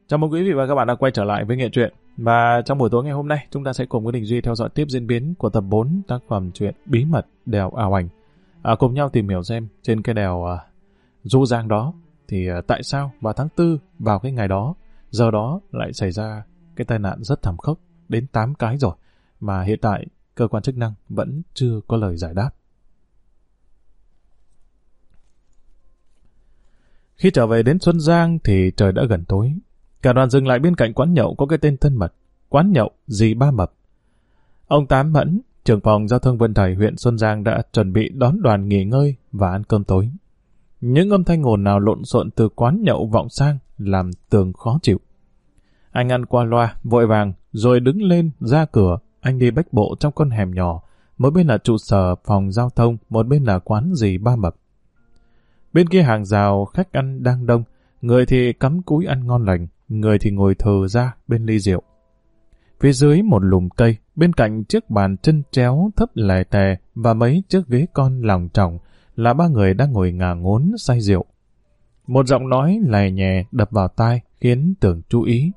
Chào mừng quý vị và các bạn đã quay trở lại với Nghệ Truyện. Và trong buổi tối ngày hôm nay, chúng ta sẽ cùng với Đình Duy theo dõi tiếp diễn biến của tập 4 tác phẩm truyện Bí mật đèo Ảo Ảnh. Cùng nhau tìm hiểu xem trên cái đèo Du Giang đó thì tại sao vào tháng 4 vào cái ngày đó, giờ đó lại xảy ra cái tai nạn rất thảm khốc đến 8 cái rồi mà hiện tại cơ quan chức năng vẫn chưa có lời giải đáp. Khi trở về đến Xuân Giang thì trời đã gần tối. Cả đoàn dừng lại bên cạnh quán nhậu có cái tên thân mật, quán nhậu dì Ba Mập. Ông Tám Mẫn, trưởng phòng giao thông vận tải huyện Xuân Giang đã chuẩn bị đón đoàn nghỉ ngơi và ăn cơm tối. Những âm thanh ồn ào lộn xộn từ quán nhậu vọng sang làm Tường khó chịu. Anh ăn qua loa, vội vàng, rồi đứng lên ra cửa. Anh đi bách bộ trong con hẻm nhỏ, một bên là trụ sở phòng giao thông, một bên là quán dì Ba Mập. Bên kia hàng rào khách ăn đang đông, người thì cắm cúi ăn ngon lành, người thì ngồi thừ ra bên ly rượu. Phía dưới một lùm cây, bên cạnh chiếc bàn chân chéo thấp lè tè và mấy chiếc ghế con lòng trọng là ba người đang ngồi ngả ngốn say rượu. Một giọng nói lè nhè đập vào tai khiến Tường chú ý.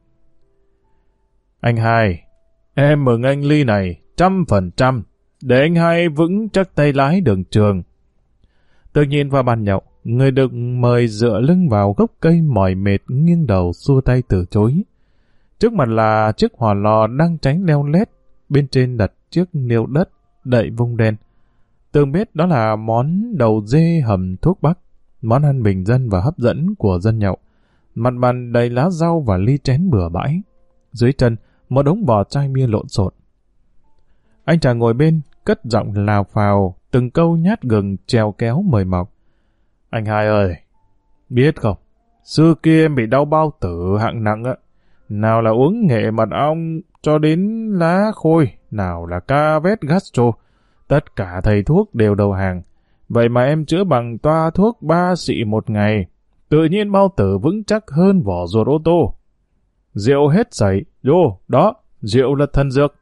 Anh Hai, em mừng anh ly này 100%, để anh Hai vững chắc tay lái đường trường. Tường nhìn vào bàn nhậu, người được mời dựa lưng vào gốc cây mỏi mệt nghiêng đầu xua tay từ chối. Trước mặt là chiếc hỏa lò đang cháy leo lét, bên trên đặt chiếc niêu đất đậy vung đen. Tường biết đó là món đầu dê hầm thuốc bắc, món ăn bình dân và hấp dẫn của dân nhậu. Mặt bàn đầy lá rau và ly chén bừa bãi. Dưới chân, một đống vỏ chai bia lộn xộn. Anh chàng ngồi bên, cất giọng lào phào, từng câu nhát gừng trèo kéo mời mọc. Anh Hai ơi, biết không, xưa kia em bị đau bao tử hạng nặng á. Nào là uống nghệ mật ong cho đến lá khôi, nào là cavet gastro. Tất cả thầy thuốc đều đầu hàng. Vậy mà em chữa bằng toa thuốc 3 xị một ngày. Tự nhiên bao tử vững chắc hơn vỏ ruột ô tô. Rượu hết sảy, vô, đó, rượu là thần dược.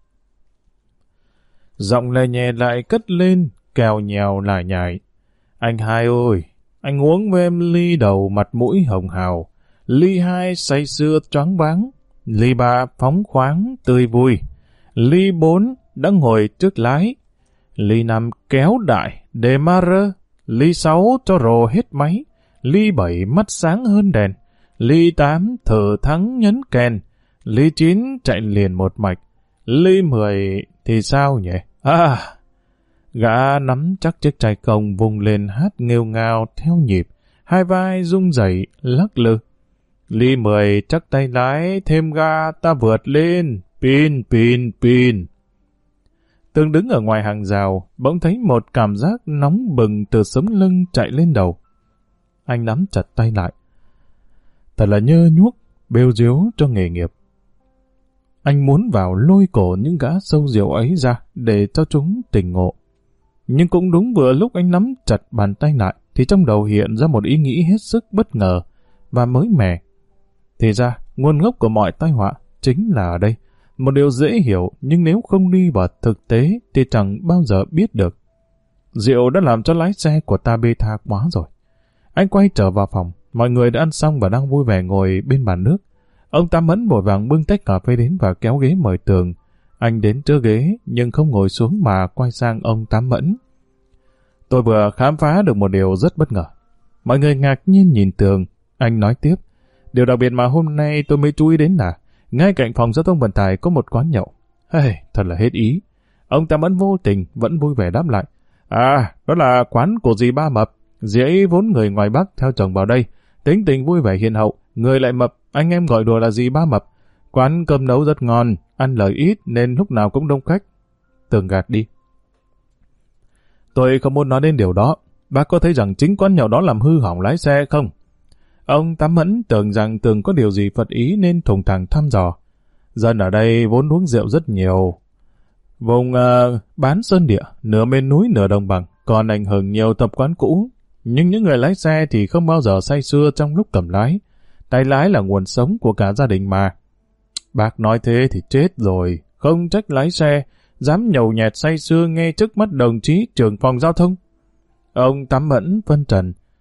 Giọng lè nhè lại cất lên, kèo nhèo lải nhải. Anh Hai ơi, anh uống với em ly đầu mặt mũi hồng hào, ly 2 say sưa choáng váng, ly 3 phóng khoáng tươi vui, ly 4 đã ngồi trước lái, ly 5 kéo đại để ma rơ, ly 6 cho rồ hết máy, ly 7 mắt sáng hơn đèn, ly 8 thở thắng nhấn kèn, ly 9 chạy liền một mạch, ly 10 thì sao nhỉ? Gã nắm chắc chiếc chai công vùng lên hát nghêu ngao theo nhịp, hai vai rung rẩy lắc lư. Ly 10 chắc tay lái, thêm ga ta vượt lên, pin pin pin. Tường đứng ở ngoài hàng rào, bỗng thấy một cảm giác nóng bừng từ sống lưng chạy lên đầu. Anh nắm chặt tay lại. Thật là nhơ nhuốc, bêu diếu cho nghề nghiệp. Anh muốn vào lôi cổ những gã sâu rượu ấy ra để cho chúng tỉnh ngộ. Nhưng cũng đúng vừa lúc anh nắm chặt bàn tay lại thì trong đầu hiện ra một ý nghĩ hết sức bất ngờ và mới mẻ. Thì ra, nguồn gốc của mọi tai họa chính là ở đây. Một điều dễ hiểu nhưng nếu không đi vào thực tế thì chẳng bao giờ biết được. Rượu đã làm cho lái xe của ta bê tha quá rồi. Anh quay trở vào phòng, mọi người đã ăn xong và đang vui vẻ ngồi bên bàn nước. Ông Tám Mẫn vội vàng bưng tách cà phê đến và kéo ghế mời Tường. Anh đến trước ghế nhưng không ngồi xuống mà quay sang ông Tám Mẫn. Tôi vừa khám phá được một điều rất bất ngờ. Mọi người ngạc nhiên nhìn Tường. Anh nói tiếp. Điều đặc biệt mà hôm nay tôi mới chú ý đến là ngay cạnh phòng giao thông vận tải có một quán nhậu. Thật là hết ý. Ông Tám Mẫn vô tình vẫn vui vẻ đáp lại. Đó là quán của dì Ba Mập. Dì ấy vốn người ngoài Bắc theo chồng vào đây. Tính tình vui vẻ hiền hậu, người lại mập, anh em gọi đùa là dì Ba Mập. Quán cơm nấu rất ngon, ăn lời ít nên lúc nào cũng đông khách. Tường gạt đi. Tôi không muốn nói đến điều đó. Bác có thấy rằng chính quán nhậu đó làm hư hỏng lái xe không? Ông Tám Mẫn tưởng rằng Tường có điều gì phật ý nên thùng thẳng thăm dò. Dân ở đây vốn uống rượu rất nhiều. Vùng bán sơn địa, nửa bên núi nửa đồng bằng, còn ảnh hưởng nhiều tập quán cũ. Nhưng những người lái xe thì không bao giờ say sưa trong lúc cầm lái. Tay lái là nguồn sống của cả gia đình mà. Bác nói thế thì chết rồi, không trách lái xe, dám nhầu nhẹt say sưa nghe trước mắt đồng chí trưởng phòng giao thông. Ông Tám Mẫn phân trần.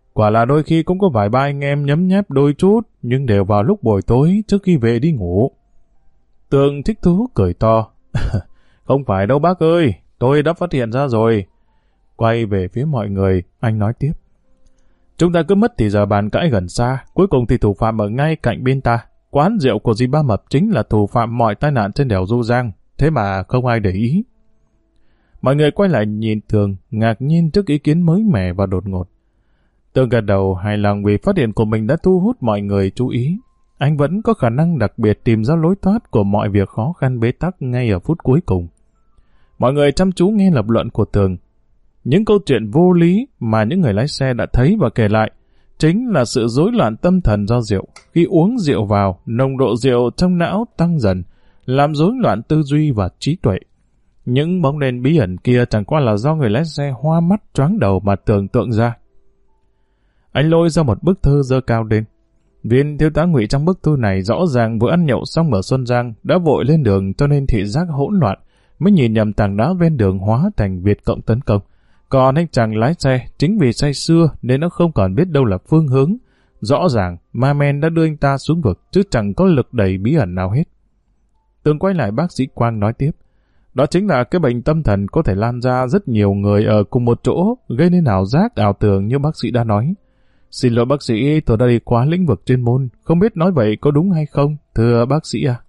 Quả là đôi khi cũng có vài ba anh em nhấm nháp đôi chút, nhưng đều vào lúc buổi tối trước khi về đi ngủ. Tường thích thú cười to. Không phải đâu bác ơi, tôi đã phát hiện ra rồi. Quay về phía mọi người, anh nói tiếp. Chúng ta cứ mất thì giờ bàn cãi gần xa, cuối cùng thì thủ phạm ở ngay cạnh bên ta. Quán rượu của dì Ba Mập chính là thủ phạm mọi tai nạn trên đèo Du Giang, thế mà không ai để ý. Mọi người quay lại nhìn Tường, ngạc nhiên trước ý kiến mới mẻ và đột ngột. Tường gật đầu hài lòng vì phát hiện của mình đã thu hút mọi người chú ý. Anh vẫn có khả năng đặc biệt tìm ra lối thoát của mọi việc khó khăn bế tắc ngay ở phút cuối cùng. Mọi người chăm chú nghe lập luận của Tường. Những câu chuyện vô lý mà những người lái xe đã thấy và kể lại chính là sự rối loạn tâm thần do rượu. Khi uống rượu vào, nồng độ rượu trong não tăng dần, làm rối loạn tư duy và trí tuệ. Những bóng đèn bí ẩn kia chẳng qua là do người lái xe hoa mắt choáng đầu mà tưởng tượng ra. Anh lôi ra một bức thư giơ cao lên. Viên thiếu tá Ngụy trong bức thư này rõ ràng vừa ăn nhậu xong ở Xuân Giang, đã vội lên đường cho nên thị giác hỗn loạn, mới nhìn nhầm tảng đá ven đường hóa thành Việt Cộng tấn công. Còn anh chàng lái xe chính vì say sưa nên nó không còn biết đâu là phương hướng. Rõ ràng ma men đã đưa anh ta xuống vực chứ chẳng có lực đẩy bí ẩn nào hết. Tường quay lại bác sĩ Quang nói tiếp. Đó chính là cái bệnh tâm thần có thể lan ra rất nhiều người ở cùng một chỗ, gây nên ảo giác, ảo tưởng như bác sĩ đã nói. Xin lỗi bác sĩ, tôi đã đi quá lĩnh vực chuyên môn, không biết nói vậy có đúng hay không, thưa bác sĩ à?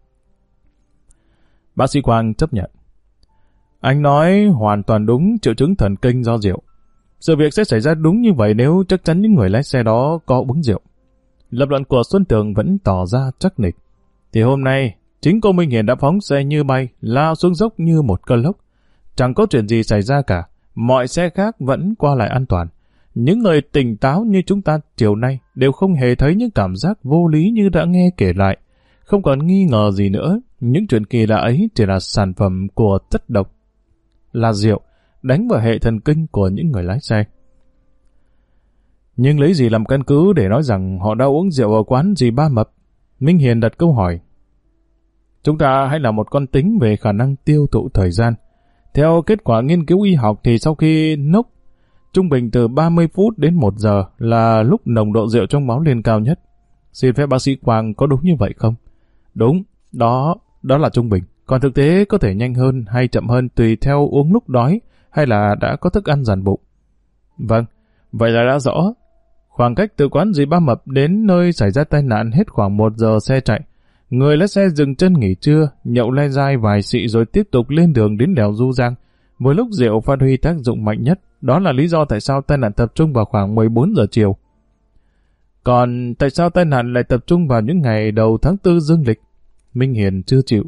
Bác sĩ Quang chấp nhận. Anh nói hoàn toàn đúng, triệu chứng thần kinh do rượu. Sự việc sẽ xảy ra đúng như vậy nếu chắc chắn những người lái xe đó có uống rượu. Lập luận của Xuân Tường vẫn tỏ ra chắc nịch. Thì hôm nay, chính cô Minh Hiền đã phóng xe như bay, lao xuống dốc như một cơn lốc. Chẳng có chuyện gì xảy ra cả, mọi xe khác vẫn qua lại an toàn. Những người tỉnh táo như chúng ta chiều nay đều không hề thấy những cảm giác vô lý như đã nghe kể lại. Không còn nghi ngờ gì nữa, những chuyện kỳ lạ ấy chỉ là sản phẩm của chất độc, là rượu, đánh vào hệ thần kinh của những người lái xe. Nhưng lấy gì làm căn cứ để nói rằng họ đã uống rượu ở quán dì Ba Mập? Minh Hiền đặt câu hỏi. Chúng ta hãy là một con tính về khả năng tiêu thụ thời gian. Theo kết quả nghiên cứu y học thì sau khi nốc, trung bình từ 30 phút đến 1 giờ là lúc nồng độ rượu trong máu lên cao nhất. Xin phép bác sĩ Quang có đúng như vậy không? Đúng, đó là trung bình. Còn thực tế có thể nhanh hơn hay chậm hơn tùy theo uống lúc đói hay là đã có thức ăn dằn bụng. Vâng, vậy là đã rõ. Khoảng cách từ quán dì Ba Mập đến nơi xảy ra tai nạn hết khoảng 1 giờ xe chạy. Người lái xe dừng chân nghỉ trưa, nhậu le dai vài xị rồi tiếp tục lên đường đến đèo Du Giang. Với lúc rượu phát huy tác dụng mạnh nhất, đó là lý do tại sao tai nạn tập trung vào khoảng 14 giờ chiều. Còn tại sao tai nạn lại tập trung vào những ngày đầu tháng 4 dương lịch? Minh Hiền chưa chịu.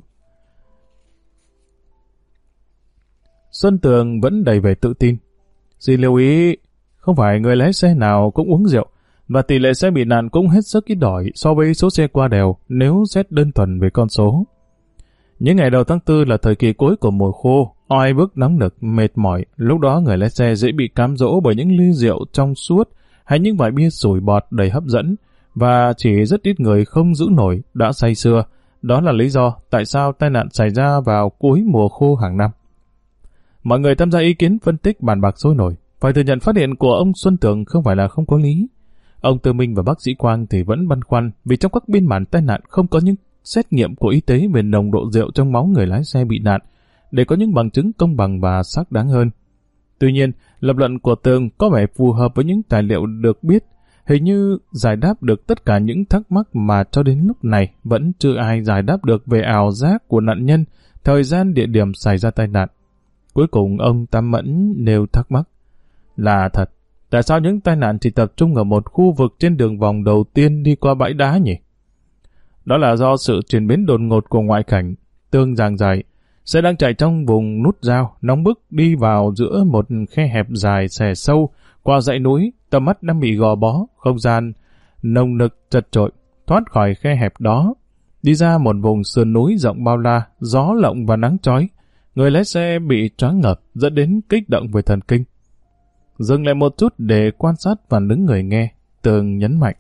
Xuân Tường vẫn đầy vẻ tự tin. Xin lưu ý, không phải người lái xe nào cũng uống rượu, và tỷ lệ xe bị nạn cũng hết sức ít ỏi so với số xe qua đèo nếu xét đơn thuần về con số. Những ngày đầu tháng 4 là thời kỳ cuối của mùa khô, oi bức nóng nực, mệt mỏi, lúc đó người lái xe dễ bị cám dỗ bởi những ly rượu trong suốt hay những vài bia sủi bọt đầy hấp dẫn, và chỉ rất ít người không giữ nổi đã say sưa. Đó là lý do tại sao tai nạn xảy ra vào cuối mùa khô hàng năm. Mọi người tham gia ý kiến phân tích bàn bạc sôi nổi. Phải thừa nhận phát hiện của ông Xuân Tường không phải là không có lý. Ông Tư Minh và bác sĩ Quang thì vẫn băn khoăn vì trong các biên bản tai nạn không có những xét nghiệm của y tế về nồng độ rượu trong máu người lái xe bị nạn để có những bằng chứng công bằng và xác đáng hơn. Tuy nhiên, lập luận của Tường có vẻ phù hợp với những tài liệu được biết, hình như giải đáp được tất cả những thắc mắc mà cho đến lúc này vẫn chưa ai giải đáp được về ảo giác của nạn nhân, thời gian địa điểm xảy ra tai nạn. Cuối cùng ông Tam Mẫn nêu thắc mắc. Là thật, tại sao những tai nạn chỉ tập trung ở một khu vực trên đường vòng đầu tiên đi qua bãi đá nhỉ? Đó là do sự chuyển biến đột ngột của ngoại cảnh. Tường giảng giải, xe đang chạy trong vùng nút giao, nóng bức đi vào giữa một khe hẹp dài xẻ sâu, qua dãy núi, tầm mắt đang bị gò bó, không gian nồng nực chật chội. Thoát khỏi khe hẹp đó, đi ra một vùng sườn núi rộng bao la, gió lộng và nắng chói. Người lái xe bị choáng ngợp, dẫn đến kích động về thần kinh. Dừng lại một chút để quan sát và đứng người nghe, Tường nhấn mạnh.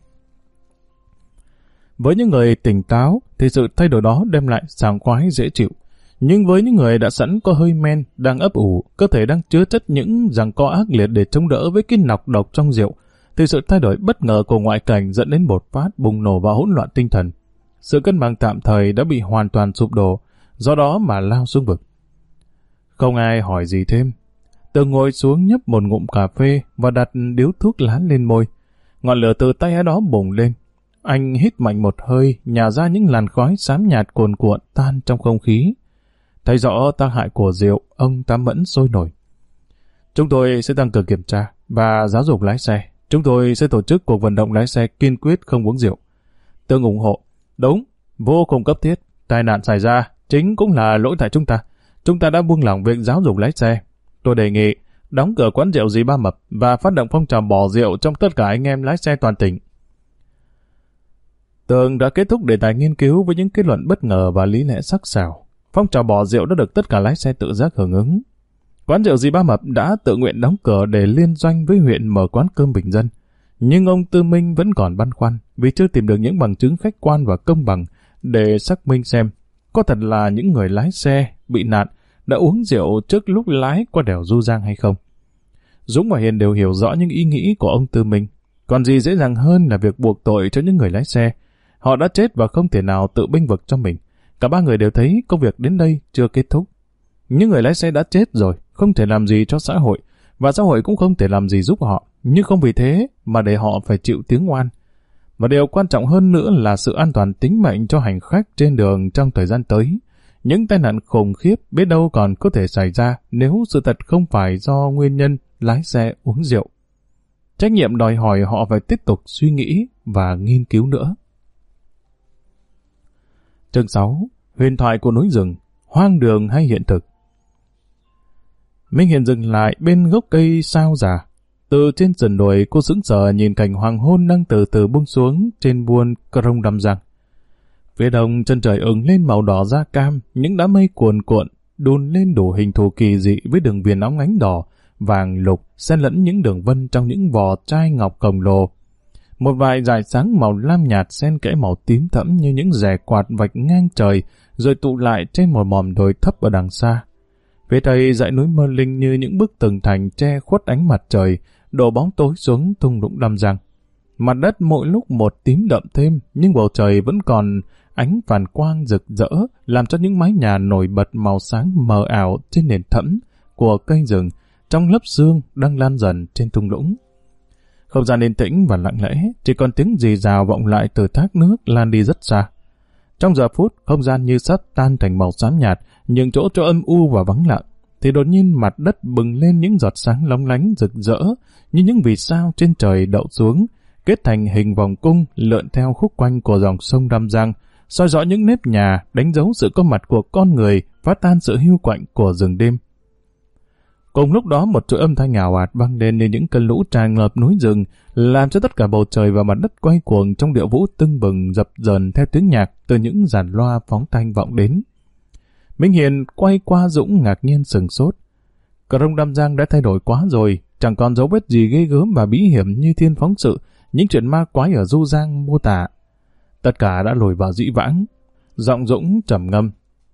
Với những người tỉnh táo thì sự thay đổi đó đem lại sảng khoái dễ chịu. Nhưng với những người đã sẵn có hơi men, đang ấp ủ, cơ thể đang chứa chất những giằng co ác liệt để chống đỡ với cái nọc độc trong rượu, thì sự thay đổi bất ngờ của ngoại cảnh dẫn đến bột phát bùng nổ và hỗn loạn tinh thần. Sự cân bằng tạm thời đã bị hoàn toàn sụp đổ, do đó mà lao xuống vực. Không ai hỏi gì thêm. Tường ngồi xuống nhấp một ngụm cà phê và đặt điếu thuốc lá lên môi. Ngọn lửa từ tay ấy đó bùng lên. Anh hít mạnh một hơi, nhả ra những làn khói xám nhạt cuồn cuộn tan trong không khí. Thấy rõ tác hại của rượu, ông Tám Mẫn sôi nổi. Chúng tôi sẽ tăng cường kiểm tra và giáo dục lái xe. Chúng tôi sẽ tổ chức cuộc vận động lái xe kiên quyết không uống rượu. Tương ủng hộ. Đúng, vô cùng cấp thiết. Tai nạn xảy ra, chính cũng là lỗi tại chúng ta. Chúng ta đã buông lỏng việc giáo dục lái xe. Tôi đề nghị đóng cửa quán rượu Dì Ba Mập và phát động phong trào bỏ rượu trong tất cả anh em lái xe toàn tỉnh. Tường đã kết thúc đề tài nghiên cứu với những kết luận bất ngờ và lý lẽ sắc sảo. Phong trào bỏ rượu đã được tất cả lái xe tự giác hưởng ứng. Quán rượu Dì Ba Mập đã tự nguyện đóng cửa để liên doanh với huyện mở quán cơm bình dân. Nhưng ông Tư Minh vẫn còn băn khoăn vì chưa tìm được những bằng chứng khách quan và công bằng để xác minh xem có thật là những người lái xe bị nạn đã uống rượu trước lúc lái qua đèo Du Giang hay không. Dũng và Hiền đều hiểu rõ những ý nghĩ của ông Tư Minh. Còn gì dễ dàng hơn là việc buộc tội cho những người lái xe. Họ đã chết và không thể nào tự bênh vực cho mình. Cả ba người đều thấy công việc đến đây chưa kết thúc. Những người lái xe đã chết rồi, không thể làm gì cho xã hội, và xã hội cũng không thể làm gì giúp họ. Nhưng không vì thế mà để họ phải chịu tiếng oan. Và điều quan trọng hơn nữa là sự an toàn tính mệnh cho hành khách trên đường trong thời gian tới. Những tai nạn khủng khiếp biết đâu còn có thể xảy ra nếu sự thật không phải do nguyên nhân lái xe uống rượu. Trách nhiệm đòi hỏi họ phải tiếp tục suy nghĩ và nghiên cứu nữa. Chương 6. Huyền thoại của núi rừng, hoang đường hay hiện thực? Minh Hiền dừng lại bên gốc cây sao già. Từ trên sườn đồi cô sững sờ nhìn cảnh hoàng hôn đang từ từ buông xuống trên buôn Crong Đăm Giang. Phía đông chân trời ửng lên màu đỏ da cam, những đám mây cuồn cuộn đun lên đủ hình thù kỳ dị với đường viền óng ánh đỏ, vàng lục xen lẫn những đường vân trong những vỏ chai ngọc khổng lồ. Một vài dải sáng màu lam nhạt xen kẽ màu tím thẫm như những rẻ quạt vạch ngang trời rồi tụ lại trên một mỏm đồi thấp ở đằng xa. Phía tây dãy núi Mơ Linh như những bức tường thành che khuất ánh mặt trời, đổ bóng tối xuống thung lũng Đăm Giang. Mặt đất mỗi lúc một tím đậm thêm, nhưng bầu trời vẫn còn ánh phản quang rực rỡ, làm cho những mái nhà nổi bật màu sáng mờ ảo trên nền thẫm của cây rừng, trong lớp sương đang lan dần trên thung lũng. Không gian yên tĩnh và lặng lẽ, chỉ còn tiếng rì rào vọng lại từ thác nước lan đi rất xa. Trong giờ phút, không gian như sắp tan thành màu xám nhạt, nhưng chỗ cho âm u và vắng lặng, thì đột nhiên mặt đất bừng lên những giọt sáng lóng lánh rực rỡ, như những vì sao trên trời đậu xuống, kết thành hình vòng cung lượn theo khúc quanh của dòng sông Đăm Giang, soi rõ những nếp nhà, đánh dấu sự có mặt của con người, phá tan sự hiu quạnh của rừng đêm. Cùng lúc đó một chuỗi âm thanh ào ạt vang lên như những cơn lũ tràn ngập núi rừng, làm cho tất cả bầu trời và mặt đất quay cuồng trong điệu vũ tưng bừng dập dờn theo tiếng nhạc từ những dàn loa phóng thanh vọng đến. Minh Hiền quay qua Dũng ngạc nhiên sửng sốt. Crong Đăm Giang đã thay đổi quá rồi, chẳng còn dấu vết gì ghê gớm và bí hiểm như thiên phóng sự, những chuyện ma quái ở Du Giang mô tả. Tất cả đã lùi vào dĩ vãng. Giọng Dũng trầm ngâm.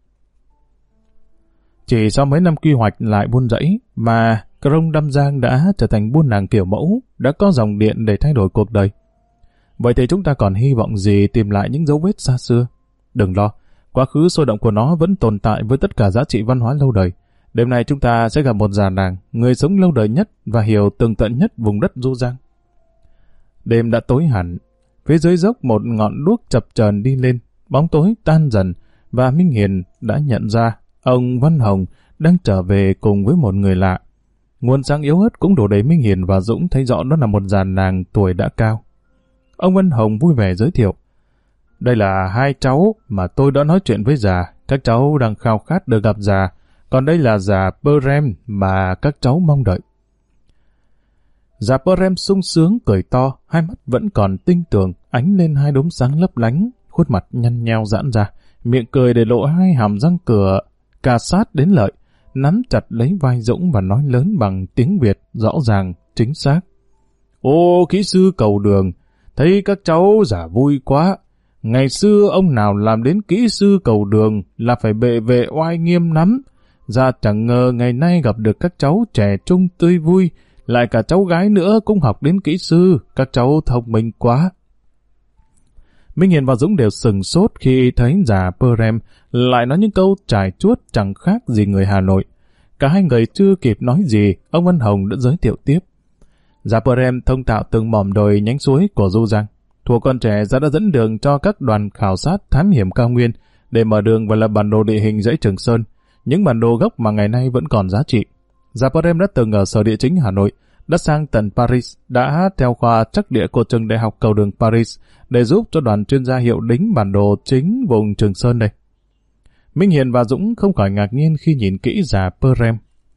Chỉ sau mấy năm quy hoạch lại buôn dãy mà Crong Đăm Giang đã trở thành buôn làng kiểu mẫu, đã có dòng điện để thay đổi cuộc đời. Vậy thì chúng ta còn hy vọng gì tìm lại những dấu vết xa xưa? Đừng lo, quá khứ sôi động của nó vẫn tồn tại với tất cả giá trị văn hóa lâu đời. Đêm nay chúng ta sẽ gặp một già làng, người sống lâu đời nhất và hiểu tường tận nhất vùng đất Du Giang. Đêm đã tối hẳn, phía dưới dốc một ngọn đuốc chập chờn đi lên, bóng tối tan dần và Minh Hiền đã nhận ra ông Văn Hồng đang trở về cùng với một người lạ. Nguồn sáng yếu ớt cũng đủ để Minh Hiền và Dũng thấy rõ đó là một già làng tuổi đã cao. Ông Văn Hồng vui vẻ giới thiệu. Đây là hai cháu mà tôi đã nói chuyện với già. Các cháu đang khao khát được gặp già. Còn đây là già Perem mà các cháu mong đợi. Già Perem sung sướng cười to, hai mắt vẫn còn tinh tường, ánh lên hai đốm sáng lấp lánh, khuôn mặt nhăn nheo giãn ra, miệng cười để lộ hai hàm răng cửa, cà sát đến lợi, nắm chặt lấy vai Dũng và nói lớn bằng tiếng Việt rõ ràng, chính xác. Ô, kỹ sư cầu đường, thấy các cháu giả vui quá. Ngày xưa ông nào làm đến kỹ sư cầu đường là phải bệ vệ oai nghiêm lắm. Ra chẳng ngờ ngày nay gặp được các cháu trẻ trung tươi vui, lại cả cháu gái nữa cũng học đến kỹ sư, các cháu thông minh quá. Minh Hiền và Dũng đều sừng sốt khi thấy già Perem lại nói những câu trải chuốt chẳng khác gì người Hà Nội. Cả hai người chưa kịp nói gì, ông Văn Hồng đã giới thiệu tiếp. Già Perem thông thạo từng mỏm đồi nhánh suối của Du Giang. Thuở còn trẻ, Già đã dẫn đường cho các đoàn khảo sát thám hiểm cao nguyên để mở đường và lập bản đồ địa hình dãy Trường Sơn, những bản đồ gốc mà ngày nay vẫn còn giá trị. Già Perem đã từng ở Sở Địa chính Hà Nội, đã sang tận Paris, đã theo khoa trắc địa của trường đại học Cầu Đường Paris để giúp cho đoàn chuyên gia hiệu đính bản đồ chính vùng Trường Sơn đây. Minh Hiền và Dũng không khỏi ngạc nhiên khi nhìn kỹ già Perem.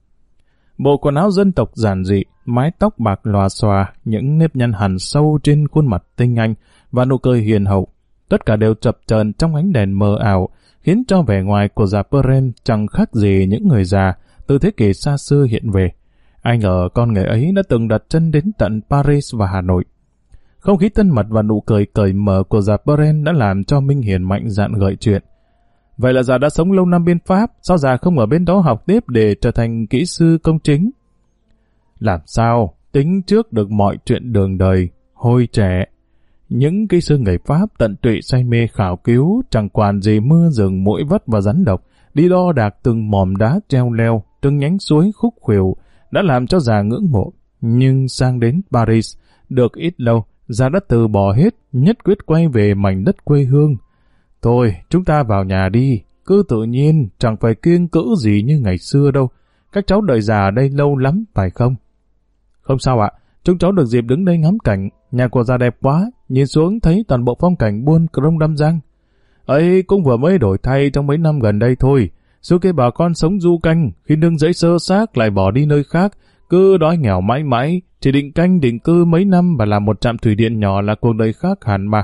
Bộ quần áo dân tộc giản dị, mái tóc bạc lòa xòa, những nếp nhăn hằn sâu trên khuôn mặt tinh anh và nụ cười hiền hậu, tất cả đều chập chờn trong ánh đèn mờ ảo, khiến cho vẻ ngoài của già Perem chẳng khác gì những người già từ thế kỷ xa xưa hiện về. Ai ngờ con người ấy đã từng đặt chân đến tận Paris và Hà Nội. Không khí thân mật và nụ cười cởi mở của già Perem đã làm cho Minh Hiền mạnh dạn gợi chuyện. Vậy là già đã sống lâu năm bên Pháp, sao già không ở bên đó học tiếp để trở thành kỹ sư công chính? Làm sao tính trước được mọi chuyện đường đời, hồi trẻ. Những kỹ sư người Pháp tận tụy say mê khảo cứu, chẳng quản gì mưa rừng, muỗi vất và rắn độc, đi đo đạc từng mỏm đá treo leo, từng nhánh suối khúc khuỷu, đã làm cho già ngưỡng mộ. Nhưng sang đến Paris, được ít lâu, già đã từ bỏ hết, nhất quyết quay về mảnh đất quê hương. Thôi, chúng ta vào nhà đi, cứ tự nhiên, chẳng phải kiêng cữ gì như ngày xưa đâu. Các cháu đợi già ở đây lâu lắm, phải không? Không sao ạ, chúng cháu được dịp đứng đây ngắm cảnh, nhà của già đẹp quá, nhìn xuống thấy toàn bộ phong cảnh buôn Krông Đam Giang. Ấy cũng vừa mới đổi thay trong mấy năm gần đây thôi. Xưa kia bà con sống du canh, khi nương rẫy sơ xác lại bỏ đi nơi khác, cứ đói nghèo mãi mãi, chỉ định canh định cư mấy năm và làm một trạm thủy điện nhỏ là cuộc đời khác hẳn mà.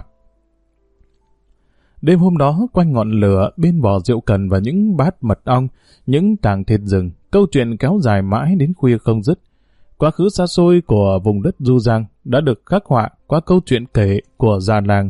Đêm hôm đó, quanh ngọn lửa, bên vò rượu cần và những bát mật ong, những tảng thịt rừng, câu chuyện kéo dài mãi đến khuya không dứt. Quá khứ xa xôi của vùng đất Du Giang đã được khắc họa qua câu chuyện kể của già làng.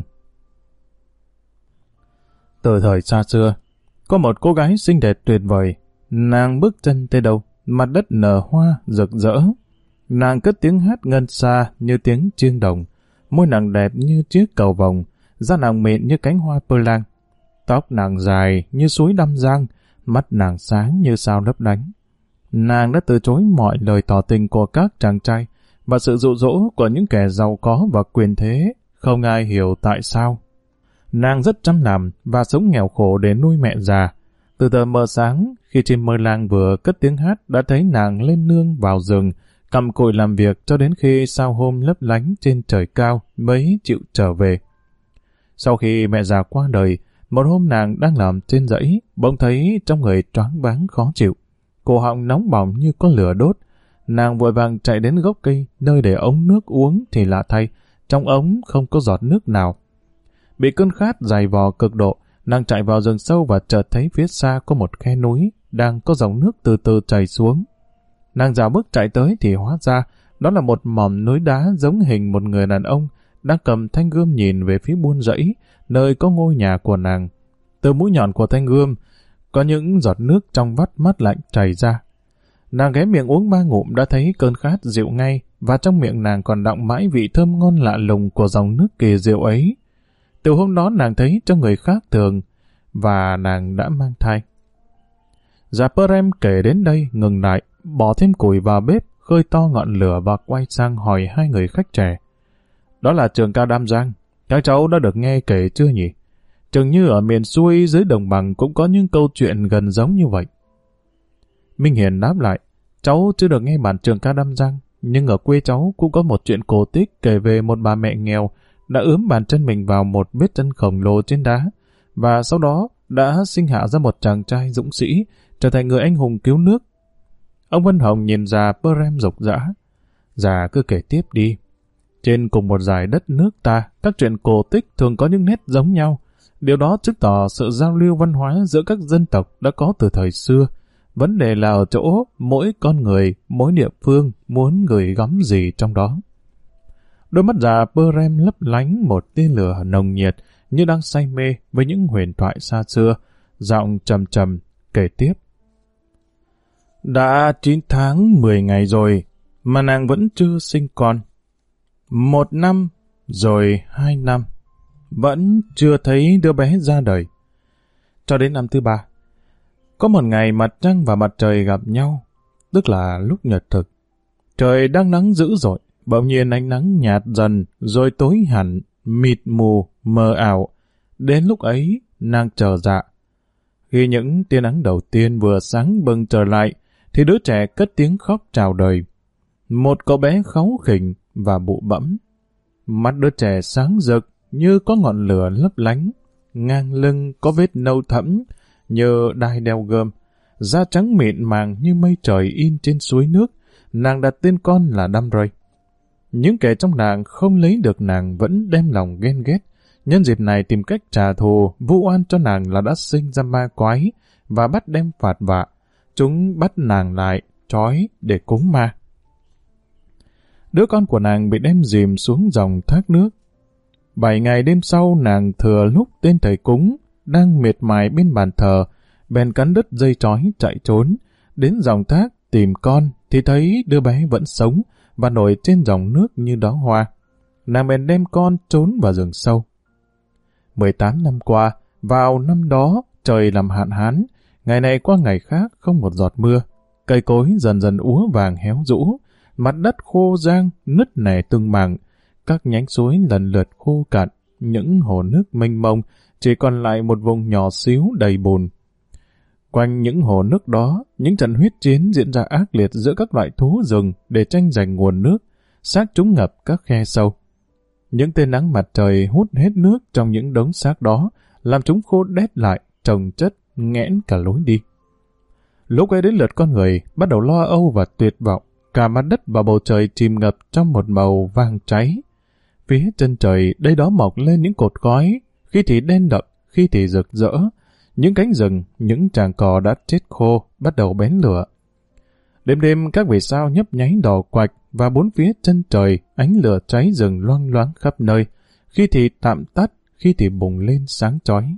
Từ thời xa xưa, có một cô gái xinh đẹp tuyệt vời. Nàng bước chân tới đâu, mặt đất nở hoa rực rỡ. Nàng cất tiếng hát ngân xa như tiếng chiêng đồng, môi nàng đẹp như chiếc cầu vồng, da nàng mịn như cánh hoa pơ lang. Tóc nàng dài như suối Đam Giang, mắt nàng sáng như sao lấp lánh. Nàng đã từ chối mọi lời tỏ tình của các chàng trai và sự dụ dỗ của những kẻ giàu có và quyền thế, không ai hiểu tại sao. Nàng rất chăm làm và sống nghèo khổ để nuôi mẹ già. Từ tờ mờ sáng, khi chim mơ lang vừa cất tiếng hát đã thấy nàng lên nương vào rừng, cặm cụi làm việc cho đến khi sao hôm lấp lánh trên trời cao mới chịu trở về. Sau khi mẹ già qua đời, một hôm nàng đang làm trên dãy, bỗng thấy trong người choáng váng khó chịu. Cổ họng nóng bỏng như có lửa đốt. Nàng vội vàng chạy đến gốc cây, nơi để ống nước uống thì lạ thay, trong ống không có giọt nước nào. Bị cơn khát dày vò cực độ, nàng chạy vào rừng sâu và chợt thấy phía xa có một khe núi, đang có dòng nước từ từ chảy xuống. Nàng dạo bước chạy tới thì hóa ra, đó là một mỏm núi đá giống hình một người đàn ông, đang cầm thanh gươm nhìn về phía buôn rẫy, nơi có ngôi nhà của nàng. Từ mũi nhọn của thanh gươm, có những giọt nước trong vắt mát lạnh chảy ra. Nàng ghé miệng uống 3 ngụm đã thấy cơn khát dịu ngay, và trong miệng nàng còn đọng mãi vị thơm ngon lạ lùng của dòng nước kỳ diệu ấy. Từ hôm đó nàng thấy trong người khác thường, và nàng đã mang thai. Già Perem kể đến đây ngừng lại, bỏ thêm củi vào bếp, khơi to ngọn lửa và quay sang hỏi hai người khách trẻ. Đó là trường cao Đam Giang, các cháu đã được nghe kể chưa nhỉ? Chừng như ở miền xuôi dưới đồng bằng cũng có những câu chuyện gần giống như vậy. Minh Hiền đáp lại, cháu chưa được nghe bản trường ca Đam Giang, nhưng ở quê cháu cũng có một chuyện cổ tích kể về một bà mẹ nghèo đã ướm bàn chân mình vào một vết chân khổng lồ trên đá, và sau đó đã sinh hạ ra một chàng trai dũng sĩ, trở thành người anh hùng cứu nước. Ông Văn Hồng nhìn già Perem rục rã. Già cứ kể tiếp đi. Trên cùng một dải đất nước ta, các chuyện cổ tích thường có những nét giống nhau. Điều đó chứng tỏ sự giao lưu văn hóa giữa các dân tộc đã có từ thời xưa. Vấn đề là ở chỗ mỗi con người, mỗi địa phương muốn gửi gắm gì trong đó. Đôi mắt già Perem lấp lánh một tia lửa nồng nhiệt như đang say mê với những huyền thoại xa xưa, giọng trầm trầm kể tiếp. Đã 9 tháng 10 ngày rồi mà nàng vẫn chưa sinh con. 1 năm, rồi 2 năm, vẫn chưa thấy đứa bé ra đời. Cho đến năm thứ 3, có một ngày mặt trăng và mặt trời gặp nhau, tức là lúc nhật thực. Trời đang nắng dữ dội, bỗng nhiên ánh nắng nhạt dần, rồi tối hẳn, mịt mù, mờ ảo. Đến lúc ấy, nàng chờ dạ. Khi những tia nắng đầu tiên vừa sáng bừng trở lại, thì đứa trẻ cất tiếng khóc chào đời. Một cậu bé kháu khỉnh và bụ bẫm. Mắt đứa trẻ sáng rực như có ngọn lửa lấp lánh, ngang lưng có vết nâu thẫm như đai đeo gươm, da trắng mịn màng như mây trời in trên suối nước. Nàng đặt tên con là Đam Rây. Những kẻ trong làng không lấy được nàng vẫn đem lòng ghen ghét, nhân dịp này tìm cách trả thù, vu oan cho nàng là đã sinh ra ma quái và bắt đem phạt vạ. Chúng bắt nàng lại, trói để cúng ma. Đứa con của nàng bị đem dìm xuống dòng thác nước. 7 ngày đêm sau, nàng thừa lúc tên thầy cúng đang miệt mài bên bàn thờ, bèn cắn đứt dây trói chạy trốn, đến dòng thác tìm con thì thấy đứa bé vẫn sống và nổi trên dòng nước như đóa hoa. Nàng bèn đem con trốn vào rừng sâu. 18 năm qua, vào năm đó trời làm hạn hán, ngày này qua ngày khác không một giọt mưa, cây cối dần dần úa vàng héo rũ, mặt đất khô rang nứt nẻ từng mảng, các nhánh suối lần lượt khô cạn, những hồ nước mênh mông chỉ còn lại một vùng nhỏ xíu đầy bùn. Quanh những hồ nước đó, những trận huyết chiến diễn ra ác liệt giữa các loại thú rừng để tranh giành nguồn nước, xác chúng ngập các khe sâu. Những tia nắng mặt trời hút hết nước trong những đống xác đó, làm chúng khô đét lại, chồng chất, nghẽn cả lối đi. Lúc ấy đến lượt con người bắt đầu lo âu và tuyệt vọng, cả mặt đất và bầu trời chìm ngập trong một màu vàng cháy. Phía chân trời đây đó mọc lên những cột khói, khi thì đen đậm, khi thì rực rỡ. Những cánh rừng, những tràng cỏ đã chết khô, bắt đầu bén lửa. Đêm đêm các vì sao nhấp nháy đỏ quạch và bốn phía chân trời ánh lửa cháy rừng loang loáng khắp nơi, khi thì tạm tắt, khi thì bùng lên sáng chói.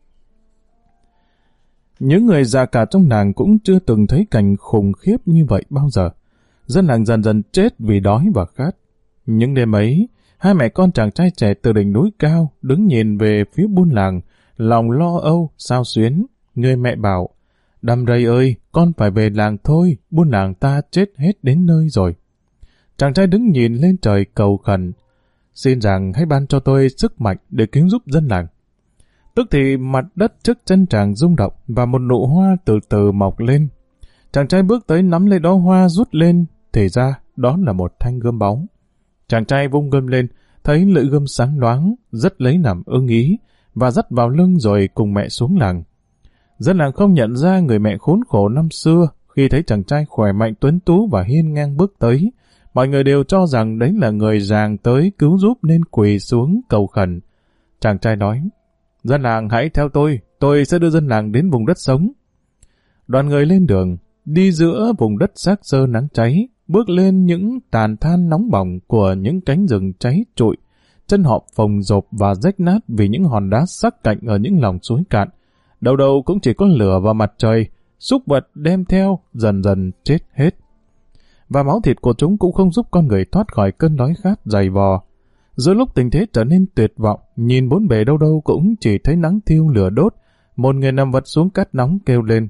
Những người già cả trong làng cũng chưa từng thấy cảnh khủng khiếp như vậy bao giờ. Dân làng dần dần chết vì đói và khát. Những đêm ấy, hai mẹ con chàng trai trẻ từ đỉnh núi cao đứng nhìn về phía buôn làng, lòng lo âu, xao xuyến. Người mẹ bảo, Đam Rây ơi, con phải về làng thôi, buôn làng ta chết hết đến nơi rồi. Chàng trai đứng nhìn lên trời cầu khẩn, xin rằng hãy ban cho tôi sức mạnh để cứu giúp dân làng. Tức thì mặt đất trước chân chàng rung động và một nụ hoa từ từ mọc lên. Chàng trai bước tới nắm lấy đó hoa rút lên, thì ra đó là một thanh gươm báu. Chàng trai vung gươm lên, thấy lưỡi gươm sáng loáng, rất lấy làm ưng ý, và dắt vào lưng rồi cùng mẹ xuống làng. Dân làng không nhận ra người mẹ khốn khổ năm xưa, khi thấy chàng trai khỏe mạnh tuấn tú và hiên ngang bước tới. Mọi người đều cho rằng đấy là người giàng tới cứu giúp nên quỳ xuống cầu khẩn. Chàng trai nói, dân làng hãy theo tôi sẽ đưa dân làng đến vùng đất sống. Đoàn người lên đường, đi giữa vùng đất xác xơ nắng cháy, bước lên những tàn than nóng bỏng của những cánh rừng cháy trụi. Chân họ phồng rộp và rách nát vì những hòn đá sắc cạnh ở những lòng suối cạn. Đầu đầu cũng chỉ có lửa và mặt trời, súc vật đem theo dần dần chết hết. Và máu thịt của chúng cũng không giúp con người thoát khỏi cơn đói khát dày vò. Giữa lúc tình thế trở nên tuyệt vọng, nhìn bốn bề đâu đâu cũng chỉ thấy nắng thiêu lửa đốt, một người nằm vật xuống cát nóng kêu lên.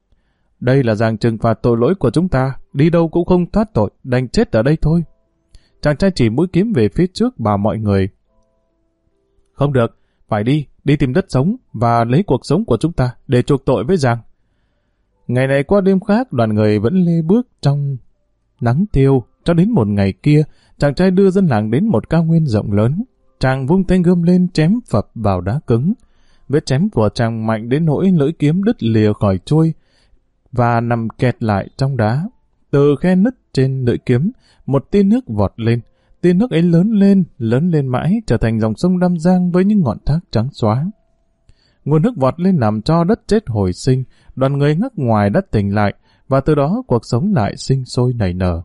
Đây là giàng trừng phạt tội lỗi của chúng ta, đi đâu cũng không thoát tội, đành chết ở đây thôi. Chàng trai chỉ mũi kiếm về phía trước bảo mọi người. Không được, phải đi tìm đất sống và lấy cuộc sống của chúng ta để chuộc tội với giàng. Ngày này qua đêm khác, đoàn người vẫn lê bước trong nắng thiêu, cho đến một ngày kia, chàng trai đưa dân làng đến một cao nguyên rộng lớn. Chàng vung thanh gươm lên chém phập vào đá cứng. Vết chém của chàng mạnh đến nỗi lưỡi kiếm đứt lìa khỏi chuôi và nằm kẹt lại trong đá. Từ khe nứt trên lưỡi kiếm, một tia nước vọt lên. Tia nước ấy lớn lên mãi, trở thành dòng sông Đam Giang với những ngọn thác trắng xóa. Nguồn nước vọt lên làm cho đất chết hồi sinh, đoàn người ngắc ngoài đất tỉnh lại, và từ đó cuộc sống lại sinh sôi nảy nở.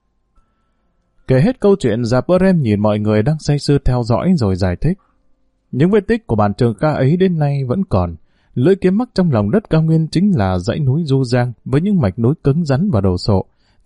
Kể hết câu chuyện, Già-pơ-rem nhìn mọi người đang say sưa theo dõi rồi giải thích. Những vết tích của bản Trường Kha ấy đến nay vẫn còn. Lưỡi kiếm mắc trong lòng đất cao nguyên chính là dãy núi Du Giang với những mạch núi cứng rắn và đồ sộ.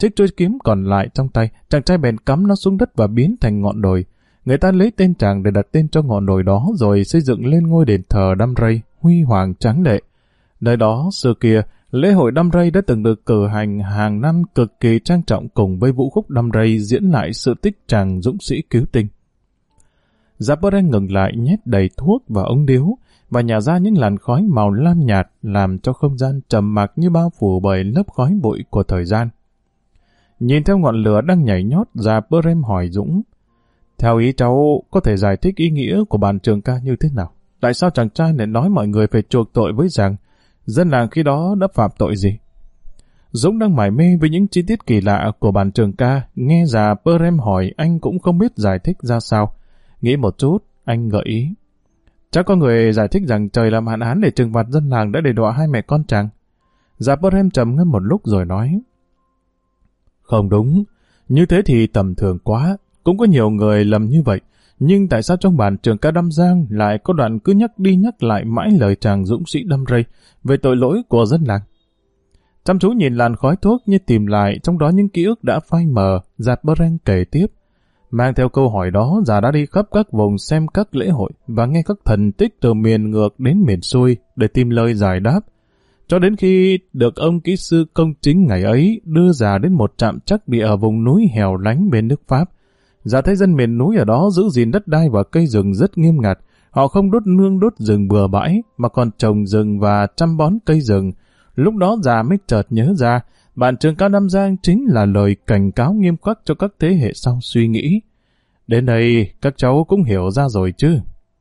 chiếc chuôi kiếm còn lại trong tay, chàng trai bèn cắm nó xuống đất và biến thành ngọn đồi. Người ta lấy tên chàng để đặt tên cho ngọn đồi đó, rồi xây dựng lên ngôi đền thờ Đam Rây, huy hoàng tráng lệ. Nơi đó, xưa kia, lễ hội Đam Rây đã từng được cử hành hàng năm cực kỳ trang trọng, cùng với vũ khúc Đam Rây diễn lại sự tích chàng dũng sĩ cứu tinh. Zaporen ngừng lại, nhét đầy thuốc vào ống điếu và nhả ra những làn khói màu lam nhạt, làm cho không gian trầm mặc như bao phủ bởi lớp khói bụi của thời gian. Nhìn theo ngọn lửa đang nhảy nhót, Zaporen hỏi Dũng: theo ý cháu, có thể giải thích ý nghĩa của bản trường ca như thế nào? Tại sao chàng trai lại nói mọi người phải chuộc tội với rằng dân làng khi đó đã phạm tội gì? Dũng đang mải mê với những chi tiết kỳ lạ của bản trường ca, nghe Zaporen hỏi anh cũng không biết giải thích ra sao. Nghĩ một chút, anh gợi ý: chắc có người giải thích rằng trời làm hạn hán để trừng phạt dân làng đã đày đọa hai mẹ con chàng. Zaporen trầm ngâm một lúc rồi nói: không đúng, như thế thì tầm thường quá, cũng có nhiều người lầm như vậy. Nhưng tại sao trong bản trường ca Đam Giang lại có đoạn cứ nhắc đi nhắc lại mãi lời chàng dũng sĩ Đam Rây về tội lỗi của dân làng? Chăm chú nhìn làn khói thuốc như tìm lại trong đó những ký ức đã phai mờ, Zaporen kể tiếp. Mang theo câu hỏi đó, già đã đi khắp các vùng xem các lễ hội và nghe các thần tích từ miền ngược đến miền xuôi để tìm lời giải đáp. Cho đến khi được ông kỹ sư công chính ngày ấy đưa già đến một trạm trắc địa ở vùng núi hẻo lánh bên nước Pháp. Già thấy dân miền núi ở đó giữ gìn đất đai và cây rừng rất nghiêm ngặt. Họ không đốt nương đốt rừng bừa bãi, mà còn trồng rừng và chăm bón cây rừng. Lúc đó già mới chợt nhớ ra, bản trường ca Đam Giang chính là lời cảnh cáo nghiêm khắc cho các thế hệ sau suy nghĩ. Đến đây, các cháu cũng hiểu ra rồi chứ?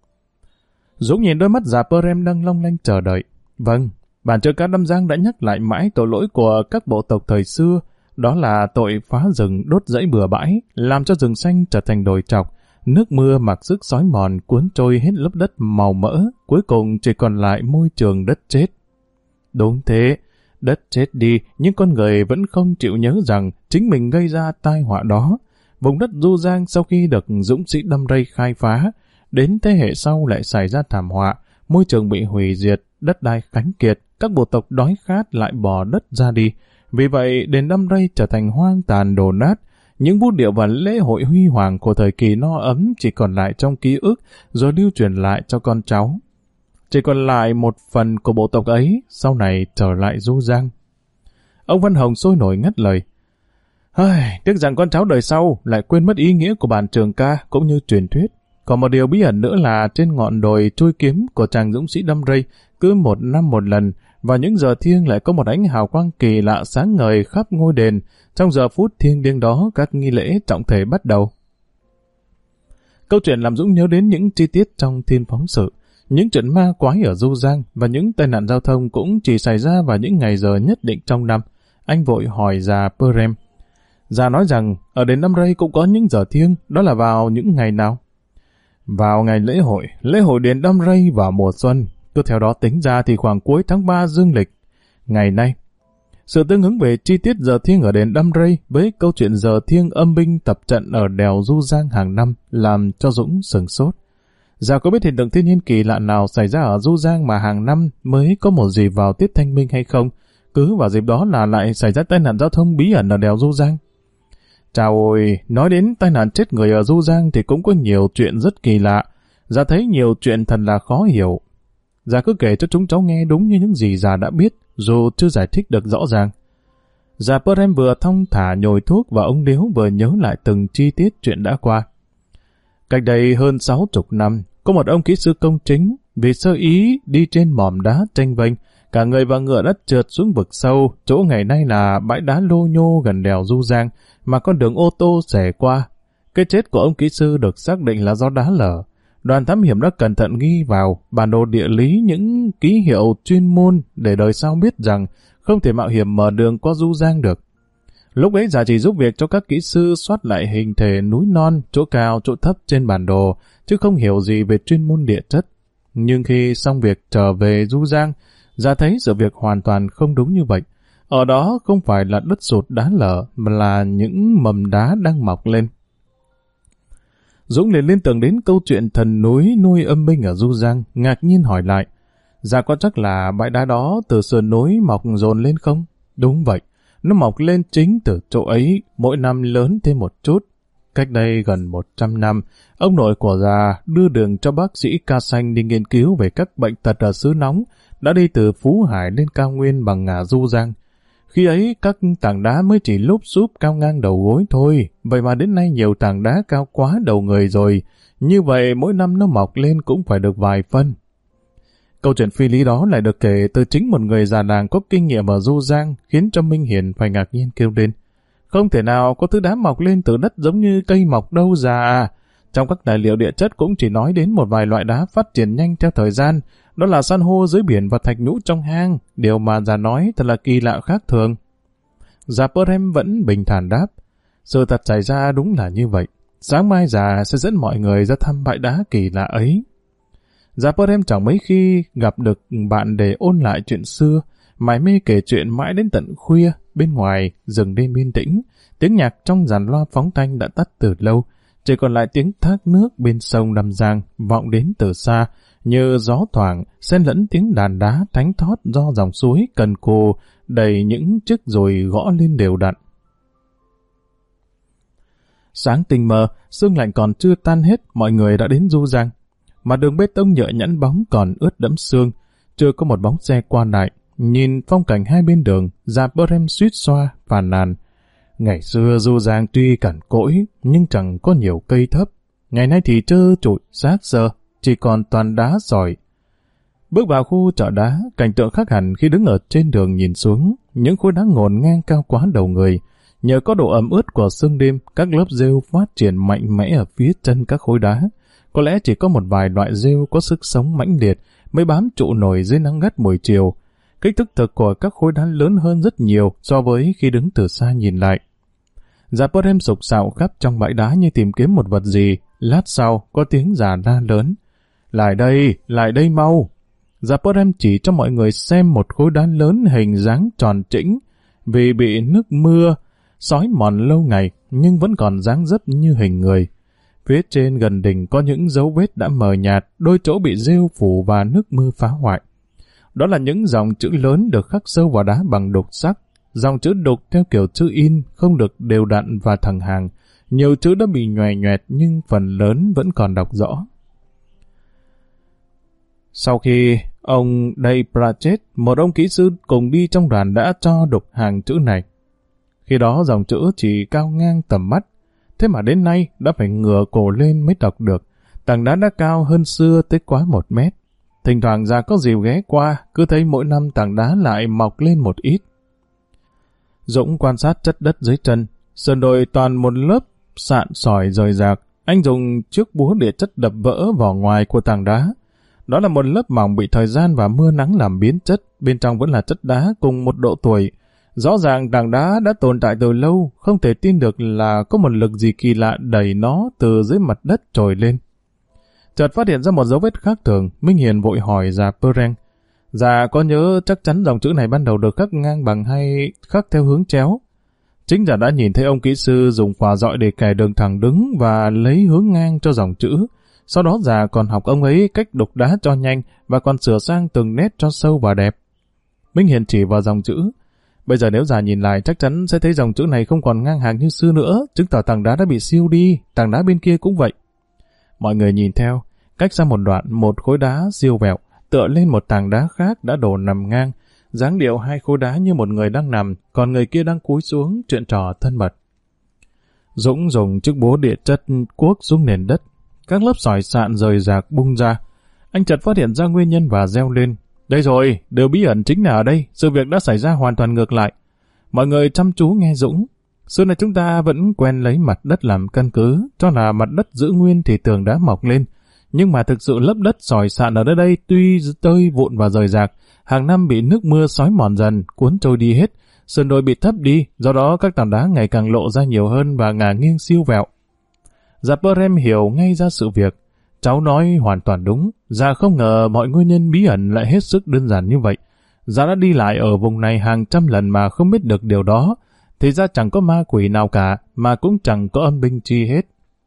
Dũng nhìn đôi mắt Zaporen đang long lanh chờ đợi. Vâng, bản trường ca Đam Giang đã nhắc lại mãi tội lỗi của các bộ tộc thời xưa, đó là tội phá rừng, đốt rẫy bừa bãi, làm cho rừng xanh trở thành đồi trọc, nước mưa mặc sức xói mòn cuốn trôi hết lớp đất màu mỡ, cuối cùng chỉ còn lại môi trường đất chết. Đúng thế, đất chết đi, nhưng con người vẫn không chịu nhớ rằng chính mình gây ra tai họa đó. Vùng đất Du Giang sau khi được dũng sĩ Đam Rây khai phá, đến thế hệ sau lại xảy ra thảm họa, môi trường bị hủy diệt, đất đai khánh kiệt, các bộ tộc đói khát lại bỏ đất ra đi. Vì vậy, đền Đam Rây trở thành hoang tàn đổ nát. Những vũ điệu và lễ hội huy hoàng của thời kỳ no ấm chỉ còn lại trong ký ức, rồi lưu truyền lại cho con cháu. Chỉ còn lại một phần của bộ tộc ấy, sau này trở lại Du Giang. Ông Văn Hồng sôi nổi ngắt lời: tiếc rằng con cháu đời sau lại quên mất ý nghĩa của bản trường ca cũng như truyền thuyết. Còn một điều bí ẩn nữa là trên ngọn đồi trôi kiếm của chàng dũng sĩ Đam Rây, cứ một năm một lần, vào những giờ thiêng lại có một ánh hào quang kỳ lạ sáng ngời khắp ngôi đền. Trong giờ phút thiêng liêng đó, các nghi lễ trọng thể bắt đầu. Câu chuyện làm Dũng nhớ đến những chi tiết trong Thiên Phóng Sự, những trận ma quái ở Du Giang và những tai nạn giao thông cũng chỉ xảy ra vào những ngày giờ nhất định trong năm. Anh vội hỏi già Perem. Già nói rằng ở đền Đam Rây cũng có những giờ thiêng, đó là vào những ngày nào? Vào ngày lễ hội đền Đam Rây vào mùa xuân. Cứ theo đó tính ra thì khoảng cuối tháng 3 dương lịch. Ngày nay, sự tương ứng về chi tiết giờ thiêng ở đền Đam Rây với câu chuyện giờ thiêng âm binh tập trận ở đèo Du Giang hàng năm làm cho Dũng sửng sốt. Già có biết hiện tượng thiên nhiên kỳ lạ nào xảy ra ở Du Giang mà hàng năm mới có một dịp vào tiết thanh minh hay không? Cứ vào dịp đó là lại xảy ra tai nạn giao thông bí ẩn ở đèo Du Giang. Chào ôi, nói đến tai nạn chết người ở Du Giang thì cũng có nhiều chuyện rất kỳ lạ. Già thấy nhiều chuyện thật là khó hiểu. Già cứ kể cho chúng cháu nghe đúng như những gì già đã biết, dù chưa giải thích được rõ ràng. Già Perem vừa thong thả nhồi thuốc vào ống điếu vừa nhớ lại từng chi tiết chuyện đã qua. Cách đây hơn 60 năm, có một ông kỹ sư công chính, vì sơ ý đi trên mỏm đá tranh vênh, cả người và ngựa đã trượt xuống vực sâu, chỗ ngày nay là bãi đá lô nhô gần đèo Du Giang, mà con đường ô tô xẻ qua. Cái chết của ông kỹ sư được xác định là do đá lở. Đoàn thám hiểm đã cẩn thận ghi vào bản đồ địa lý những ký hiệu chuyên môn để đời sau biết rằng không thể mạo hiểm mở đường qua Du Giang được. Lúc ấy già chỉ giúp việc cho các kỹ sư soát lại hình thể núi non, chỗ cao, chỗ thấp trên bản đồ, chứ không hiểu gì về chuyên môn địa chất. Nhưng khi xong việc trở về Du Giang, già thấy sự việc hoàn toàn không đúng như vậy. Ở đó không phải là đất sụt đá lở, mà là những mầm đá đang mọc lên. Dũng liền liên tưởng đến câu chuyện thần núi nuôi âm binh ở Du Giang, ngạc nhiên hỏi lại. Dạ có chắc là bãi đá đó từ sườn núi mọc dồn lên không? Đúng vậy. Nó mọc lên chính từ chỗ ấy, mỗi năm lớn thêm một chút. Cách đây gần 100 năm, ông nội của già đưa đường cho bác sĩ Ca Xanh đi nghiên cứu về các bệnh tật ở xứ nóng, đã đi từ Phú Hải lên cao nguyên bằng ngả Du Giang. Khi ấy, các tảng đá mới chỉ lúp xúp cao ngang đầu gối thôi, vậy mà đến nay nhiều tảng đá cao quá đầu người rồi. Như vậy, mỗi năm nó mọc lên cũng phải được vài phân. Câu chuyện phi lý đó lại được kể từ chính một người già làng có kinh nghiệm ở Du Giang, khiến cho Minh Hiền phải ngạc nhiên kêu lên. Không thể nào có thứ đá mọc lên từ đất giống như cây mọc đâu già. Trong các tài liệu địa chất cũng chỉ nói đến một vài loại đá phát triển nhanh theo thời gian, đó là san hô dưới biển và thạch nhũ trong hang. Điều mà già nói thật là kỳ lạ khác thường. Già Perem vẫn bình thản đáp. Sự thật xảy ra đúng là như vậy. Sáng mai già sẽ dẫn mọi người ra thăm bãi đá kỳ lạ ấy. Già Perem chẳng mấy khi gặp được bạn để ôn lại chuyện xưa, mải mê kể chuyện mãi đến tận khuya. Bên ngoài, rừng đêm yên tĩnh, tiếng nhạc trong dàn loa phóng thanh đã tắt từ lâu, chỉ còn lại tiếng thác nước bên sông Đầm Giang vọng đến từ xa, như gió thoảng, xen lẫn tiếng đàn đá thánh thót do dòng suối cần cù đầy những chiếc dồi gõ lên đều đặn. Sáng tinh mơ, sương lạnh còn chưa tan hết, mọi người đã đến Du Giang. Mà đường bê tông nhựa nhẵn bóng còn ướt đẫm sương, chưa có một bóng xe qua lại. Nhìn phong cảnh hai bên đường, già Perem suýt xoa, phàn nàn. Ngày xưa Du Giang tuy cằn cỗi, nhưng chẳng có nhiều cây thấp. Ngày nay thì trơ trụi, xác xơ, chỉ còn toàn đá sỏi. Bước vào khu chợ đá, cảnh tượng khác hẳn khi đứng ở trên đường nhìn xuống, những khối đá ngổn ngang cao quá đầu người. Nhờ có độ ẩm ướt của sương đêm, các lớp rêu phát triển mạnh mẽ ở phía chân các khối đá. Có lẽ chỉ có một vài loại rêu có sức sống mãnh liệt mới bám trụ nổi dưới nắng gắt buổi chiều. Kích thước thực của các khối đá lớn hơn rất nhiều so với khi đứng từ xa nhìn lại. Già Perem sục sạo khắp trong bãi đá như tìm kiếm một vật gì. Lát sau có tiếng già la lớn. Lại đây mau. Già Perem chỉ cho mọi người xem một khối đá lớn hình dáng tròn trĩnh, vì bị nước mưa xói mòn lâu ngày nhưng vẫn còn dáng dấp như hình người. Phía trên gần đỉnh có những dấu vết đã mờ nhạt, đôi chỗ bị rêu phủ và nước mưa phá hoại. Đó là những dòng chữ lớn được khắc sâu vào đá bằng đục sắc. Dòng chữ đục theo kiểu chữ in không được đều đặn và thẳng hàng. Nhiều chữ đã bị nhòe nhoẹt nhưng phần lớn vẫn còn đọc rõ. Sau khi ông Day Pratchett, một ông kỹ sư cùng đi trong đoàn đã cho đục hàng chữ này. Khi đó dòng chữ chỉ cao ngang tầm mắt, thế mà đến nay đã phải ngửa cổ lên mới đọc được. Tảng đá đã cao hơn xưa tới quá 1 mét. Thỉnh thoảng già có dìu ghé qua, cứ thấy mỗi năm tảng đá lại mọc lên một ít. Dũng quan sát chất đất dưới chân, sườn đồi toàn một lớp sạn sỏi rời rạc. Anh dùng chiếc búa để chất đập vỡ vỏ ngoài của tảng đá. Đó là một lớp mỏng bị thời gian và mưa nắng làm biến chất, bên trong vẫn là chất đá cùng một độ tuổi. Rõ ràng tảng đá đã tồn tại từ lâu, không thể tin được là có một lực gì kỳ lạ đẩy nó từ dưới mặt đất trồi lên. Chợt phát hiện ra một dấu vết khác thường, Minh Hiền vội hỏi già Perem. Già có nhớ chắc chắn dòng chữ này ban đầu được khắc ngang bằng hay khắc theo hướng chéo? Chính già đã nhìn thấy ông kỹ sư dùng khóa dọi để kẻ đường thẳng đứng và lấy hướng ngang cho dòng chữ. Sau đó già còn học ông ấy cách đục đá cho nhanh và còn sửa sang từng nét cho sâu và đẹp. Minh Hiền chỉ vào dòng chữ. Bây giờ nếu già nhìn lại chắc chắn sẽ thấy dòng chữ này không còn ngang hàng như xưa nữa, chứng tỏ tảng đá đã bị siêu đi, tảng đá bên kia cũng vậy. Mọi người nhìn theo, cách ra một đoạn một khối đá siêu vẹo, tựa lên một tảng đá khác đã đổ nằm ngang, dáng điệu hai khối đá như một người đang nằm, còn người kia đang cúi xuống chuyện trò thân mật. Dũng dùng chiếc búa địa chất cuốc xuống nền đất, các lớp sỏi sạn rời rạc bung ra. Anh chợt phát hiện ra nguyên nhân và reo lên. Đây rồi, điều bí ẩn chính là ở đây, sự việc đã xảy ra hoàn toàn ngược lại. Mọi người chăm chú nghe Dũng. Xưa này chúng ta vẫn quen lấy mặt đất làm căn cứ, cho là mặt đất giữ nguyên thì tường đá mọc lên. Nhưng mà thực sự lớp đất sỏi sạn ở đây tuy tơi vụn và rời rạc, hàng năm bị nước mưa xói mòn dần, cuốn trôi đi hết, sườn đồi bị thấp đi, do đó các tảng đá ngày càng lộ ra nhiều hơn và ngả nghiêng siêu vẹo. Già Perem hiểu ngay ra sự việc. Cháu nói hoàn toàn đúng, già không ngờ mọi nguyên nhân bí ẩn lại hết sức đơn giản như vậy. Già đã đi lại ở vùng này hàng trăm lần mà không biết được điều đó, thì ra chẳng có ma quỷ nào cả, mà cũng chẳng có âm binh chi hết.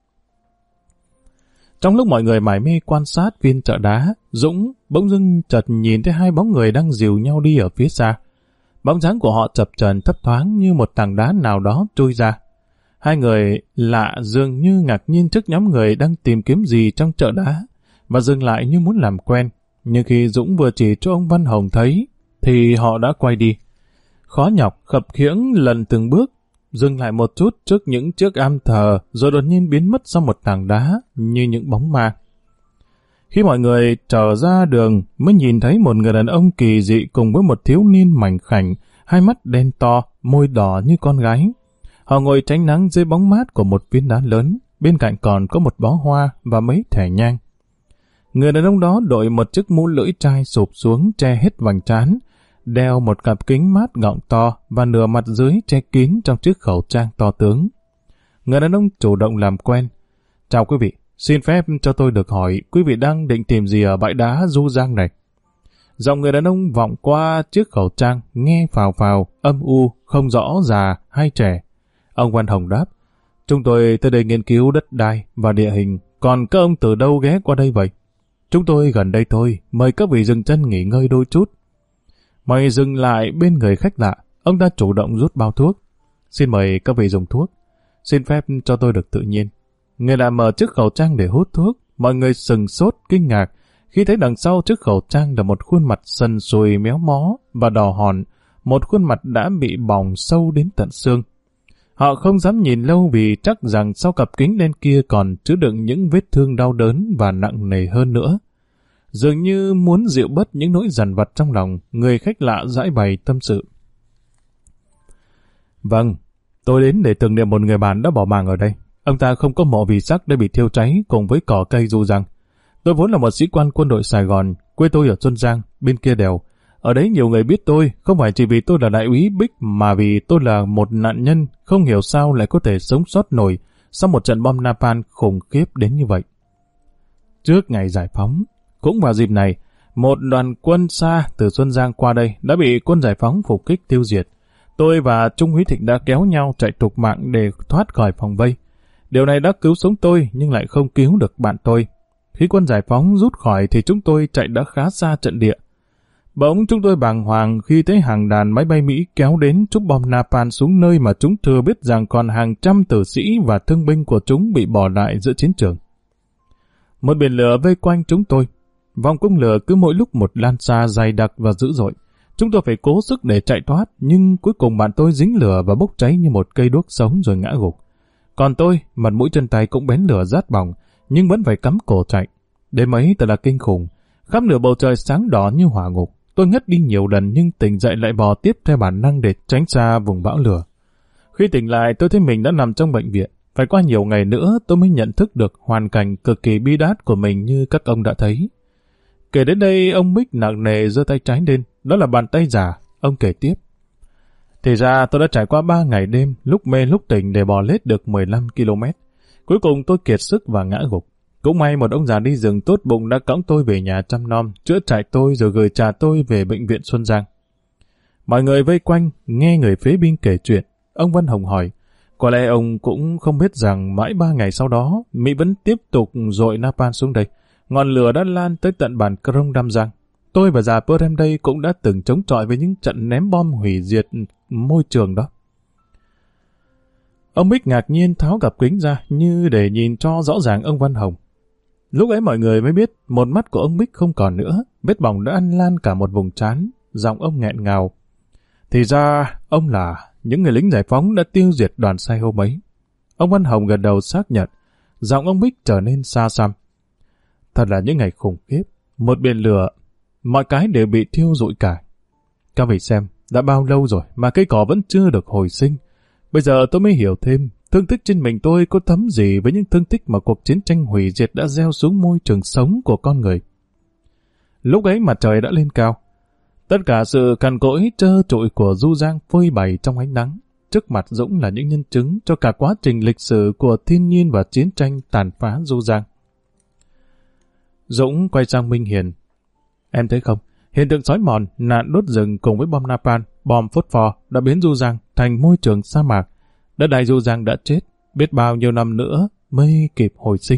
Trong lúc mọi người mải mê quan sát viên chợ đá, Dũng bỗng dưng chợt nhìn thấy hai bóng người đang dìu nhau đi ở phía xa. Bóng dáng của họ chập chờn thấp thoáng như một tảng đá nào đó trôi ra. Hai người lạ dường như ngạc nhiên trước nhóm người đang tìm kiếm gì trong chợ đá, và dừng lại như muốn làm quen. Nhưng khi Dũng vừa chỉ cho ông Văn Hồng thấy, thì họ đã quay đi. Khó nhọc, khập khiễng lần từng bước, dừng lại một chút trước những chiếc am thờ, rồi đột nhiên biến mất sau một tảng đá như những bóng ma. Khi mọi người trở ra đường, mới nhìn thấy một người đàn ông kỳ dị cùng với một thiếu niên mảnh khảnh, hai mắt đen to, môi đỏ như con gái. Họ ngồi tránh nắng dưới bóng mát của một viên đá lớn, bên cạnh còn có một bó hoa và mấy thẻ nhang. Người đàn ông đó đội một chiếc mũ lưỡi trai sụp xuống che hết vành trán, đeo một cặp kính mát gọng to và nửa mặt dưới che kín trong chiếc khẩu trang to tướng. Người đàn ông chủ động làm quen. Chào quý vị, xin phép cho tôi được hỏi quý vị đang định tìm gì ở bãi đá Du Giang này? Giọng người đàn ông vọng qua chiếc khẩu trang, nghe phào phào, âm u, không rõ già hay trẻ. Ông Văn Hồng đáp, chúng tôi tới đây nghiên cứu đất đai và địa hình, còn các ông từ đâu ghé qua đây vậy? Chúng tôi gần đây thôi, mời các vị dừng chân nghỉ ngơi đôi chút. Mời dừng lại bên người khách lạ, ông ta chủ động rút bao thuốc. Xin mời các vị dùng thuốc. Xin phép cho tôi được tự nhiên. Người lạ mở chiếc khẩu trang để hút thuốc, mọi người sừng sốt, kinh ngạc, khi thấy đằng sau chiếc khẩu trang là một khuôn mặt sần sùi méo mó và đỏ hòn, một khuôn mặt đã bị bỏng sâu đến tận xương. Họ không dám nhìn lâu vì chắc rằng sau cặp kính đen kia còn chứa đựng những vết thương đau đớn và nặng nề hơn nữa. Dường như muốn dịu bớt những nỗi dằn vặt trong lòng, người khách lạ giải bày tâm sự. Vâng, tôi đến để tưởng niệm một người bạn đã bỏ mạng ở đây. Ông ta không có mộ vì xác đã bị thiêu cháy cùng với cỏ cây Du Giang. Tôi vốn là một sĩ quan quân đội Sài Gòn, quê tôi ở Xuân Giang, bên kia đèo. Ở đấy nhiều người biết tôi, không phải chỉ vì tôi là đại úy Bích mà vì tôi là một nạn nhân không hiểu sao lại có thể sống sót nổi sau một trận bom napalm khủng khiếp đến như vậy. Trước ngày giải phóng, cũng vào dịp này, một đoàn quân xa từ Xuân Giang qua đây đã bị quân giải phóng phục kích tiêu diệt. Tôi và Trung úy Thịnh đã kéo nhau chạy trục mạng để thoát khỏi phòng vây. Điều này đã cứu sống tôi nhưng lại không cứu được bạn tôi. Khi quân giải phóng rút khỏi thì chúng tôi chạy đã khá xa trận địa. Bỗng chúng tôi bàng hoàng khi thấy hàng đàn máy bay Mỹ kéo đến trút bom napalm xuống nơi mà chúng thừa biết rằng còn hàng trăm tử sĩ và thương binh của chúng bị bỏ lại giữa chiến trường. Một biển lửa vây quanh chúng tôi. Vòng cung lửa cứ mỗi lúc một lan xa dày đặc và dữ dội. Chúng tôi phải cố sức để chạy thoát, nhưng cuối cùng bạn tôi dính lửa và bốc cháy như một cây đuốc sống rồi ngã gục. Còn tôi, mặt mũi chân tay cũng bén lửa rát bỏng, nhưng vẫn phải cắm cổ chạy. Đêm ấy thật là kinh khủng. Khắp nửa bầu trời sáng đỏ như hỏa ngục. Tôi ngất đi nhiều lần nhưng tỉnh dậy lại bò tiếp theo bản năng để tránh xa vùng bão lửa. Khi tỉnh lại tôi thấy mình đã nằm trong bệnh viện. Phải qua nhiều ngày nữa tôi mới nhận thức được hoàn cảnh cực kỳ bi đát của mình như các ông đã thấy. Kể đến đây ông Bích nặng nề giơ tay trái lên. Đó là bàn tay giả. Ông kể tiếp. Thì ra tôi đã trải qua 3 ngày đêm lúc mê lúc tỉnh để bò lết được 15 km. Cuối cùng tôi kiệt sức và ngã gục. Cũng may một ông già đi rừng tốt bụng đã cõng tôi về nhà chăm nom, chữa chạy tôi rồi gửi trả tôi về bệnh viện Xuân Giang. Mọi người vây quanh, nghe người phế binh kể chuyện. Ông Văn Hồng hỏi, có lẽ ông cũng không biết rằng mãi 3 ngày sau đó, Mỹ vẫn tiếp tục dội napalm xuống đây. Ngọn lửa đã lan tới tận bản Krông Đam Giang. Tôi và già Perem đây cũng đã từng chống chọi với những trận ném bom hủy diệt môi trường đó. Ông Bích ngạc nhiên tháo cặp kính ra như để nhìn cho rõ ràng ông Văn Hồng. Lúc ấy mọi người mới biết một mắt của ông Bích không còn nữa, vết bỏng đã ăn lan cả một vùng trán, giọng ông nghẹn ngào. Thì ra ông là những người lính giải phóng đã tiêu diệt đoàn sai hôm ấy. Ông Văn Hồng gật đầu xác nhận, giọng ông Bích trở nên xa xăm. Thật là những ngày khủng khiếp, một biển lửa, mọi cái đều bị thiêu rụi cả. Các vị xem, đã bao lâu rồi mà cây cỏ vẫn chưa được hồi sinh. Bây giờ tôi mới hiểu thêm, thương tích trên mình tôi có thấm gì với những thương tích mà cuộc chiến tranh hủy diệt đã gieo xuống môi trường sống của con người. Lúc ấy mặt trời đã lên cao. Tất cả sự cằn cỗi trơ trụi của Du Giang phơi bày trong ánh nắng. Trước mặt Dũng là những nhân chứng cho cả quá trình lịch sử của thiên nhiên và chiến tranh tàn phá Du Giang. Dũng quay sang Minh Hiền. Em thấy không, hiện tượng xói mòn, nạn đốt rừng cùng với bom napalm, bom phốt pho đã biến Du Giang thành môi trường sa mạc. Đất đai Du Giang đã chết, biết bao nhiêu năm nữa mới kịp hồi sinh.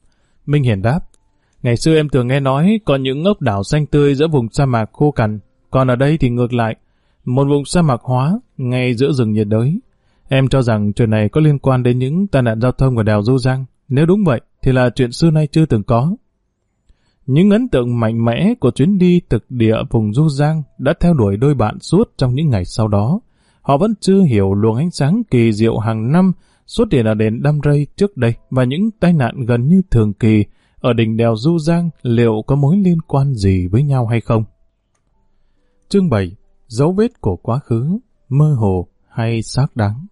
Minh Hiền đáp, ngày xưa em thường nghe nói có những ốc đảo xanh tươi giữa vùng sa mạc khô cằn, còn ở đây thì ngược lại, một vùng sa mạc hóa ngay giữa rừng nhiệt đới. Em cho rằng chuyện này có liên quan đến những tai nạn giao thông ở đèo Du Giang. Nếu đúng vậy, thì là chuyện xưa nay chưa từng có. Những ấn tượng mạnh mẽ của chuyến đi thực địa vùng Du Giang đã theo đuổi đôi bạn suốt trong những ngày sau đó. Họ vẫn chưa hiểu luồng ánh sáng kỳ diệu hàng năm xuất hiện ở đền Đam Rây trước đây và những tai nạn gần như thường kỳ ở đỉnh đèo Du Giang liệu có mối liên quan gì với nhau hay không. Chương 7. Dấu vết của quá khứ, mơ hồ hay xác đáng.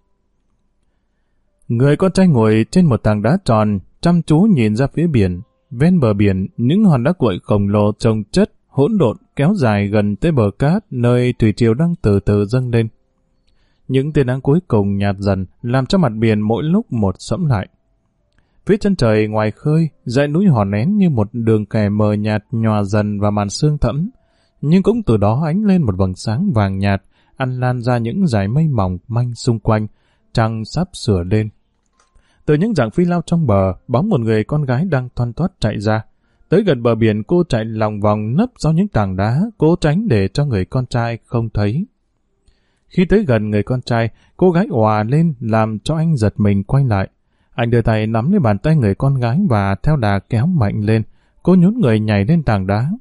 Người con trai ngồi trên một tảng đá tròn, chăm chú nhìn ra phía biển. Ven bờ biển, những hòn đá cuội khổng lồ chồng chất, hỗn độn kéo dài gần tới bờ cát nơi thủy triều đang từ từ dâng lên. Những tia nắng cuối cùng nhạt dần làm cho mặt biển mỗi lúc một sẫm lại. Phía chân trời ngoài khơi, dãy núi Hòn Nén như một đường kẻ mờ nhạt nhòa dần vào màn sương thẫm, nhưng cũng từ đó ánh lên một vầng sáng vàng nhạt, ăn lan ra những dải mây mỏng manh xung quanh, trăng sắp sửa lên. Từ những dặng phi lao trong bờ, bóng một người con gái đang thoăn thoắt chạy ra. Tới gần bờ biển, cô chạy lòng vòng nấp sau những tảng đá, cố tránh để cho người con trai không thấy. Khi tới gần người con trai, cô gái òa lên làm cho anh giật mình quay lại. Anh đưa tay nắm lấy bàn tay người con gái và theo đà kéo mạnh lên. Cô nhún người nhảy lên tảng đá.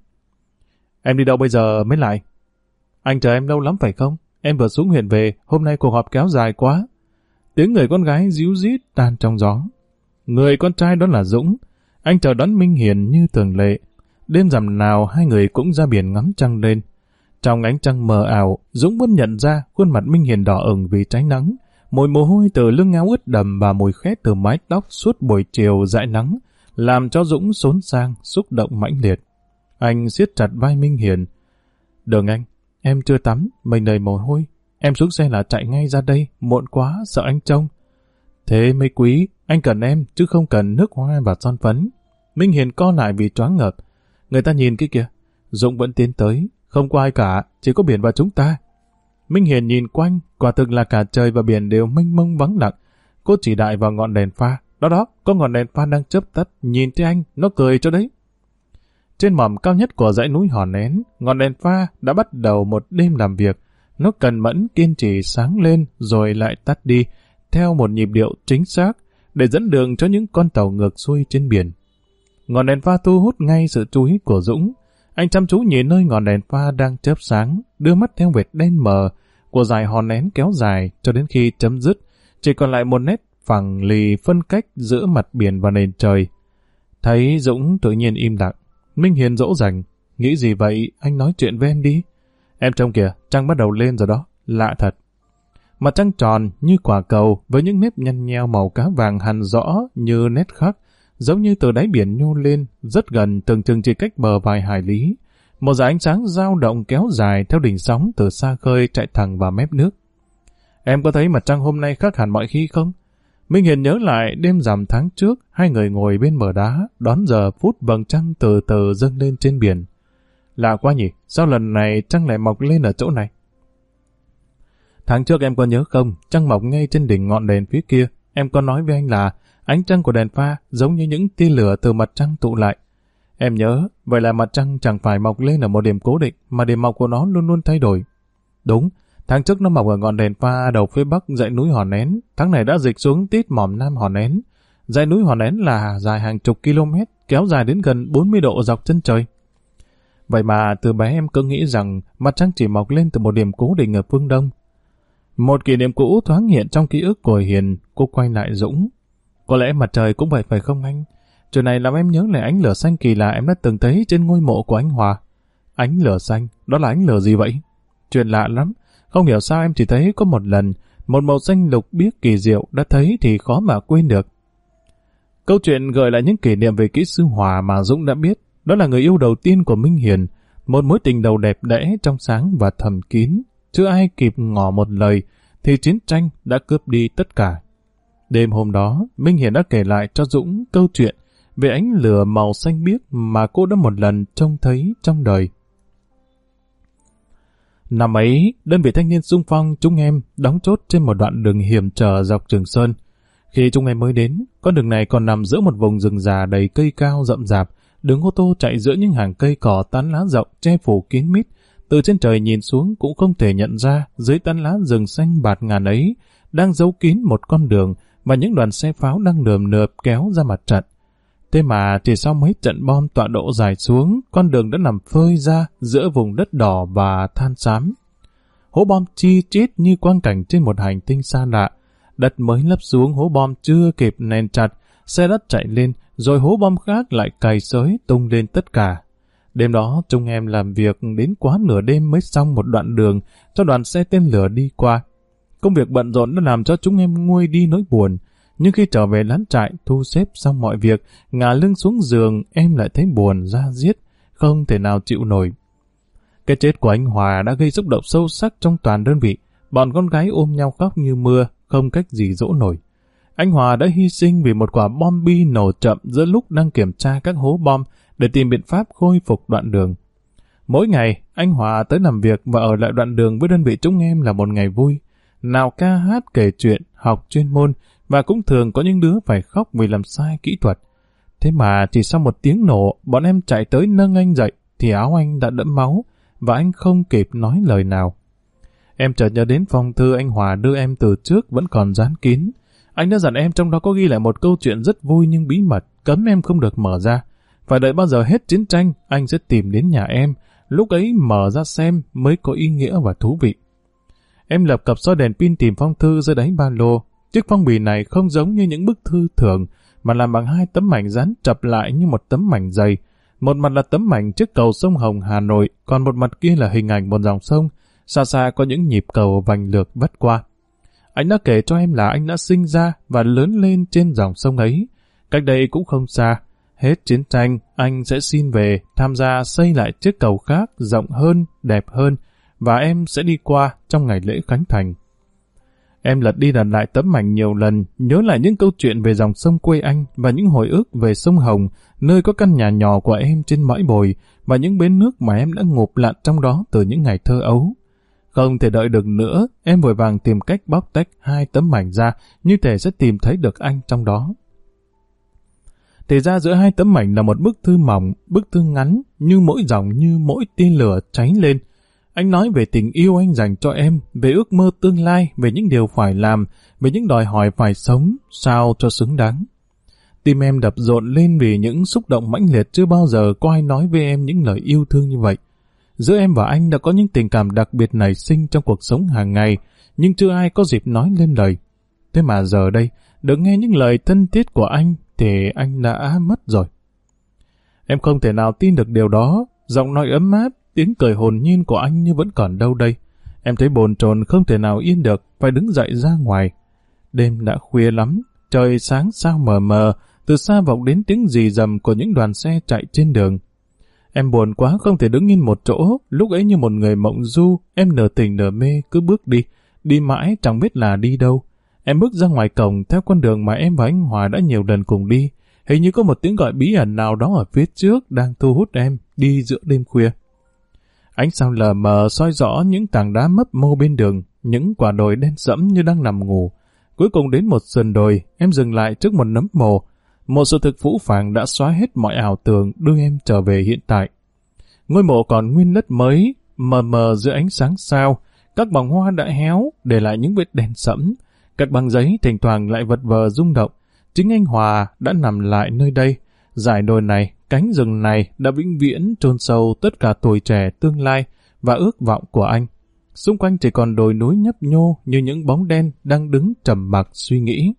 Em đi đâu bây giờ mới lại? Anh chờ em lâu lắm phải không? Em vừa xuống huyện về, hôm nay cuộc họp kéo dài quá. Tiếng người con gái ríu rít tan trong gió. Người con trai đó là Dũng. Anh chờ đón Minh Hiền như thường lệ. Đêm rằm nào hai người cũng ra biển ngắm trăng lên. Trong ánh trăng mờ ảo, Dũng vẫn nhận ra khuôn mặt Minh Hiền đỏ ửng vì tránh nắng. Mùi mồ hôi từ lưng áo ướt đầm và mùi khét từ mái tóc suốt buổi chiều dãi nắng, làm cho Dũng xốn sang, xúc động mãnh liệt. Anh siết chặt vai Minh Hiền. Đừng anh, em chưa tắm, mình đầy mồ hôi. Em xuống xe là chạy ngay ra đây, muộn quá, sợ anh trông. Thế mới quý, anh cần em, chứ không cần nước hoa và son phấn. Minh Hiền co lại vì choáng ngợp. Người ta nhìn cái kìa. Dũng vẫn tiến tới, không có ai cả, chỉ có biển và chúng ta. Minh Hiền nhìn quanh, quả thực là cả trời và biển đều mênh mông vắng lặng. Cô chỉ đại vào ngọn đèn pha. Đó đó, có ngọn đèn pha đang chớp tắt, nhìn thấy anh, nó cười cho đấy. Trên mỏm cao nhất của dãy núi Hòn Nén, ngọn đèn pha đã bắt đầu một đêm làm việc. Nó cần mẫn kiên trì sáng lên rồi lại tắt đi, theo một nhịp điệu chính xác, để dẫn đường cho những con tàu ngược xuôi trên biển. Ngọn đèn pha thu hút ngay sự chú ý của Dũng. Anh chăm chú nhìn nơi ngọn đèn pha đang chớp sáng, đưa mắt theo vệt đen mờ của dải hòn nén kéo dài cho đến khi chấm dứt, chỉ còn lại một nét phẳng lì phân cách giữa mặt biển và nền trời. Thấy Dũng tự nhiên im lặng, Minh Hiền dỗ dành. Nghĩ gì vậy, anh nói chuyện với em đi. Em trông kìa, trăng bắt đầu lên rồi đó, lạ thật. Mặt trăng tròn như quả cầu với những nếp nhăn nheo màu cá vàng hằn rõ như nét khắc, giống như từ đáy biển nhô lên, rất gần, tưởng chừng chỉ cách bờ vài hải lý. Một dải ánh sáng dao động kéo dài theo đỉnh sóng từ xa khơi chạy thẳng vào mép nước. Em có thấy mặt trăng hôm nay khác hẳn mọi khi không? Minh Hiền nhớ lại đêm rằm tháng trước, hai người ngồi bên bờ đá, đón giờ phút vầng trăng từ từ dâng lên trên biển. Lạ quá nhỉ, sao lần này trăng lại mọc lên ở chỗ này? Tháng trước em có nhớ không, trăng mọc ngay trên đỉnh ngọn đèn phía kia. Em có nói với anh là ánh trăng của đèn pha giống như những tia lửa từ mặt trăng tụ lại. Em nhớ, vậy là mặt trăng chẳng phải mọc lên ở một điểm cố định, mà điểm mọc của nó luôn luôn thay đổi. Đúng, tháng trước nó mọc ở ngọn đèn pha đầu phía bắc dãy núi Hòn Nén, tháng này đã dịch xuống tít mỏm nam Hòn Nén. Dãy núi Hòn Nén là dài hàng chục km, kéo dài đến gần 40 độ dọc chân trời. Vậy mà từ bé em cứ nghĩ rằng mặt trăng chỉ mọc lên từ một điểm cố định ở phương Đông. Một kỷ niệm cũ thoáng hiện trong ký ức của Hiền, cô quay lại Dũng. Có lẽ mặt trời cũng vậy phải không anh? Chuyện này làm em nhớ lại ánh lửa xanh kỳ lạ em đã từng thấy trên ngôi mộ của anh Hòa. Ánh lửa xanh, đó là ánh lửa gì vậy? Chuyện lạ lắm, không hiểu sao em chỉ thấy có một lần, một màu xanh lục biếc kỳ diệu đã thấy thì khó mà quên được. Câu chuyện gợi lại những kỷ niệm về kỹ sư Hòa mà Dũng đã biết. Đó là người yêu đầu tiên của Minh Hiền, một mối tình đầu đẹp đẽ, trong sáng và thầm kín. Chưa ai kịp ngỏ một lời, thì chiến tranh đã cướp đi tất cả. Đêm hôm đó, Minh Hiền đã kể lại cho Dũng câu chuyện về ánh lửa màu xanh biếc mà cô đã một lần trông thấy trong đời. Năm ấy, đơn vị thanh niên xung phong chúng em đóng chốt trên một đoạn đường hiểm trở dọc Trường Sơn. Khi chúng em mới đến, con đường này còn nằm giữa một vùng rừng già đầy cây cao rậm rạp. Đường ô tô chạy giữa những hàng cây cỏ tán lá rộng che phủ kín mít, Từ trên trời nhìn xuống cũng không thể nhận ra dưới tán lá rừng xanh bạt ngàn ấy đang giấu kín một con đường và những đoàn xe pháo đang nườm nượp kéo ra mặt trận. Thế mà chỉ sau mấy trận bom tọa độ dài xuống, con đường đã nằm phơi ra giữa vùng đất đỏ và than xám. Hố bom chi chít như quang cảnh trên một hành tinh xa lạ. Đất mới lấp xuống, hố bom chưa kịp nền chặt, xe đất chạy lên, rồi hố bom khác lại cày xới tung lên tất cả. Đêm đó, chúng em làm việc đến quá nửa đêm mới xong một đoạn đường cho đoàn xe tên lửa đi qua. Công việc bận rộn đã làm cho chúng em nguôi đi nỗi buồn. Nhưng khi trở về lán trại, thu xếp xong mọi việc, ngả lưng xuống giường, em lại thấy buồn da diết, không thể nào chịu nổi. Cái chết của anh Hòa đã gây xúc động sâu sắc trong toàn đơn vị. Bọn con gái ôm nhau khóc như mưa, không cách gì dỗ nổi. Anh Hòa đã hy sinh vì một quả bom bi nổ chậm giữa lúc đang kiểm tra các hố bom để tìm biện pháp khôi phục đoạn đường. Mỗi ngày, anh Hòa tới làm việc và ở lại đoạn đường với đơn vị chúng em là một ngày vui. Nào ca hát kể chuyện, học chuyên môn, và cũng thường có những đứa phải khóc vì làm sai kỹ thuật. Thế mà chỉ sau một tiếng nổ, bọn em chạy tới nâng anh dậy, thì áo anh đã đẫm máu, và anh không kịp nói lời nào. Em chợt nhớ đến phong thư anh Hòa đưa em từ trước vẫn còn dán kín. Anh đã dặn em trong đó có ghi lại một câu chuyện rất vui nhưng bí mật, cấm em không được mở ra. Phải đợi bao giờ hết chiến tranh, anh sẽ tìm đến nhà em, lúc ấy mở ra xem mới có ý nghĩa và thú vị. Em lập cập soi đèn pin tìm phong thư dưới đáy ba lô. Chiếc phong bì này không giống như những bức thư thường, mà làm bằng 2 tấm mảnh dán chập lại như một tấm mảnh dày. Một mặt là tấm mảnh chiếc cầu sông Hồng Hà Nội, còn một mặt kia là hình ảnh một dòng sông. Xa xa có những nhịp cầu vành lược vắt qua. Anh đã kể cho em là anh đã sinh ra và lớn lên trên dòng sông ấy. Cách đây cũng không xa. Hết chiến tranh, anh sẽ xin về tham gia xây lại chiếc cầu khác rộng hơn, đẹp hơn, và em sẽ đi qua trong ngày lễ khánh thành. Em lật đi lật lại tấm mảnh nhiều lần, nhớ lại những câu chuyện về dòng sông quê anh và những hồi ức về sông Hồng, nơi có căn nhà nhỏ của em trên bãi bồi và những bến nước mà em đã ngụp lặn trong đó từ những ngày thơ ấu. Không thể đợi được nữa, em vội vàng tìm cách bóc tách 2 tấm mảnh ra, như thể sẽ tìm thấy được anh trong đó. Thì ra giữa 2 tấm mảnh là một bức thư mỏng, bức thư ngắn, như mỗi dòng như mỗi tia lửa cháy lên. Anh nói về tình yêu anh dành cho em, về ước mơ tương lai, về những điều phải làm, về những đòi hỏi phải sống, sao cho xứng đáng. Tim em đập rộn lên vì những xúc động mãnh liệt, chưa bao giờ có ai nói với em những lời yêu thương như vậy. Giữa em và anh đã có những tình cảm đặc biệt nảy sinh trong cuộc sống hàng ngày, nhưng chưa ai có dịp nói lên lời. Thế mà giờ đây, được nghe những lời thân thiết của anh, thì anh đã mất rồi. Em không thể nào tin được điều đó, giọng nói ấm áp, tiếng cười hồn nhiên của anh như vẫn còn đâu đây. Em thấy bồn chồn không thể nào yên được, phải đứng dậy ra ngoài. Đêm đã khuya lắm, trời sáng sao mờ mờ, từ xa vọng đến tiếng rì rầm của những đoàn xe chạy trên đường. Em buồn quá không thể đứng yên một chỗ, lúc ấy như một người mộng du, em nửa tỉnh nửa mê cứ bước đi mãi chẳng biết là đi đâu. Em bước ra ngoài cổng theo con đường mà em và anh Hòa đã nhiều lần cùng đi. Hình như có một tiếng gọi bí ẩn nào đó ở phía trước đang thu hút em đi giữa đêm khuya. Ánh sao lờ mờ soi rõ những tảng đá mấp mô bên đường, những quả đồi đen sẫm như đang nằm ngủ. Cuối cùng đến một sườn đồi, em dừng lại trước một nấm mồ. Một sự thực phũ phàng đã xóa hết mọi ảo tưởng đưa em trở về hiện tại. Ngôi mộ còn nguyên đất mới, mờ mờ dưới ánh sáng sao. Các bông hoa đã héo, để lại những vết đen sẫm. Các băng giấy thỉnh thoảng lại vật vờ rung động. Chính anh Hòa đã nằm lại nơi đây. Dải đồi này, cánh rừng này đã vĩnh viễn chôn sâu tất cả tuổi trẻ tương lai và ước vọng của anh. Xung quanh chỉ còn đồi núi nhấp nhô như những bóng đen đang đứng trầm mặc suy nghĩ.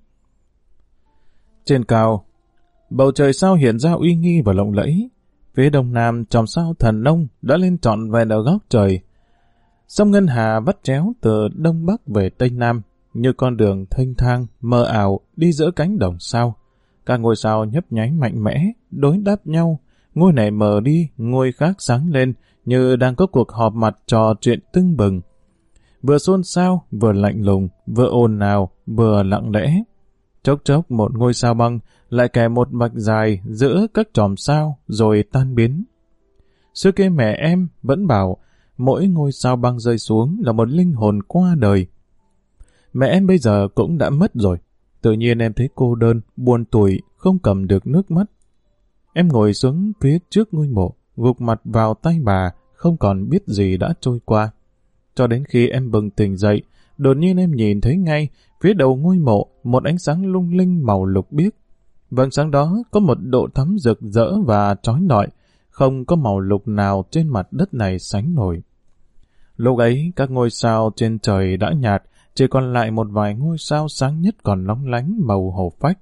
Trên cao, bầu trời sao hiện ra uy nghi và lộng lẫy. Phía đông nam, chòm sao thần nông đã lên trọn vẹn ở góc trời. Sông Ngân Hà vắt chéo từ đông bắc về tây nam, như con đường thênh thang, mờ ảo đi giữa cánh đồng sao. Các ngôi sao nhấp nháy mạnh mẽ, đối đáp nhau. Ngôi này mờ đi, ngôi khác sáng lên, như đang có cuộc họp mặt trò chuyện tưng bừng. Vừa xôn xao, vừa lạnh lùng, vừa ồn ào, vừa lặng lẽ. Chốc chốc một ngôi sao băng lại kè một mạch dài giữa các chòm sao rồi tan biến. Xưa kia mẹ em vẫn bảo mỗi ngôi sao băng rơi xuống là một linh hồn qua đời. Mẹ em bây giờ cũng đã mất rồi. Tự nhiên em thấy cô đơn, buồn tủi, không cầm được nước mắt. Em ngồi xuống phía trước ngôi mộ, gục mặt vào tay bà, không còn biết gì đã trôi qua. Cho đến khi em bừng tỉnh dậy, đột nhiên em nhìn thấy ngay phía đầu ngôi mộ một ánh sáng lung linh màu lục biếc. Vầng sáng đó có một độ thắm rực rỡ và chói lọi, không có màu lục nào trên mặt đất này sánh nổi. Lúc ấy các ngôi sao trên trời đã nhạt, chỉ còn lại một vài ngôi sao sáng nhất còn lóng lánh màu hổ phách.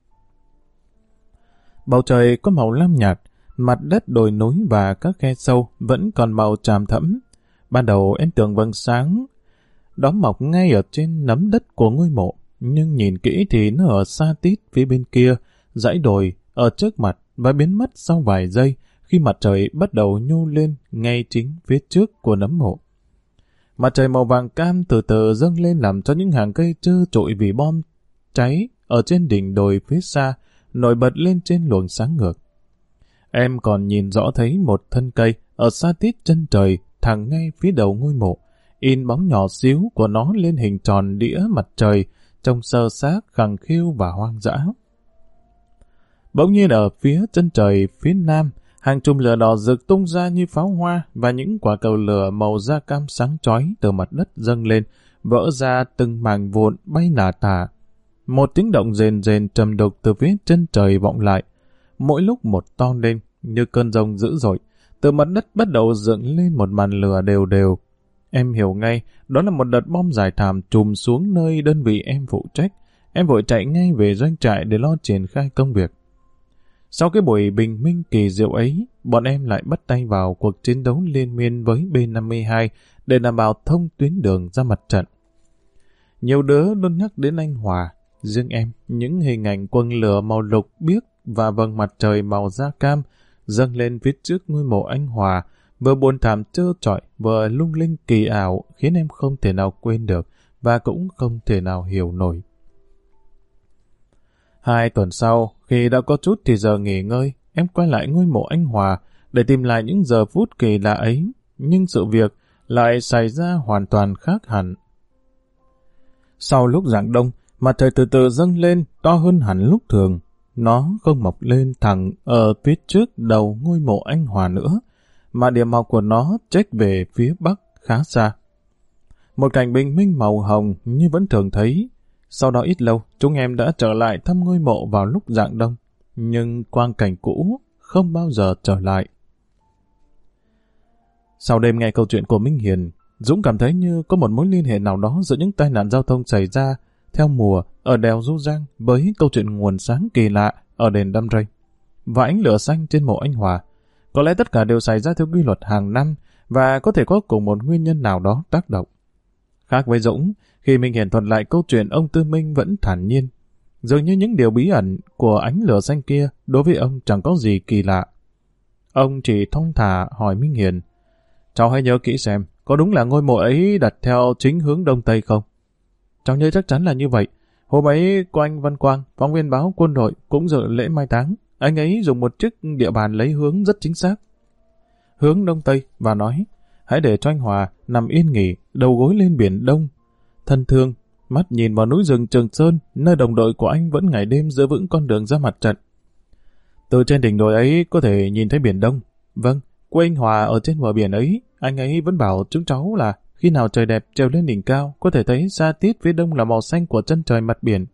Bầu trời có màu lam nhạt, mặt đất đồi núi và các khe sâu vẫn còn màu tràm thẫm. Ban đầu em tưởng vầng sáng đó mọc ngay ở trên nấm đất của ngôi mộ, nhưng nhìn kỹ thì nó ở xa tít phía bên kia, dãy đồi ở trước mặt và biến mất sau vài giây khi mặt trời bắt đầu nhô lên ngay chính phía trước của nấm mộ. Mặt trời màu vàng cam từ từ dâng lên làm cho những hàng cây trơ trụi vì bom cháy ở trên đỉnh đồi phía xa nổi bật lên trên luồng sáng ngược. Em còn nhìn rõ thấy một thân cây ở xa tít chân trời thẳng ngay phía đầu ngôi mộ, in bóng nhỏ xíu của nó lên hình tròn đĩa mặt trời, trông sơ xác, khằng khiu và hoang dã. Bỗng nhiên ở phía chân trời phía nam, hàng chùm lửa đỏ rực tung ra như pháo hoa và những quả cầu lửa màu da cam sáng chói từ mặt đất dâng lên, vỡ ra từng mảng vụn bay lả tả. Một tiếng động rền rền trầm đục từ phía chân trời vọng lại, mỗi lúc một to lên như cơn giông dữ dội. Từ mặt đất bắt đầu dựng lên một màn lửa đều đều. Em hiểu ngay, đó là một đợt bom giải thảm trùm xuống nơi đơn vị em phụ trách. Em vội chạy ngay về doanh trại để lo triển khai công việc. Sau cái buổi bình minh kỳ diệu ấy, bọn em lại bắt tay vào cuộc chiến đấu liên miên với B-52 để đảm bảo thông tuyến đường ra mặt trận. Nhiều đứa luôn nhắc đến anh Hòa. Riêng em, những hình ảnh quần lửa màu lục biếc và vầng mặt trời màu da cam dâng lên phía trước ngôi mộ anh Hòa, vừa buồn thảm trơ trọi, vừa lung linh kỳ ảo, khiến em không thể nào quên được và cũng không thể nào hiểu nổi. 2 tuần sau, khi đã có chút thì giờ nghỉ ngơi, em quay lại ngôi mộ anh Hòa để tìm lại những giờ phút kỳ lạ ấy, nhưng sự việc lại xảy ra hoàn toàn khác hẳn. Sau lúc rạng đông, mặt trời từ từ dâng lên to hơn hẳn lúc thường. Nó không mọc lên thẳng ở phía trước đầu ngôi mộ anh Hòa nữa, mà điểm mọc của nó chếch về phía bắc khá xa. Một cảnh bình minh màu hồng như vẫn thường thấy. Sau đó ít lâu, chúng em đã trở lại thăm ngôi mộ vào lúc rạng đông, nhưng quang cảnh cũ không bao giờ trở lại. Sau đêm nghe câu chuyện của Minh Hiền, Dũng cảm thấy như có một mối liên hệ nào đó giữa những tai nạn giao thông xảy ra theo mùa ở đèo Du Giang với câu chuyện nguồn sáng kỳ lạ ở đền Đam Rây và ánh lửa xanh trên mộ anh Hòa. Có lẽ tất cả đều xảy ra theo quy luật hàng năm và có thể có cùng một nguyên nhân nào đó tác động. Khác với Dũng, khi Minh Hiền thuật lại câu chuyện, ông Tư Minh vẫn thản nhiên. Dường như những điều bí ẩn của ánh lửa xanh kia đối với ông chẳng có gì kỳ lạ. Ông chỉ thong thả hỏi Minh Hiền, cháu hãy nhớ kỹ xem, có đúng là ngôi mộ ấy đặt theo chính hướng đông tây không? Cháu nhớ chắc chắn là như vậy. Hôm ấy có anh Văn Quang, phóng viên báo Quân đội, cũng dự lễ mai táng. Anh ấy dùng một chiếc địa bàn lấy hướng rất chính xác, hướng đông tây, và nói, hãy để cho anh Hòa nằm yên nghỉ, đầu gối lên biển Đông. Thân thương, mắt nhìn vào núi rừng Trường Sơn, nơi đồng đội của anh vẫn ngày đêm giữ vững con đường ra mặt trận. Từ trên đỉnh đồi ấy có thể nhìn thấy biển Đông. Vâng, quê anh Hòa ở trên bờ biển ấy, anh ấy vẫn bảo chúng cháu là khi nào trời đẹp trèo lên đỉnh cao, có thể thấy xa tít phía đông là màu xanh của chân trời mặt biển.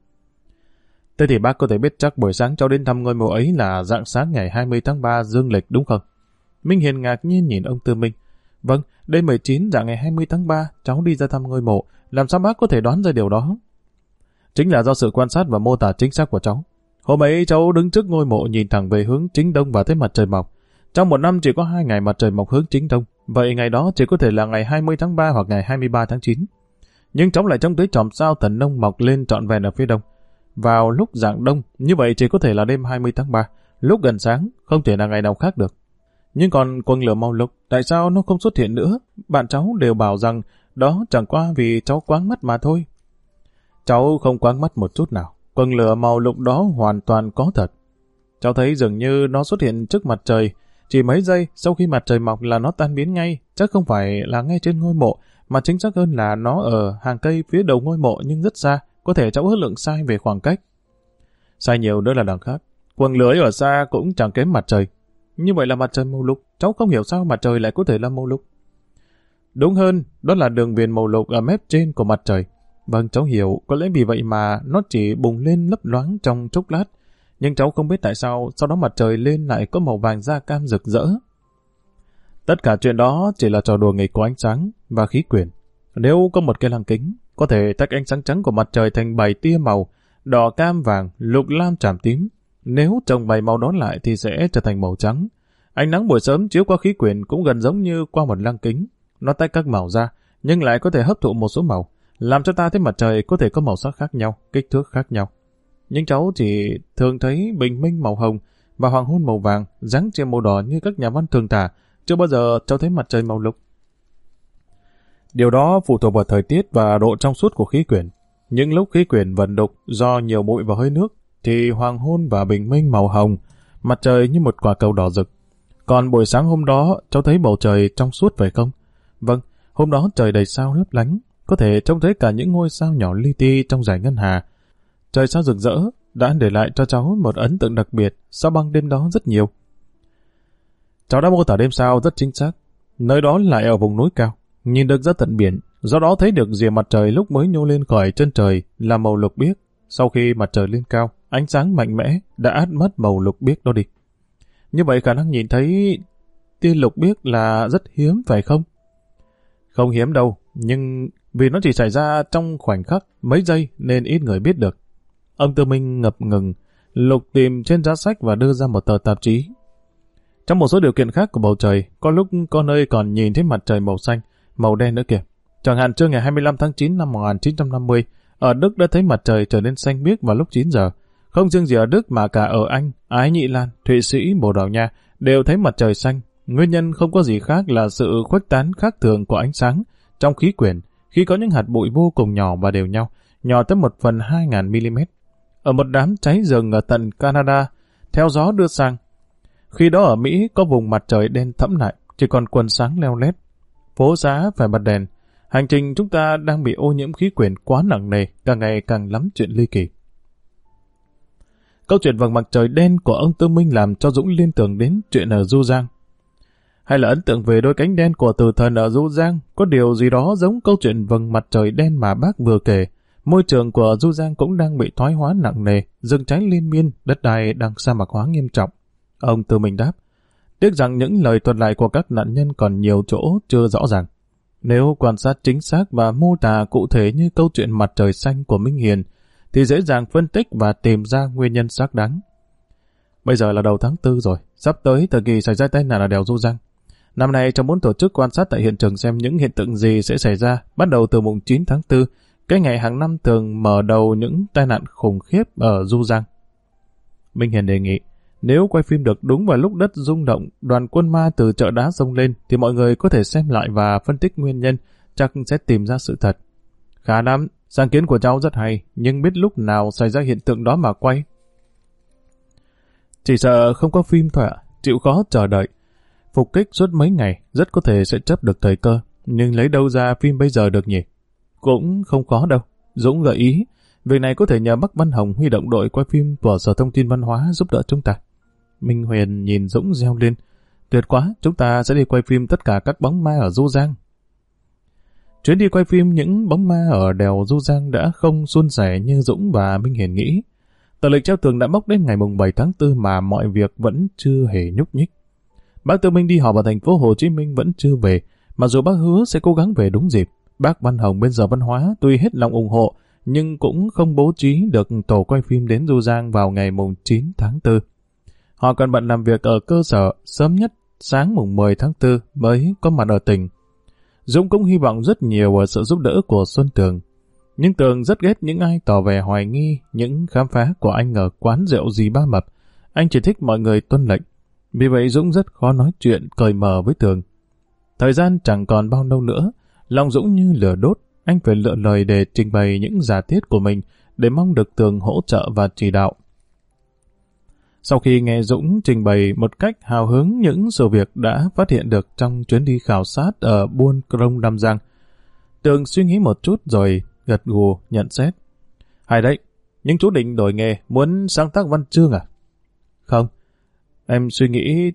Thế thì bác có thể biết chắc buổi sáng cháu đến thăm ngôi mộ ấy là rạng sáng ngày 20 tháng 3 dương lịch đúng không? Minh Hiền ngạc nhiên nhìn ông Tư Minh. Vâng, đêm 19 dạng ngày 20 tháng 3 cháu đi ra thăm ngôi mộ, làm sao bác có thể đoán ra điều đó? Chính là do sự quan sát và mô tả chính xác của cháu. Hôm ấy cháu đứng trước ngôi mộ nhìn thẳng về hướng chính đông và thấy mặt trời mọc. Trong một năm chỉ có 2 ngày mặt trời mọc hướng chính đông, vậy ngày đó chỉ có thể là ngày 20 tháng 3 hoặc ngày 23 tháng 9. Nhưng cháu lại trông thấy chòm sao thần nông mọc lên trọn vẹn ở phía đông. Vào lúc rạng đông, như vậy chỉ có thể là đêm 20 tháng 3, lúc gần sáng, không thể là ngày nào khác được. Nhưng còn quần lửa màu lục, tại sao nó không xuất hiện nữa? Bạn cháu đều bảo rằng đó chẳng qua vì cháu quáng mắt mà thôi. Cháu không quáng mắt một chút nào. Quần lửa màu lục đó hoàn toàn có thật. Cháu thấy dường như nó xuất hiện trước mặt trời. Chỉ mấy giây sau khi mặt trời mọc là nó tan biến ngay. Chắc không phải là ngay trên ngôi mộ, mà chính xác hơn là nó ở hàng cây phía đầu ngôi mộ nhưng rất xa. Có thể cháu ước lượng sai về khoảng cách. Sai nhiều nữa là đằng khác. Quần lửa ở xa cũng chẳng kém mặt trời. Như vậy là mặt trời màu lục, cháu không hiểu sao mặt trời lại có thể là màu lục. Đúng hơn, đó là đường viền màu lục ở mép trên của mặt trời. Vâng, cháu hiểu, có lẽ vì vậy mà nó chỉ bùng lên lấp loáng trong chốc lát. Nhưng cháu không biết tại sao sau đó mặt trời lên lại có màu vàng da cam rực rỡ. Tất cả chuyện đó chỉ là trò đùa nghịch của ánh sáng và khí quyển. Nếu có một cái lăng kính, có thể tách ánh sáng trắng của mặt trời thành 7 tia màu, đỏ, cam, vàng, lục, lam, tràm, tím. Nếu chồng 7 màu đó lại thì sẽ trở thành màu trắng. Ánh nắng buổi sớm chiếu qua khí quyển cũng gần giống như qua một lăng kính. Nó tách các màu ra, nhưng lại có thể hấp thụ một số màu, làm cho ta thấy mặt trời có thể có màu sắc khác nhau, kích thước khác nhau. Nhưng cháu chỉ thường thấy bình minh màu hồng và hoàng hôn màu vàng, dáng chiều màu đỏ như các nhà văn thường tả. Chưa bao giờ cháu thấy mặt trời màu lục. Điều đó phụ thuộc vào thời tiết và độ trong suốt của khí quyển. Những lúc khí quyển vận đục do nhiều bụi và hơi nước, thì hoàng hôn và bình minh màu hồng, mặt trời như một quả cầu đỏ rực. Còn buổi sáng hôm đó, cháu thấy bầu trời trong suốt phải không? Vâng, hôm đó trời đầy sao lấp lánh, có thể trông thấy cả những ngôi sao nhỏ li ti trong dải ngân hà. Trời sao rực rỡ đã để lại cho cháu một ấn tượng đặc biệt sau băng đêm đó rất nhiều. Cháu đã mô tả đêm sao rất chính xác. Nơi đó lại ở vùng núi cao, nhìn được ra tận biển, do đó thấy được rìa mặt trời lúc mới nhô lên khỏi chân trời là màu lục biếc. Sau khi mặt trời lên cao, ánh sáng mạnh mẽ đã át mất màu lục biếc đó đi. Như vậy khả năng nhìn thấy tia lục biếc là rất hiếm phải không? Không hiếm đâu, nhưng vì nó chỉ xảy ra trong khoảnh khắc mấy giây nên ít người biết được. Ông Tư Minh ngập ngừng, lục tìm trên giá sách và đưa ra một tờ tạp chí. Trong một số điều kiện khác của bầu trời, có lúc có nơi còn nhìn thấy mặt trời màu xanh, màu đen nữa kìa. Chẳng hạn trưa ngày 25 tháng 9 năm 1950, ở Đức đã thấy mặt trời trở nên xanh biếc vào lúc 9 giờ. Không riêng gì ở Đức mà cả ở Anh, Ái Nhĩ Lan, Thụy Sĩ, Bồ Đào Nha đều thấy mặt trời xanh. Nguyên nhân không có gì khác là sự khuếch tán khác thường của ánh sáng trong khí quyển khi có những hạt bụi vô cùng nhỏ và đều nhau, nhỏ tới 1/2000 mm. Ở một đám cháy rừng ở tận Canada, theo gió đưa sang. Khi đó ở Mỹ có vùng mặt trời đen thẫm lại, chỉ còn quần sáng leo lét. Phố xá phải bật đèn. Hành trình chúng ta đang bị ô nhiễm khí quyển quá nặng nề, càng ngày càng lắm chuyện ly kỳ. Câu chuyện vầng mặt trời đen của ông Tư Minh làm cho Dũng liên tưởng đến chuyện ở Du Giang. Hay là ấn tượng về đôi cánh đen của tử thần ở Du Giang, có điều gì đó giống câu chuyện vầng mặt trời đen mà bác vừa kể. Môi trường của Du Giang cũng đang bị thoái hóa nặng nề, rừng cháy liên miên, đất đai đang sa mạc hóa nghiêm trọng. Ông Tư Minh đáp, tiếc rằng những lời thuật lại của các nạn nhân còn nhiều chỗ chưa rõ ràng. Nếu quan sát chính xác và mô tả cụ thể như câu chuyện mặt trời xanh của Minh Hiền, thì dễ dàng phân tích và tìm ra nguyên nhân xác đáng. Bây giờ là đầu tháng 4 rồi, sắp tới thời kỳ xảy ra tai nạn ở đèo Du Giang. Năm nay cháu muốn tổ chức quan sát tại hiện trường xem những hiện tượng gì sẽ xảy ra bắt đầu từ mùng 9 tháng 4, cái ngày hàng năm thường mở đầu những tai nạn khủng khiếp ở Du Giang. Minh Hiền đề nghị, nếu quay phim được đúng vào lúc đất rung động, đoàn quân ma từ chợ đá xông lên, thì mọi người có thể xem lại và phân tích nguyên nhân, chắc sẽ tìm ra sự thật. Khá lắm, sáng kiến của cháu rất hay, nhưng biết lúc nào xảy ra hiện tượng đó mà quay. Chỉ sợ không có phim thôi ạ, chịu khó chờ đợi. Phục kích suốt mấy ngày, rất có thể sẽ chấp được thời cơ, nhưng lấy đâu ra phim bây giờ được nhỉ? Cũng không khó đâu. Dũng gợi ý, việc này có thể nhờ Bắc Văn Hồng huy động đội quay phim của Sở Thông tin Văn hóa giúp đỡ chúng ta. Minh Huyền nhìn Dũng reo lên, tuyệt quá, chúng ta sẽ đi quay phim tất cả các bóng ma ở Du Giang. Chuyến đi quay phim những bóng ma ở đèo Du Giang đã không suôn sẻ như Dũng và Minh Hiền nghĩ. Tờ lịch treo tường đã bốc đến ngày mùng 7 tháng 4 mà mọi việc vẫn chưa hề nhúc nhích. Bác Tư Minh đi họp ở thành phố Hồ Chí Minh vẫn chưa về, mặc dù bác hứa sẽ cố gắng về đúng dịp. Bác Văn Hồng bên Sở Văn hóa tuy hết lòng ủng hộ, nhưng cũng không bố trí được tổ quay phim đến Du Giang vào ngày mùng 9 tháng 4. Họ còn bận làm việc ở cơ sở, sớm nhất sáng mùng 10 tháng 4 mới có mặt ở tỉnh. Dũng cũng hy vọng rất nhiều ở sự giúp đỡ của Xuân Tường. Nhưng Tường rất ghét những ai tỏ vẻ hoài nghi những khám phá của anh ở quán rượu Dì Ba Mập. Anh chỉ thích mọi người tuân lệnh. Vì vậy Dũng rất khó nói chuyện cởi mở với Tường. Thời gian chẳng còn bao lâu nữa, lòng Dũng như lửa đốt, anh phải lựa lời để trình bày những giả thiết của mình để mong được Tường hỗ trợ và chỉ đạo. Sau khi nghe Dũng trình bày một cách hào hứng những sự việc đã phát hiện được trong chuyến đi khảo sát ở Buôn Krông Nam Giang, Tường suy nghĩ một chút rồi gật gù nhận xét. Hay đấy, nhưng chú định đổi nghề, muốn sáng tác văn chương à? Không, em suy nghĩ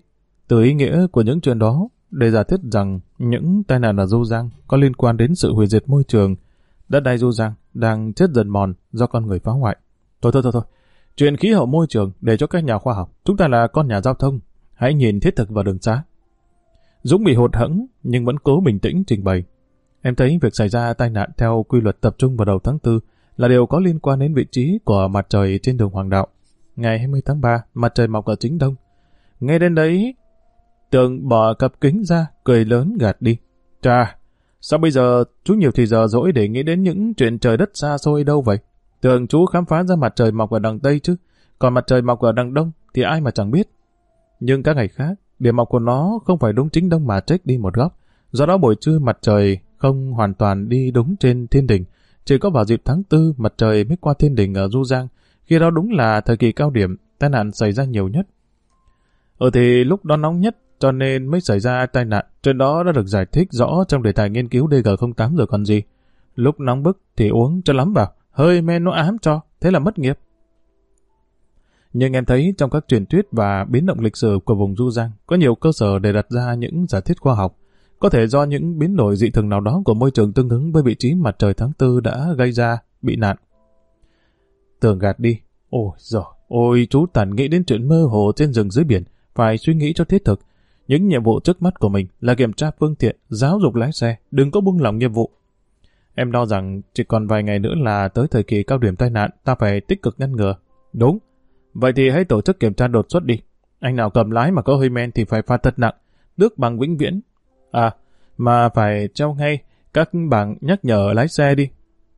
Từ ý nghĩa của những chuyện đó, để giả thiết rằng những tai nạn ở Du Giang có liên quan đến sự hủy diệt môi trường, đất đai Du Giang đang chết dần mòn do con người phá hoại. Thôi. Chuyện khí hậu môi trường để cho các nhà khoa học, chúng ta là con nhà giao thông, hãy nhìn thiết thực vào đường xá. Dũng bị hụt hẫng nhưng vẫn cố bình tĩnh trình bày. Em thấy việc xảy ra tai nạn theo quy luật tập trung vào đầu tháng 4 là điều có liên quan đến vị trí của mặt trời trên đường Hoàng Đạo. Ngày 20 tháng 3, mặt trời mọc ở chính đông. Nghe đến đấy, Tường bỏ cặp kính ra, cười lớn gạt đi. Chà, sao bây giờ chú nhiều thì giờ dỗi để nghĩ đến những chuyện trời đất xa xôi đâu vậy? Tưởng chú khám phá ra mặt trời mọc ở đằng Tây chứ, còn mặt trời mọc ở đằng Đông thì ai mà chẳng biết. Nhưng các ngày khác, điểm mọc của nó không phải đúng chính đông mà trách đi một góc. Do đó buổi trưa mặt trời không hoàn toàn đi đúng trên thiên đỉnh, chỉ có vào dịp tháng 4 mặt trời mới qua thiên đỉnh ở Du Giang, khi đó đúng là thời kỳ cao điểm, tai nạn xảy ra nhiều nhất. Thì lúc đó nóng nhất, cho nên mới xảy ra tai nạn. Chuyện đó đã được giải thích rõ trong đề tài nghiên cứu DG08 rồi còn gì. Lúc nóng bức thì uống cho lắm vào, hơi men nó ám cho, thế là mất nghiệp. Nhưng em thấy trong các truyền thuyết và biến động lịch sử của vùng Du Giang có nhiều cơ sở để đặt ra những giả thiết khoa học. Có thể do những biến đổi dị thường nào đó của môi trường tương ứng với vị trí mặt trời tháng 4 đã gây ra bị nạn. Tường gạt đi. Ôi chú tản nghĩ đến chuyện mơ hồ trên rừng dưới biển, phải suy nghĩ cho thiết thực. Những nhiệm vụ trước mắt của mình là kiểm tra phương tiện, giáo dục lái xe, đừng có buông lỏng nhiệm vụ. Em lo rằng chỉ còn vài ngày nữa là tới thời kỳ cao điểm tai nạn, ta phải tích cực ngăn ngừa. Đúng. Vậy thì hãy tổ chức kiểm tra đột xuất đi. Anh nào cầm lái mà có hơi men thì phải phạt thật nặng, tước bằng vĩnh viễn. Mà phải treo ngay các bảng nhắc nhở lái xe đi.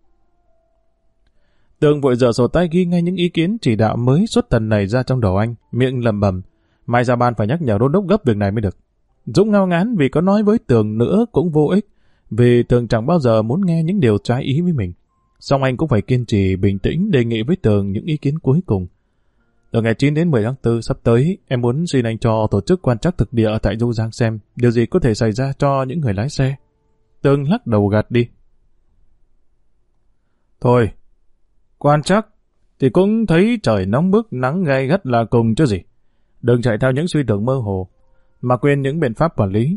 Tường vội dở sổ tay ghi ngay những ý kiến chỉ đạo mới xuất tần này ra trong đầu anh, miệng lẩm bẩm. Mai ra ban phải nhắc nhở đôn đốc gấp việc này mới được. Dũng ngao ngán vì có nói với Tường nữa cũng vô ích, vì Tường chẳng bao giờ muốn nghe những điều trái ý với mình. Song anh cũng phải kiên trì bình tĩnh đề nghị với Tường những ý kiến cuối cùng. Từ ngày 9 đến 10 tháng 4 sắp tới, em muốn xin anh cho tổ chức quan trắc thực địa ở tại Du Giang xem điều gì có thể xảy ra cho những người lái xe. Tường lắc đầu gạt đi. Thôi, quan trắc thì cũng thấy trời nóng bức, nắng gay gắt là cùng chứ gì. Đừng chạy theo những suy tưởng mơ hồ, mà quên những biện pháp quản lý.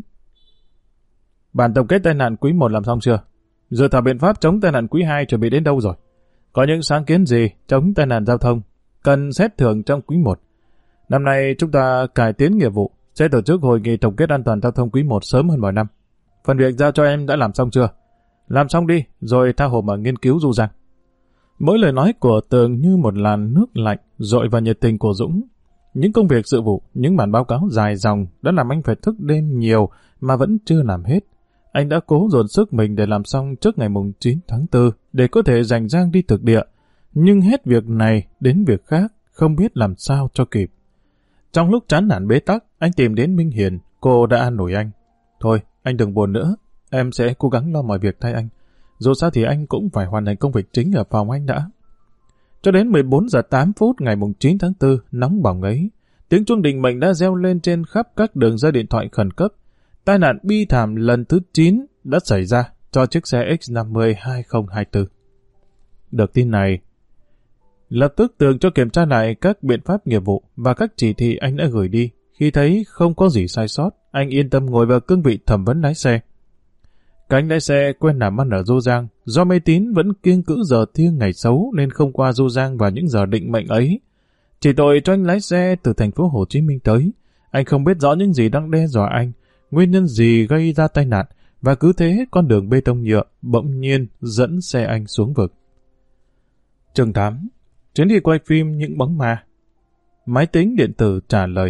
Bản tổng kết tai nạn quý 1 làm xong chưa? Dự thảo biện pháp chống tai nạn quý 2 chuẩn bị đến đâu rồi? Có những sáng kiến gì chống tai nạn giao thông cần xét thưởng trong quý 1? Năm nay chúng ta cải tiến nghiệp vụ, sẽ tổ chức hội nghị tổng kết an toàn giao thông quý 1 sớm hơn mọi năm. Phần việc giao cho em đã làm xong chưa? Làm xong đi, rồi tha hồ mà nghiên cứu Du Giang. Mỗi lời nói của Tường như một làn nước lạnh dội vào nhiệt tình của Dũng. Những công việc sự vụ, những bản báo cáo dài dòng đã làm anh phải thức đêm nhiều mà vẫn chưa làm hết. Anh đã cố dồn sức mình để làm xong trước ngày 9 tháng 4 để có thể rảnh rang đi thực địa. Nhưng hết việc này đến việc khác, không biết làm sao cho kịp. Trong lúc chán nản bế tắc, anh tìm đến Minh Hiền, cô đã an ủi anh. Thôi, anh đừng buồn nữa, em sẽ cố gắng lo mọi việc thay anh. Dù sao thì anh cũng phải hoàn thành công việc chính ở phòng anh đã. Cho đến 14 giờ 8 phút ngày 9 tháng 4, nóng bỏng ấy, tiếng chuông định mệnh đã reo lên trên khắp các đường dây điện thoại khẩn cấp. Tai nạn bi thảm lần thứ 9 đã xảy ra cho chiếc xe X50 2024. Được tin này, lập tức Tường cho kiểm tra lại các biện pháp nghiệp vụ và các chỉ thị anh đã gửi đi. Khi thấy không có gì sai sót, anh yên tâm ngồi vào cương vị thẩm vấn lái xe. Cánh lái xe quen làm ăn ở Du Giang, do mê tín vẫn kiêng cữ giờ thiêng ngày xấu nên không qua Du Giang vào những giờ định mệnh ấy. Chỉ tội cho anh lái xe từ thành phố Hồ Chí Minh tới, anh không biết rõ những gì đang đe dọa anh, nguyên nhân gì gây ra tai nạn, và cứ thế con đường bê tông nhựa bỗng nhiên dẫn xe anh xuống vực. Chương 8. Chuyến đi quay phim những bóng ma. Máy tính điện tử trả lời.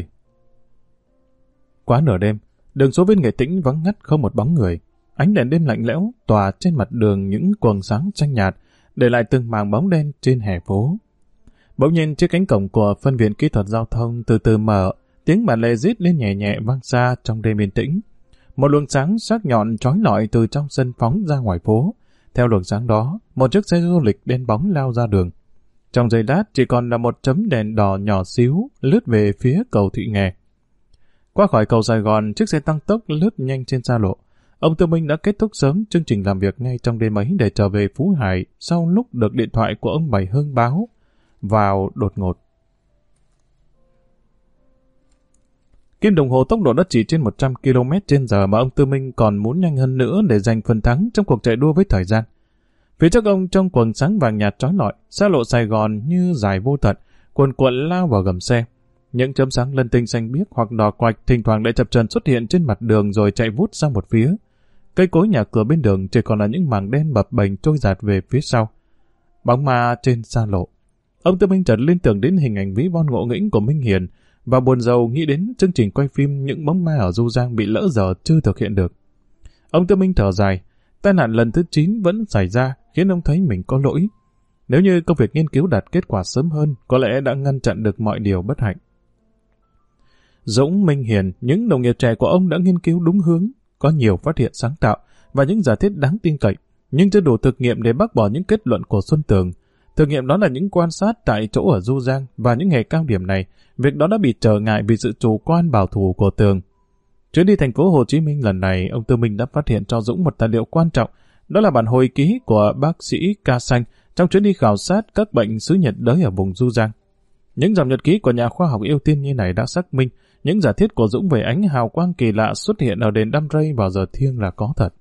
Quá nửa đêm, đường số bên Nghệ Tĩnh vắng ngắt không một bóng người. Ánh đèn đêm lạnh lẽo tỏa trên mặt đường những quầng sáng xanh nhạt, để lại từng mảng bóng đen trên hè phố. Bỗng nhiên chiếc cánh cổng của phân viện kỹ thuật giao thông từ từ mở, tiếng bà Lệ rít lên nhẹ nhẹ vang xa trong đêm yên tĩnh. Một luồng sáng sắc nhọn chói lọi từ trong sân phóng ra ngoài phố. Theo luồng sáng đó, một chiếc xe du lịch đen bóng lao ra đường. Trong giây lát chỉ còn là một chấm đèn đỏ nhỏ xíu lướt về phía cầu Thị Nghè. Qua khỏi cầu Sài Gòn, chiếc xe tăng tốc lướt nhanh trên xa lộ. Ông Tư Minh đã kết thúc sớm chương trình làm việc ngay trong đêm ấy để trở về Phú Hải sau lúc được điện thoại của ông Bảy Hưng báo vào đột ngột. Kim đồng hồ tốc độ đã chỉ trên 100 km/h mà ông Tư Minh còn muốn nhanh hơn nữa để giành phần thắng trong cuộc chạy đua với thời gian. Phía trước ông trong quần sáng vàng nhạt chói lọi, xa lộ Sài Gòn như dài vô tận, cuồn cuộn lao vào gầm xe. Những chấm sáng lân tinh xanh biếc hoặc đỏ quạch thỉnh thoảng lại chập chờn xuất hiện trên mặt đường rồi chạy vút sang một phía. Cây cối nhà cửa bên đường chỉ còn là những mảng đen bập bềnh trôi dạt về phía sau. Bóng ma trên xa lộ. Ông Tư Minh chợt liên tưởng đến hình ảnh ví von ngộ nghĩnh của Minh Hiền và buồn rầu nghĩ đến chương trình quay phim những bóng ma ở Du Giang bị lỡ dở chưa thực hiện được. Ông Tư Minh thở dài, tai nạn lần thứ 9 vẫn xảy ra khiến ông thấy mình có lỗi. Nếu như công việc nghiên cứu đạt kết quả sớm hơn, có lẽ đã ngăn chặn được mọi điều bất hạnh. Dũng, Minh Hiền, những đồng nghiệp trẻ của ông đã nghiên cứu đúng hướng, có nhiều phát hiện sáng tạo và những giả thiết đáng tin cậy, nhưng chưa đủ thực nghiệm để bác bỏ những kết luận của Xuân Tường. Thực nghiệm đó là những quan sát tại chỗ ở Du Giang và những ngày cao điểm này, việc đó đã bị trở ngại vì sự chủ quan bảo thủ của Tường. Chuyến đi thành phố Hồ Chí Minh lần này, ông Tư Minh đã phát hiện cho Dũng một tài liệu quan trọng, đó là bản hồi ký của bác sĩ Ca Xanh trong chuyến đi khảo sát các bệnh xứ nhiệt đới ở vùng Du Giang. Những dòng nhật ký của nhà khoa học yêu tiên như này đã xác minh những giả thiết của Dũng về ánh hào quang kỳ lạ xuất hiện ở đền Đam Rây vào giờ thiêng là có thật.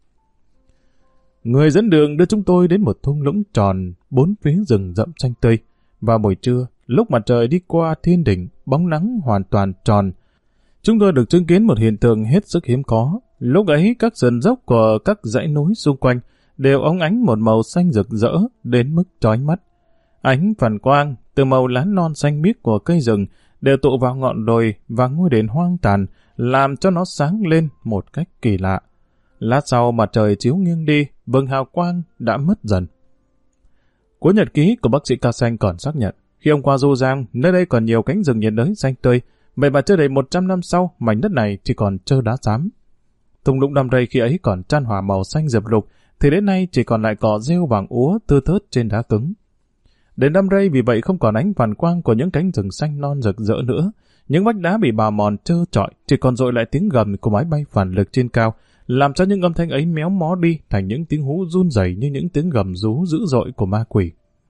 Người dẫn đường đưa chúng tôi đến một thung lũng tròn, bốn phía rừng rậm xanh tươi. Vào buổi trưa, lúc mặt trời đi qua thiên đỉnh, bóng nắng hoàn toàn tròn, chúng tôi được chứng kiến một hiện tượng hết sức hiếm có. Lúc ấy, các sườn dốc của các dãy núi xung quanh đều óng ánh một màu xanh rực rỡ đến mức chói mắt. Ánh phản quang từ màu lá non xanh biếc của cây rừng đều tụ vào ngọn đồi và ngôi đền hoang tàn, làm cho nó sáng lên một cách kỳ lạ. Lát sau mặt trời chiếu nghiêng đi, vầng hào quang đã mất dần. Cuốn nhật ký của bác sĩ Ca Xanh còn xác nhận, khi ông qua Du Giang, nơi đây còn nhiều cánh rừng nhiệt đới xanh tươi, vậy mà chưa đầy 100 năm sau, mảnh đất này chỉ còn trơ đá xám. Thung lũng Đam Rây khi ấy còn chan hòa màu xanh rực rục, thì đến nay chỉ còn lại cỏ rêu vàng úa tưa thớt trên đá cứng. Đền Đam Rây vì vậy không còn ánh phản quang của những cánh rừng xanh non rực rỡ nữa, những vách đá bị bào mòn trơ trọi, chỉ còn dội lại tiếng gầm của máy bay phản lực trên cao, làm cho những âm thanh ấy méo mó đi thành những tiếng hú run rẩy như những tiếng gầm rú dữ dội của ma quỷ.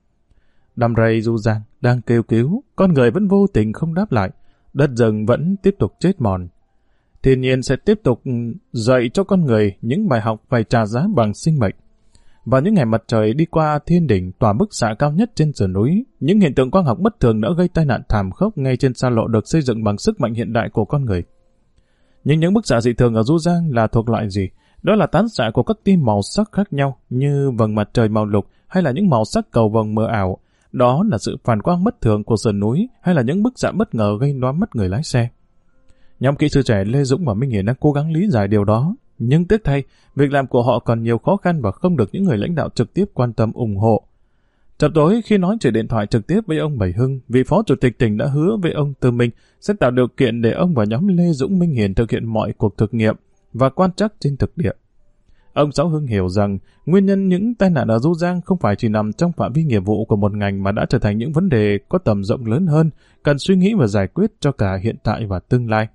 Đam Rây Du Giang đang kêu cứu, con người vẫn vô tình không đáp lại, đất rừng vẫn tiếp tục chết mòn. Thiên nhiên sẽ tiếp tục dạy cho con người những bài học phải trả giá bằng sinh mệnh. Vào những ngày mặt trời đi qua thiên đỉnh tỏa bức xạ cao nhất trên sườn núi, những hiện tượng quang học bất thường đã gây tai nạn thảm khốc ngay trên xa lộ được xây dựng bằng sức mạnh hiện đại của con người. Nhưng những bức xạ dị thường ở Du Giang là thuộc loại gì? Đó là tán xạ của các tia màu sắc khác nhau như vầng mặt trời màu lục hay là những màu sắc cầu vồng mờ ảo. Đó là sự phản quang bất thường của sườn núi hay là những bức xạ bất ngờ gây loa mắt người lái xe. Nhóm kỹ sư trẻ Lê Dũng và Minh Hiền đang cố gắng lý giải điều đó. Nhưng tiếc thay, việc làm của họ còn nhiều khó khăn và không được những người lãnh đạo trực tiếp quan tâm ủng hộ. Chập tối khi nói chuyện điện thoại trực tiếp với ông Bảy Hưng, vị phó chủ tịch tỉnh đã hứa với ông Tư Minh sẽ tạo điều kiện để ông và nhóm Lê Dũng Minh Hiền thực hiện mọi cuộc thực nghiệm và quan trắc trên thực địa. Ông Sáu Hưng hiểu rằng nguyên nhân những tai nạn ở Du Giang không phải chỉ nằm trong phạm vi nghiệp vụ của một ngành mà đã trở thành những vấn đề có tầm rộng lớn hơn, cần suy nghĩ và giải quyết cho cả hiện tại và tương lai.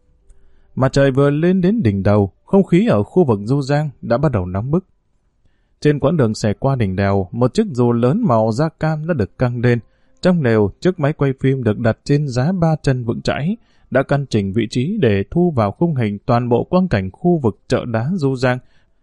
Mặt trời vừa lên đến đỉnh đầu, không khí ở khu vực Du Giang đã bắt đầu nóng bức. Trên quãng đường xẻ qua đỉnh đèo, một chiếc dù lớn màu da cam đã được căng lên. Trong lều, chiếc máy quay phim được đặt trên giá 3 chân vững chãi, đã căn chỉnh vị trí để thu vào khung hình toàn bộ quang cảnh khu vực chợ đá Du Giang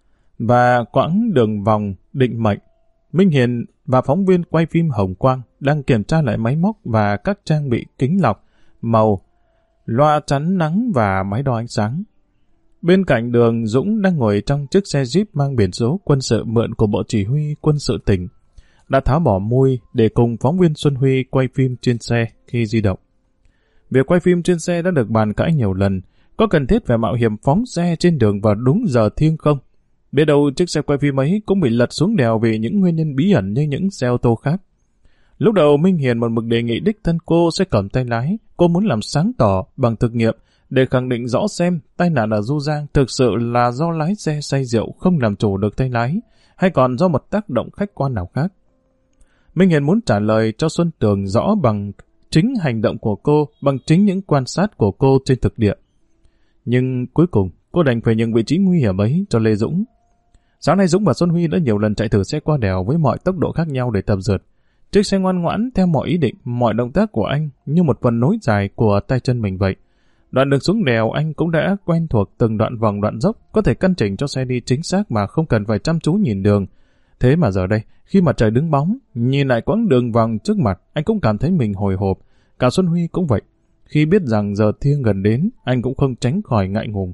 và quãng đường vòng định mệnh. Minh Hiền và phóng viên quay phim Hồng Quang đang kiểm tra lại máy móc và các trang bị kính lọc, màu, loa chắn nắng và máy đo ánh sáng. Bên cạnh đường, Dũng đang ngồi trong chiếc xe Jeep mang biển số quân sự mượn của Bộ Chỉ huy Quân sự tỉnh, đã tháo bỏ mui để cùng phóng viên Xuân Huy quay phim trên xe khi di động. Việc quay phim trên xe đã được bàn cãi nhiều lần, có cần thiết phải mạo hiểm phóng xe trên đường vào đúng giờ thiêng không? Biết đâu chiếc xe quay phim ấy cũng bị lật xuống đèo vì những nguyên nhân bí ẩn như những xe ô tô khác. Lúc đầu Minh Hiền một mực đề nghị đích thân cô sẽ cầm tay lái, cô muốn làm sáng tỏ bằng thực nghiệm để khẳng định rõ xem tai nạn ở Du Giang thực sự là do lái xe say rượu không làm chủ được tay lái, hay còn do một tác động khách quan nào khác. Minh Hiền muốn trả lời cho Xuân Tường rõ bằng chính hành động của cô, bằng chính những quan sát của cô trên thực địa. Nhưng cuối cùng, cô đành phải nhường vị trí nguy hiểm ấy cho Lê Dũng. Sáng nay Dũng và Xuân Huy đã nhiều lần chạy thử xe qua đèo với mọi tốc độ khác nhau để tập dượt. Chiếc xe ngoan ngoãn theo mọi ý định, mọi động tác của anh như một phần nối dài của tay chân mình vậy. Đoạn đường xuống đèo anh cũng đã quen thuộc từng đoạn vòng đoạn dốc, có thể căn chỉnh cho xe đi chính xác mà không cần phải chăm chú nhìn đường. Thế mà giờ đây, khi mặt trời đứng bóng, nhìn lại quãng đường vòng trước mặt, anh cũng cảm thấy mình hồi hộp. Cả Xuân Huy cũng vậy. Khi biết rằng giờ thiêng gần đến, anh cũng không tránh khỏi ngại ngùng.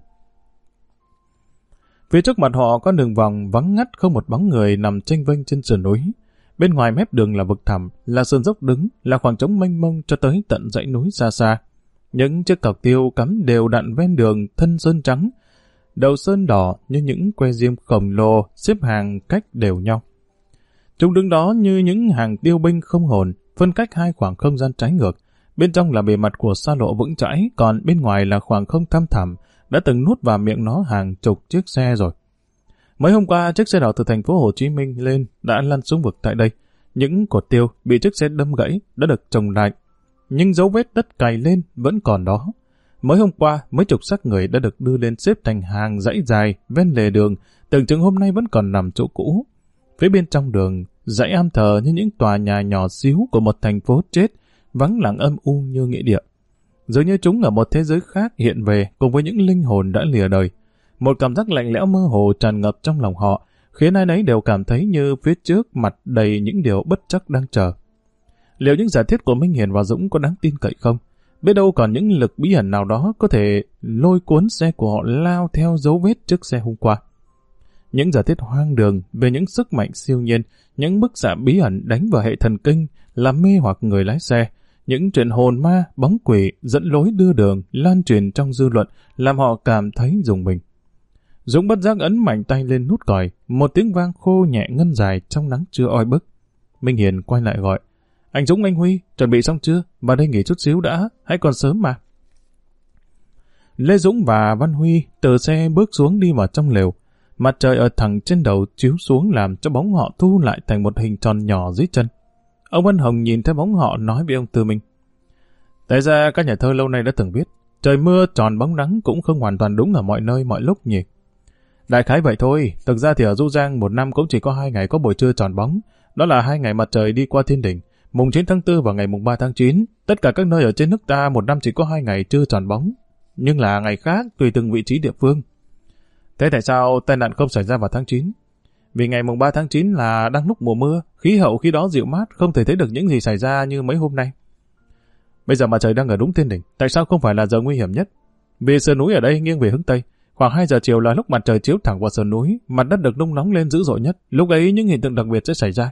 Phía trước mặt họ có đường vòng vắng ngắt, không một bóng người nằm chênh vênh trên sườn núi. Bên ngoài mép đường là vực thẳm, là sườn dốc đứng, là khoảng trống mênh mông cho tới tận dãy núi xa xa. Những chiếc cọc tiêu cắm đều đặn ven đường, thân sơn trắng, đầu sơn đỏ như những que diêm khổng lồ xếp hàng cách đều nhau. Chúng đứng đó như những hàng tiêu binh không hồn, phân cách hai khoảng không gian trái ngược. Bên trong là bề mặt của xa lộ vững chãi, còn bên ngoài là khoảng không thăm thẳm, đã từng nuốt vào miệng nó hàng chục chiếc xe rồi. Mấy hôm qua, chiếc xe đỏ từ thành phố Hồ Chí Minh lên đã lăn xuống vực tại đây. Những cột tiêu bị chiếc xe đâm gãy đã được trồng lại, nhưng dấu vết đất cày lên vẫn còn đó. Mới hôm qua, mấy chục xác người đã được đưa lên xếp thành hàng dãy dài ven lề đường, tưởng chừng hôm nay vẫn còn nằm chỗ cũ. Phía bên trong đường, dãy am thờ như những tòa nhà nhỏ xíu của một thành phố chết, vắng lặng âm u như nghĩa địa. Dường như chúng ở một thế giới khác hiện về cùng với những linh hồn đã lìa đời. Một cảm giác lạnh lẽo mơ hồ tràn ngập trong lòng họ, khiến ai nấy đều cảm thấy như phía trước mặt đầy những điều bất trắc đang chờ. Liệu những giả thiết của Minh Hiền và Dũng có đáng tin cậy không? Biết đâu còn những lực bí ẩn nào đó có thể lôi cuốn xe của họ lao theo dấu vết trước xe hôm qua. Những giả thiết hoang đường về những sức mạnh siêu nhiên, những bức xạ bí ẩn đánh vào hệ thần kinh, làm mê hoặc người lái xe, những chuyện hồn ma, bóng quỷ, dẫn lối đưa đường, lan truyền trong dư luận, làm họ cảm thấy rùng mình. Dũng bất giác ấn mạnh tay lên nút còi, một tiếng vang khô nhẹ ngân dài trong nắng trưa oi bức. Minh Hiền quay lại gọi, anh Dũng, anh Huy, chuẩn bị xong chưa? Vào đây nghỉ chút xíu đã, hãy còn sớm mà. Lê Dũng và Văn Huy từ xe bước xuống đi vào trong lều. Mặt trời ở thẳng trên đầu chiếu xuống làm cho bóng họ thu lại thành một hình tròn nhỏ dưới chân. Ông Văn Hồng nhìn thấy bóng họ nói với ông Tư Minh. Tại ra các nhà thơ lâu nay đã từng viết, trời mưa tròn bóng nắng cũng không hoàn toàn đúng ở mọi nơi mọi lúc nhỉ. Đại khái vậy thôi, thực ra thì ở Du Giang một năm cũng chỉ có 2 ngày có buổi trưa tròn bóng, đó là 2 ngày mặt trời đi qua thiên đỉnh, mùng 9 tháng 4 và ngày mùng 3 tháng 9. Tất cả các nơi ở trên nước ta một năm chỉ có 2 ngày trưa tròn bóng, nhưng là ngày khác tùy từng vị trí địa phương. Thế tại sao tai nạn không xảy ra vào tháng 9? Vì ngày mùng 3 tháng 9 là đang lúc mùa mưa, khí hậu khi đó dịu mát, không thể thấy được những gì xảy ra như mấy hôm nay. Bây giờ mặt trời đang ở đúng thiên đỉnh, tại sao không phải là giờ nguy hiểm nhất? Vì sườn núi ở đây nghiêng về hướng Tây, khoảng 2 giờ chiều là lúc mặt trời chiếu thẳng vào sườn núi, mặt đất được nung nóng lên dữ dội nhất, lúc ấy những hiện tượng đặc biệt sẽ xảy ra.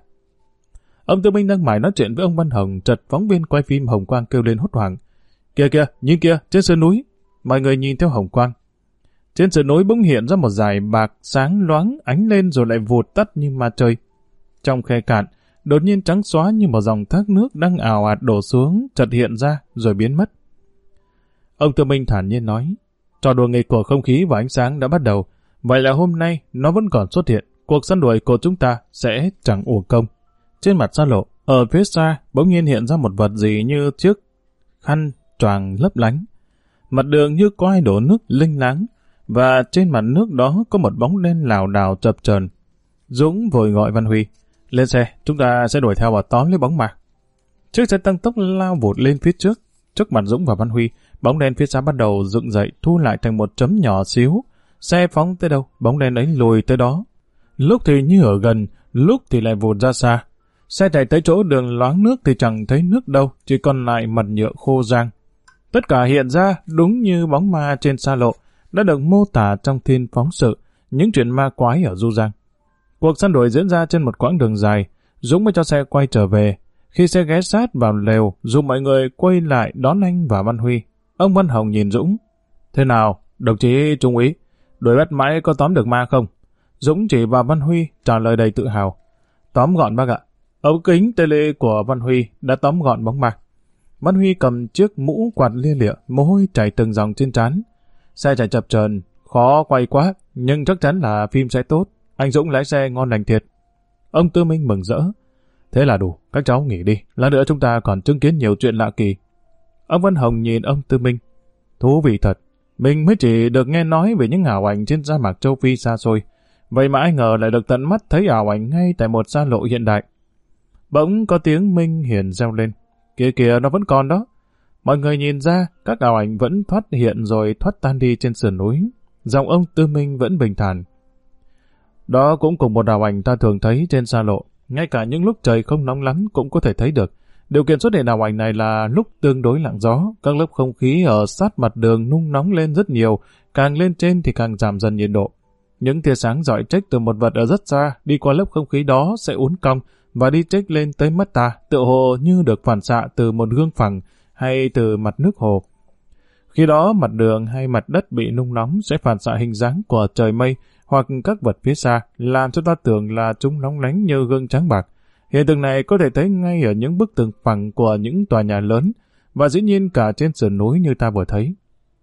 Ông Tư Minh đang mải nói chuyện với ông Văn Hồng, chợt phóng viên quay phim Hồng Quang kêu lên hốt hoảng. Kìa kìa, nhìn kìa, trên sườn núi. Mọi người nhìn theo Hồng Quang. Trên sườn núi bỗng hiện ra một dải bạc sáng loáng ánh lên rồi lại vụt tắt như ma trời. Trong khe cạn, đột nhiên trắng xóa như một dòng thác nước đang ào ạt đổ xuống, chợt hiện ra rồi biến mất. Ông Tư Minh thản nhiên nói, trò đùa nghịch của không khí và ánh sáng đã bắt đầu, vậy là hôm nay nó vẫn còn xuất hiện, cuộc săn đuổi của chúng ta sẽ chẳng uổng công. Trên mặt xa lộ, ở phía xa bỗng nhiên hiện ra một vật gì như chiếc khăn choàng lấp lánh. Mặt đường như có ai đổ nước linh láng, và trên mặt nước đó có một bóng đen lảo đảo chập chờn. Dũng vội gọi Văn Huy, lên xe, chúng ta sẽ đuổi theo và tóm lấy bóng ma. Chiếc xe tăng tốc lao vụt lên phía trước mặt Dũng và Văn Huy, bóng đen phía xa bắt đầu dựng dậy, thu lại thành một chấm nhỏ xíu. Xe phóng tới đâu, bóng đen ấy lùi tới đó. Lúc thì như ở gần, lúc thì lại vụt ra xa. Xe chạy tới chỗ đường loáng nước thì chẳng thấy nước đâu, chỉ còn lại mặt nhựa khô rang. Tất cả hiện ra đúng như bóng ma trên xa lộ, đã được mô tả trong Thiên Phóng Sự, những chuyện ma quái ở Du Giang. Cuộc săn đuổi diễn ra trên một quãng đường dài, Dũng mới cho xe quay trở về. Khi xe ghé sát vào lều, dù mọi người quay lại đón anh và Văn Huy. Ông Văn Hồng nhìn Dũng. Thế nào, đồng chí Trung úy, đuổi bắt mãi có tóm được ma không? Dũng chỉ vào Văn Huy, trả lời đầy tự hào. Tóm gọn bác ạ. Ống kính tele của Văn Huy đã tóm gọn bóng ma. Văn Huy cầm chiếc mũ quạt lia lịa, mồ hôi chảy từng dòng trên trán. Xe chạy chập chờn, khó quay quá, nhưng chắc chắn là phim sẽ tốt. Anh Dũng lái xe ngon lành thiệt. Ông Tư Minh mừng rỡ. Thế là đủ, các cháu nghỉ đi, lát nữa chúng ta còn chứng kiến nhiều chuyện lạ kỳ. Ông Văn Hồng nhìn ông Tư Minh. Thú vị thật, mình mới chỉ được nghe nói về những ảo ảnh trên sa mạc châu Phi xa xôi. Vậy mà ai ngờ lại được tận mắt thấy ảo ảnh ngay tại một xa lộ hiện đại. Bỗng có tiếng Minh Hiền reo lên. Kìa kìa, nó vẫn còn đó. Mọi người nhìn ra, các ảo ảnh vẫn thoát hiện rồi thoát tan đi trên sườn núi. Giọng ông Tư Minh vẫn bình thản. Đó cũng cùng một ảo ảnh ta thường thấy trên xa lộ. Ngay cả những lúc trời không nóng lắm cũng có thể thấy được. Điều kiện xuất hiện ảo ảnh này là lúc tương đối lặng gió, các lớp không khí ở sát mặt đường nung nóng lên rất nhiều, càng lên trên thì càng giảm dần nhiệt độ. Những tia sáng rọi trích từ một vật ở rất xa, đi qua lớp không khí đó sẽ uốn cong và đi trích lên tới mắt ta, tựa hồ như được phản xạ từ một gương phẳng hay từ mặt nước hồ. Khi đó mặt đường hay mặt đất bị nung nóng sẽ phản xạ hình dáng của trời mây hoặc các vật phía xa, làm cho ta tưởng là chúng nóng lánh như gương trắng bạc. Hiện tượng này có thể thấy ngay ở những bức tường phẳng của những tòa nhà lớn, và dĩ nhiên cả trên sườn núi như ta vừa thấy.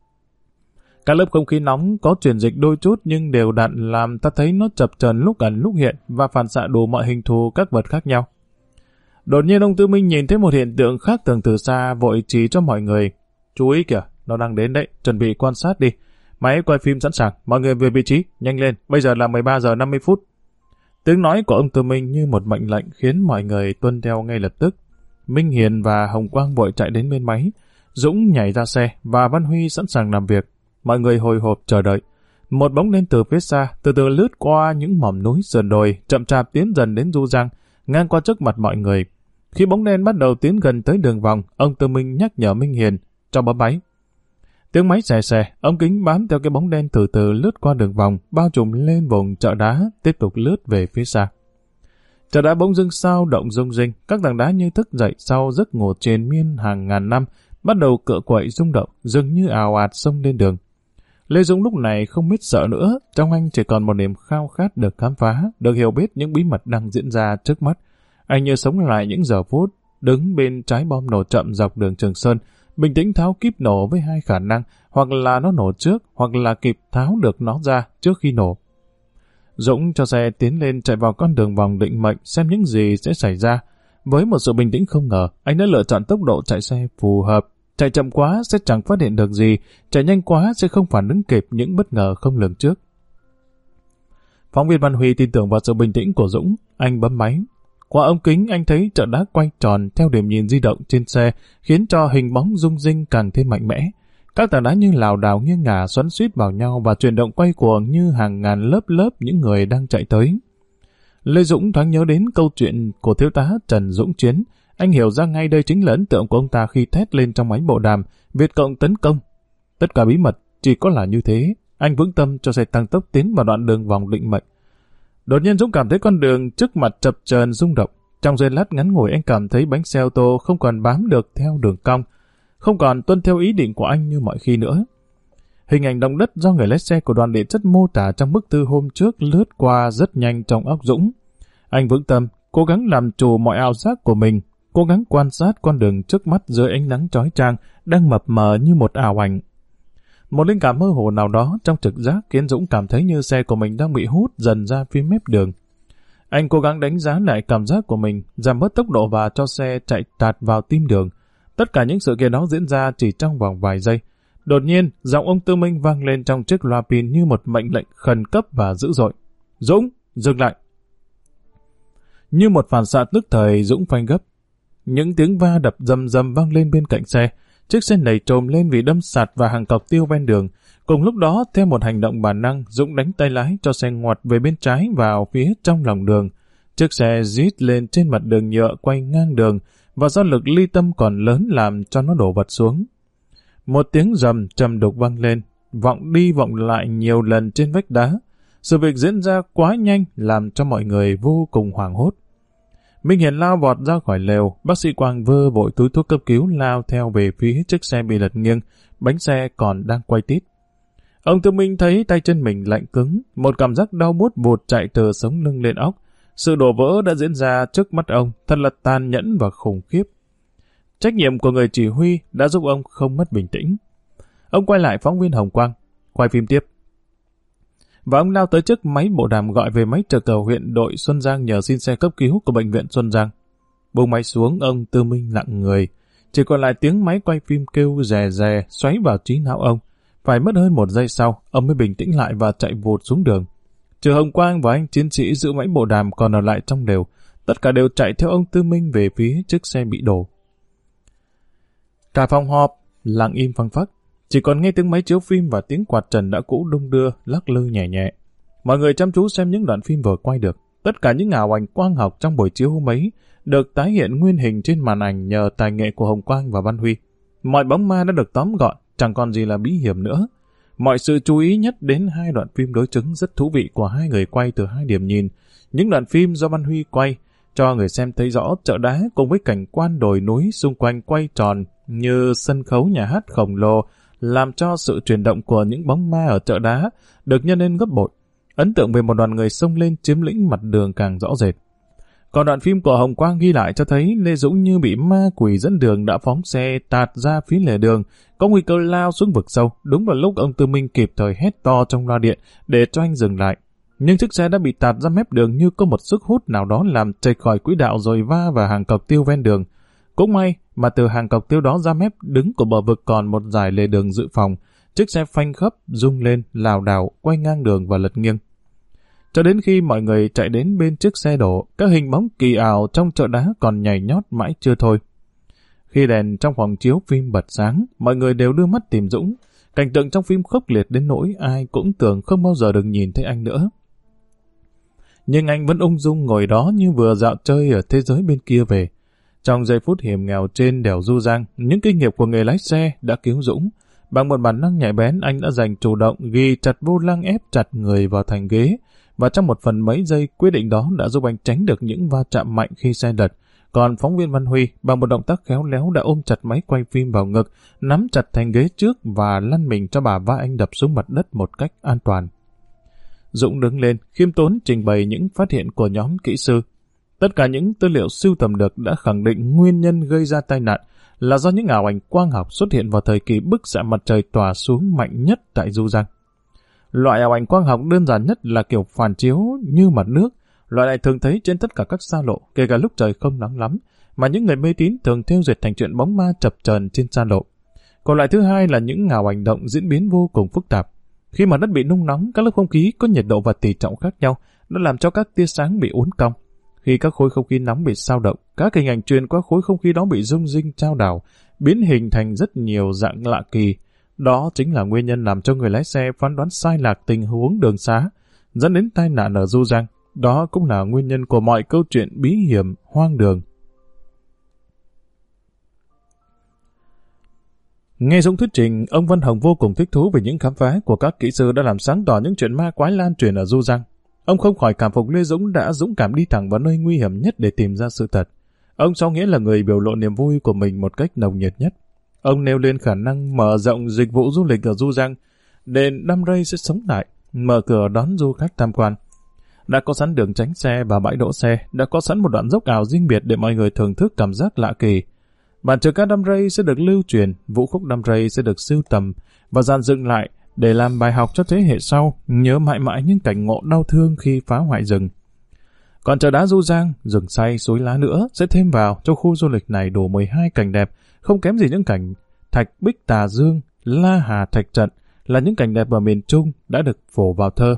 Các lớp không khí nóng có chuyển dịch đôi chút nhưng đều đặn làm ta thấy nó chập chờn lúc ẩn lúc hiện và phản xạ đủ mọi hình thù các vật khác nhau. Đột nhiên ông Tư Minh nhìn thấy một hiện tượng khác thường từ xa, vội chỉ cho mọi người. Chú ý kìa, nó đang đến đấy, chuẩn bị quan sát đi. Máy quay phim sẵn sàng, mọi người về vị trí, nhanh lên, bây giờ là 13 giờ 50 phút. Tiếng nói của ông Tư Minh như một mệnh lệnh khiến mọi người tuân theo ngay lập tức. Minh Hiền và Hồng Quang vội chạy đến bên máy, Dũng nhảy ra xe và Văn Huy sẵn sàng làm việc. Mọi người hồi hộp chờ đợi. Một bóng đen từ phía xa từ từ lướt qua những mỏm núi sườn đồi, chậm chạp tiến dần đến Du Giang, ngang qua trước mặt mọi người. Khi bóng đen bắt đầu tiến gần tới đường vòng, ông Tư Minh nhắc nhở Minh Hiền cho bấm máy. Tiếng máy xè xè, ống kính bám theo cái bóng đen từ từ lướt qua đường vòng, bao trùm lên vùng chợ đá, tiếp tục lướt về phía xa. Chợ đá bỗng dưng sao động rung rinh, các tảng đá như thức dậy sau giấc ngủ triền miên hàng ngàn năm, bắt đầu cựa quậy rung động, dường như ào ạt xông lên đường. Lê Dũng lúc này không biết sợ nữa, trong anh chỉ còn một niềm khao khát được khám phá, được hiểu biết những bí mật đang diễn ra trước mắt. Anh như sống lại những giờ phút, đứng bên trái bom nổ chậm dọc đường Trường Sơn, bình tĩnh tháo kíp nổ với hai khả năng, hoặc là nó nổ trước, hoặc là kịp tháo được nó ra trước khi nổ. Dũng cho xe tiến lên chạy vào con đường vòng định mệnh xem những gì sẽ xảy ra. Với một sự bình tĩnh không ngờ, anh đã lựa chọn tốc độ chạy xe phù hợp. Chạy chậm quá sẽ chẳng phát hiện được gì, chạy nhanh quá sẽ không phản ứng kịp những bất ngờ không lường trước. Phóng viên Văn Huy tin tưởng vào sự bình tĩnh của Dũng, anh bấm máy. Qua ống kính anh thấy chợ đá quay tròn theo điểm nhìn di động trên xe, khiến cho hình bóng rung rinh càng thêm mạnh mẽ. Các tảng đá như lảo đảo nghiêng ngả xoắn xuýt vào nhau và chuyển động quay cuồng như hàng ngàn lớp lớp những người đang chạy tới. Lê Dũng thoáng nhớ đến câu chuyện của thiếu tá Trần Dũng Chiến. Anh hiểu ra ngay đây chính là ấn tượng của ông ta khi thét lên trong máy bộ đàm, Việt Cộng tấn công. Tất cả bí mật chỉ có là như thế. Anh vững tâm cho xe tăng tốc tiến vào đoạn đường vòng định mệnh. Đột nhiên Dũng cảm thấy con đường trước mặt chập chờn rung động. Trong giây lát ngắn ngủi anh cảm thấy bánh xe ô tô không còn bám được theo đường cong, không còn tuân theo ý định của anh như mọi khi nữa. Hình ảnh động đất do người lái xe của đoàn địa chất mô tả trong bức thư hôm trước lướt qua rất nhanh trong óc Dũng. Anh vững tâm, cố gắng làm chủ mọi ảo giác của mình, cố gắng quan sát con đường trước mắt dưới ánh nắng chói chang đang mập mờ như một ảo ảnh. Một linh cảm mơ hồ nào đó trong trực giác khiến Dũng cảm thấy như xe của mình đang bị hút dần ra phía mép đường. Anh cố gắng đánh giá lại cảm giác của mình, giảm bớt tốc độ và cho xe chạy tạt vào tim đường. Tất cả những sự kiện đó diễn ra chỉ trong vòng vài giây. Đột nhiên, giọng ông Tư Minh vang lên trong chiếc loa pin như một mệnh lệnh khẩn cấp và dữ dội. Dũng, dừng lại! Như một phản xạ tức thời, Dũng phanh gấp. Những tiếng va đập rầm rầm vang lên bên cạnh xe. Chiếc xe nảy trồm lên vì đâm sạt vào hàng cọc tiêu ven đường. Cùng lúc đó, theo một hành động bản năng, Dũng đánh tay lái cho xe ngoặt về bên trái vào phía trong lòng đường. Chiếc xe rít lên trên mặt đường nhựa quay ngang đường, và do lực ly tâm còn lớn làm cho nó đổ vật xuống. Một tiếng rầm trầm đục vang lên, vọng đi vọng lại nhiều lần trên vách đá. Sự việc diễn ra quá nhanh làm cho mọi người vô cùng hoảng hốt. Minh Hiền lao vọt ra khỏi lều, bác sĩ Quang vơ vội túi thuốc cấp cứu lao theo về phía chiếc xe bị lật nghiêng, bánh xe còn đang quay tít. Ông Tư Minh thấy tay chân mình lạnh cứng, một cảm giác đau buốt vụt chạy từ sống lưng lên óc. Sự đổ vỡ đã diễn ra trước mắt ông, thật là tàn nhẫn và khủng khiếp. Trách nhiệm của người chỉ huy đã giúp ông không mất bình tĩnh. Ông quay lại phóng viên Hồng Quang, quay phim tiếp. Và ông lao tới trước máy bộ đàm gọi về máy trực ở huyện đội Xuân Giang nhờ xin xe cấp cứu của bệnh viện Xuân Giang. Buông máy xuống, ông Tư Minh lặng người. Chỉ còn lại tiếng máy quay phim kêu rè rè xoáy vào trí não ông. Phải mất hơn 1 giây sau, ông mới bình tĩnh lại và chạy vụt xuống đường. Trừ Hồng Quang và anh chiến sĩ giữ máy bộ đàm còn ở lại trong lều, tất cả đều chạy theo ông Tư Minh về phía chiếc xe bị đổ. Cả phòng họp lặng im phăng phắc, chỉ còn nghe tiếng máy chiếu phim và tiếng quạt trần đã cũ đung đưa lắc lư nhẹ nhẹ. Mọi người chăm chú xem những đoạn phim vừa quay được. Tất cả những ảo ảnh quang học trong buổi chiếu hôm ấy được tái hiện nguyên hình trên màn ảnh nhờ tài nghệ của Hồng Quang và Văn Huy. Mọi bóng ma đã được tóm gọn, chẳng còn gì là bí hiểm nữa. Mọi sự chú ý nhất đến hai đoạn phim đối chứng rất thú vị của hai người quay từ hai điểm nhìn. Những đoạn phim do Văn Huy quay cho người xem thấy rõ chợ đá cùng với cảnh quan đồi núi xung quanh quay tròn như sân khấu nhà hát khổng lồ, làm cho sự chuyển động của những bóng ma ở chợ đá được nhân lên gấp bội. Ấn tượng về một đoàn người xông lên chiếm lĩnh mặt đường càng rõ rệt. Còn đoạn phim của Hồng Quang ghi lại cho thấy Lê Dũng như bị ma quỷ dẫn đường đã phóng xe tạt ra phía lề đường, có nguy cơ lao xuống vực sâu. Đúng vào lúc ông Tư Minh kịp thời hét to trong loa điện để cho anh dừng lại. Nhưng chiếc xe đã bị tạt ra mép đường như có một sức hút nào đó làm chệch khỏi quỹ đạo rồi va vào hàng cọc tiêu ven đường. Cũng may mà từ hàng cọc tiêu đó ra mép đứng của bờ vực còn một dải lề đường dự phòng. Chiếc xe phanh khấp, rung lên, lảo đảo, quay ngang đường và lật nghiêng. Cho đến khi mọi người chạy đến bên chiếc xe đổ, các hình bóng kỳ ảo trong chợ đá còn nhảy nhót mãi chưa thôi. Khi đèn trong phòng chiếu phim bật sáng, mọi người đều đưa mắt tìm Dũng. Cảnh tượng trong phim khốc liệt đến nỗi ai cũng tưởng không bao giờ được nhìn thấy anh nữa. Nhưng anh vẫn ung dung ngồi đó như vừa dạo chơi ở thế giới bên kia về. Trong giây phút hiểm nghèo trên đèo Du Giang, những kinh nghiệm của nghề lái xe đã cứu Dũng. Bằng một bản năng nhạy bén, anh đã giành chủ động ghi chặt vô lăng ép chặt người vào thành ghế. Và trong một phần mấy giây, quyết định đó đã giúp anh tránh được những va chạm mạnh khi xe lật. Còn phóng viên Văn Huy, bằng một động tác khéo léo đã ôm chặt máy quay phim vào ngực, nắm chặt thành ghế trước và lăn mình cho bả vai anh đập xuống mặt đất một cách an toàn. Dũng đứng lên, khiêm tốn trình bày những phát hiện của nhóm kỹ sư. Tất cả những tư liệu sưu tầm được đã khẳng định nguyên nhân gây ra tai nạn là do những ảo ảnh quang học xuất hiện vào thời kỳ bức xạ mặt trời tỏa xuống mạnh nhất tại Du Giang. Loại ảo ảnh quang học đơn giản nhất là kiểu phản chiếu như mặt nước, loại này thường thấy trên tất cả các xa lộ, kể cả lúc trời không nắng lắm, mà những người mê tín thường theo dệt thành chuyện bóng ma chập chờn trên xa lộ. Còn loại thứ hai là những ảo ảnh động diễn biến vô cùng phức tạp. Khi mặt đất bị nung nóng, các lớp không khí có nhiệt độ và tỷ trọng khác nhau, nó làm cho các tia sáng bị uốn cong. Khi các khối không khí nóng bị xao động, các hình ảnh truyền qua khối không khí đó bị rung rinh chao đảo, biến hình thành rất nhiều dạng lạ kỳ. Đó chính là nguyên nhân làm cho người lái xe phán đoán sai lạc tình huống đường xá, dẫn đến tai nạn ở Du Giang. Đó cũng là nguyên nhân của mọi câu chuyện bí hiểm, hoang đường. Nghe Dũng thuyết trình, ông Văn Hồng vô cùng thích thú về những khám phá của các kỹ sư đã làm sáng tỏ những chuyện ma quái lan truyền ở Du Giang. Ông không khỏi cảm phục Lê Dũng đã dũng cảm đi thẳng vào nơi nguy hiểm nhất để tìm ra sự thật. Ông sau nghĩa là người biểu lộ niềm vui của mình một cách nồng nhiệt nhất. Ông nêu lên khả năng mở rộng dịch vụ du lịch ở Du Giang, để Đam Rây sẽ sống lại, mở cửa đón du khách tham quan. Đã có sẵn đường tránh xe và bãi đỗ xe, đã có sẵn một đoạn dốc ảo riêng biệt để mọi người thưởng thức cảm giác lạ kỳ. Bản trường ca Đam Rây sẽ được lưu truyền, vũ khúc Đam Rây sẽ được sưu tầm và dàn dựng lại để làm bài học cho thế hệ sau, nhớ mãi mãi những cảnh ngộ đau thương khi phá hoại rừng. Còn chợ đá Du Giang, rừng xay, suối lá nữa sẽ thêm vào cho khu du lịch này đủ 12 cảnh đẹp, không kém gì những cảnh Thạch Bích Tà Dương, La Hà Thạch Trận là những cảnh đẹp ở miền Trung đã được phổ vào thơ.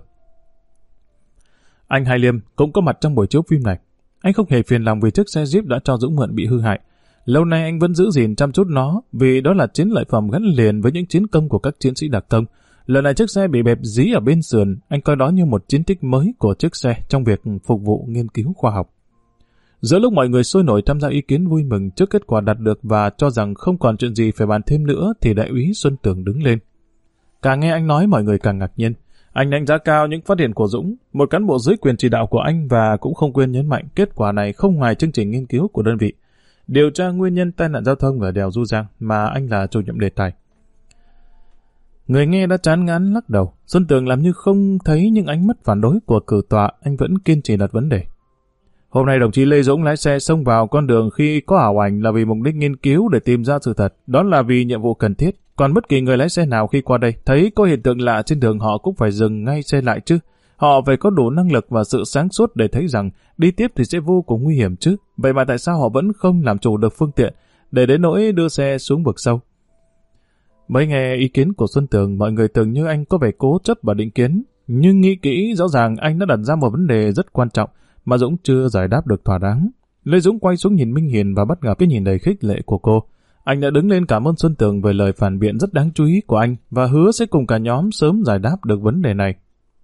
Anh Hai Liêm cũng có mặt trong buổi chiếu phim này. Anh không hề phiền lòng vì chiếc xe Jeep đã cho Dũng mượn bị hư hại. Lâu nay anh vẫn giữ gìn chăm chút nó vì đó là chiến lợi phẩm gắn liền với những chiến công của các chiến sĩ đặc công. Lần này chiếc xe bị bẹp dí ở bên sườn, anh coi đó như một chiến tích mới của chiếc xe trong việc phục vụ nghiên cứu khoa học. Giữa lúc mọi người sôi nổi tham gia ý kiến vui mừng trước kết quả đạt được và cho rằng không còn chuyện gì phải bàn thêm nữa thì đại úy Xuân Tường đứng lên. Càng nghe anh nói mọi người càng ngạc nhiên. Anh đánh giá cao những phát hiện của Dũng, một cán bộ dưới quyền chỉ đạo của anh, và cũng không quên nhấn mạnh kết quả này không ngoài chương trình nghiên cứu của đơn vị. Điều tra nguyên nhân tai nạn giao thông ở đèo Du Giang mà anh là chủ nhiệm đề tài. Người nghe đã chán ngán lắc đầu. Xuân Tường làm như không thấy những ánh mắt phản đối của cử tọa, anh vẫn kiên trì đặt vấn đề. Hôm nay đồng chí Lê Dũng lái xe xông vào con đường khi có ảo ảnh là vì mục đích nghiên cứu để tìm ra sự thật, đó là vì nhiệm vụ cần thiết. Còn bất kỳ người lái xe nào khi qua đây thấy có hiện tượng lạ trên đường họ cũng phải dừng ngay xe lại chứ. Họ phải có đủ năng lực và sự sáng suốt để thấy rằng đi tiếp thì sẽ vô cùng nguy hiểm chứ. Vậy mà tại sao họ vẫn không làm chủ được phương tiện để đến nỗi đưa xe xuống vực sâu? Mới nghe ý kiến của Xuân Tường, mọi người tưởng như anh có vẻ cố chấp và định kiến. Nhưng nghĩ kỹ, rõ ràng anh đã đặt ra một vấn đề rất quan trọng mà Dũng chưa giải đáp được thỏa đáng. Lê Dũng quay xuống nhìn Minh Hiền và bắt gặp cái nhìn đầy khích lệ của cô. Anh đã đứng lên cảm ơn Xuân Tường về lời phản biện rất đáng chú ý của anh và hứa sẽ cùng cả nhóm sớm giải đáp được vấn đề này.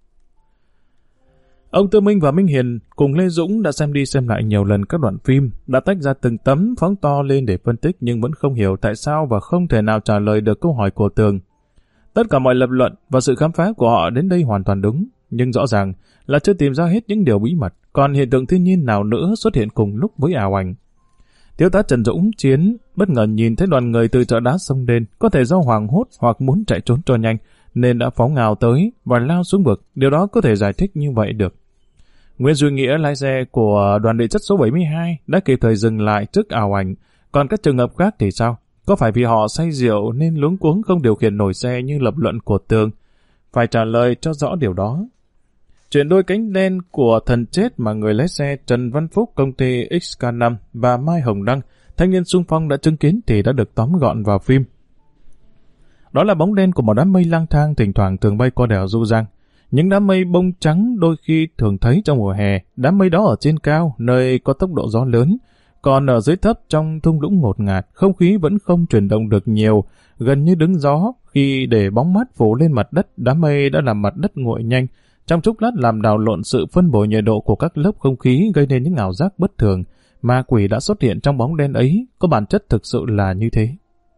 Ông Tư Minh và Minh Hiền cùng Lê Dũng đã xem đi xem lại nhiều lần các đoạn phim, đã tách ra từng tấm phóng to lên để phân tích nhưng vẫn không hiểu tại sao và không thể nào trả lời được câu hỏi của Tường. Tất cả mọi lập luận và sự khám phá của họ đến đây hoàn toàn đúng, nhưng rõ ràng là chưa tìm ra hết những điều bí mật, còn hiện tượng thiên nhiên nào nữa xuất hiện cùng lúc với ảo ảnh. Thiếu tá Trần Dũng Chiến bất ngờ nhìn thấy đoàn người từ chợ đá xông lên, có thể do hoảng hốt hoặc muốn chạy trốn cho nhanh, nên đã phóng ngào tới và lao xuống vực. Điều đó có thể giải thích như vậy được. Nguyễn Duy Nghĩa, lái xe của đoàn địa chất số 72, đã kịp thời dừng lại trước ảo ảnh. Còn các trường hợp khác thì sao? Có phải vì họ say rượu nên luống cuống không điều khiển nổi xe như lập luận của Tường? Phải trả lời cho rõ điều đó. Chuyện đôi cánh đen của thần chết mà người lái xe Trần Văn Phúc, công ty XK5 và Mai Hồng Đăng, thanh niên xung phong đã chứng kiến thì đã được tóm gọn vào phim. Đó là bóng đen của một đám mây lang thang thỉnh thoảng thường bay qua đèo Du Giang. Những đám mây bông trắng đôi khi thường thấy trong mùa hè, đám mây đó ở trên cao, nơi có tốc độ gió lớn, còn ở dưới thấp trong thung lũng ngột ngạt, không khí vẫn không chuyển động được nhiều, gần như đứng gió. Khi để bóng mát phủ lên mặt đất, đám mây đã làm mặt đất nguội nhanh, trong chốc lát làm đảo lộn sự phân bổ nhiệt độ của các lớp không khí, gây nên những ảo giác bất thường. Ma quỷ đã xuất hiện trong bóng đen ấy, có bản chất thực sự là như thế.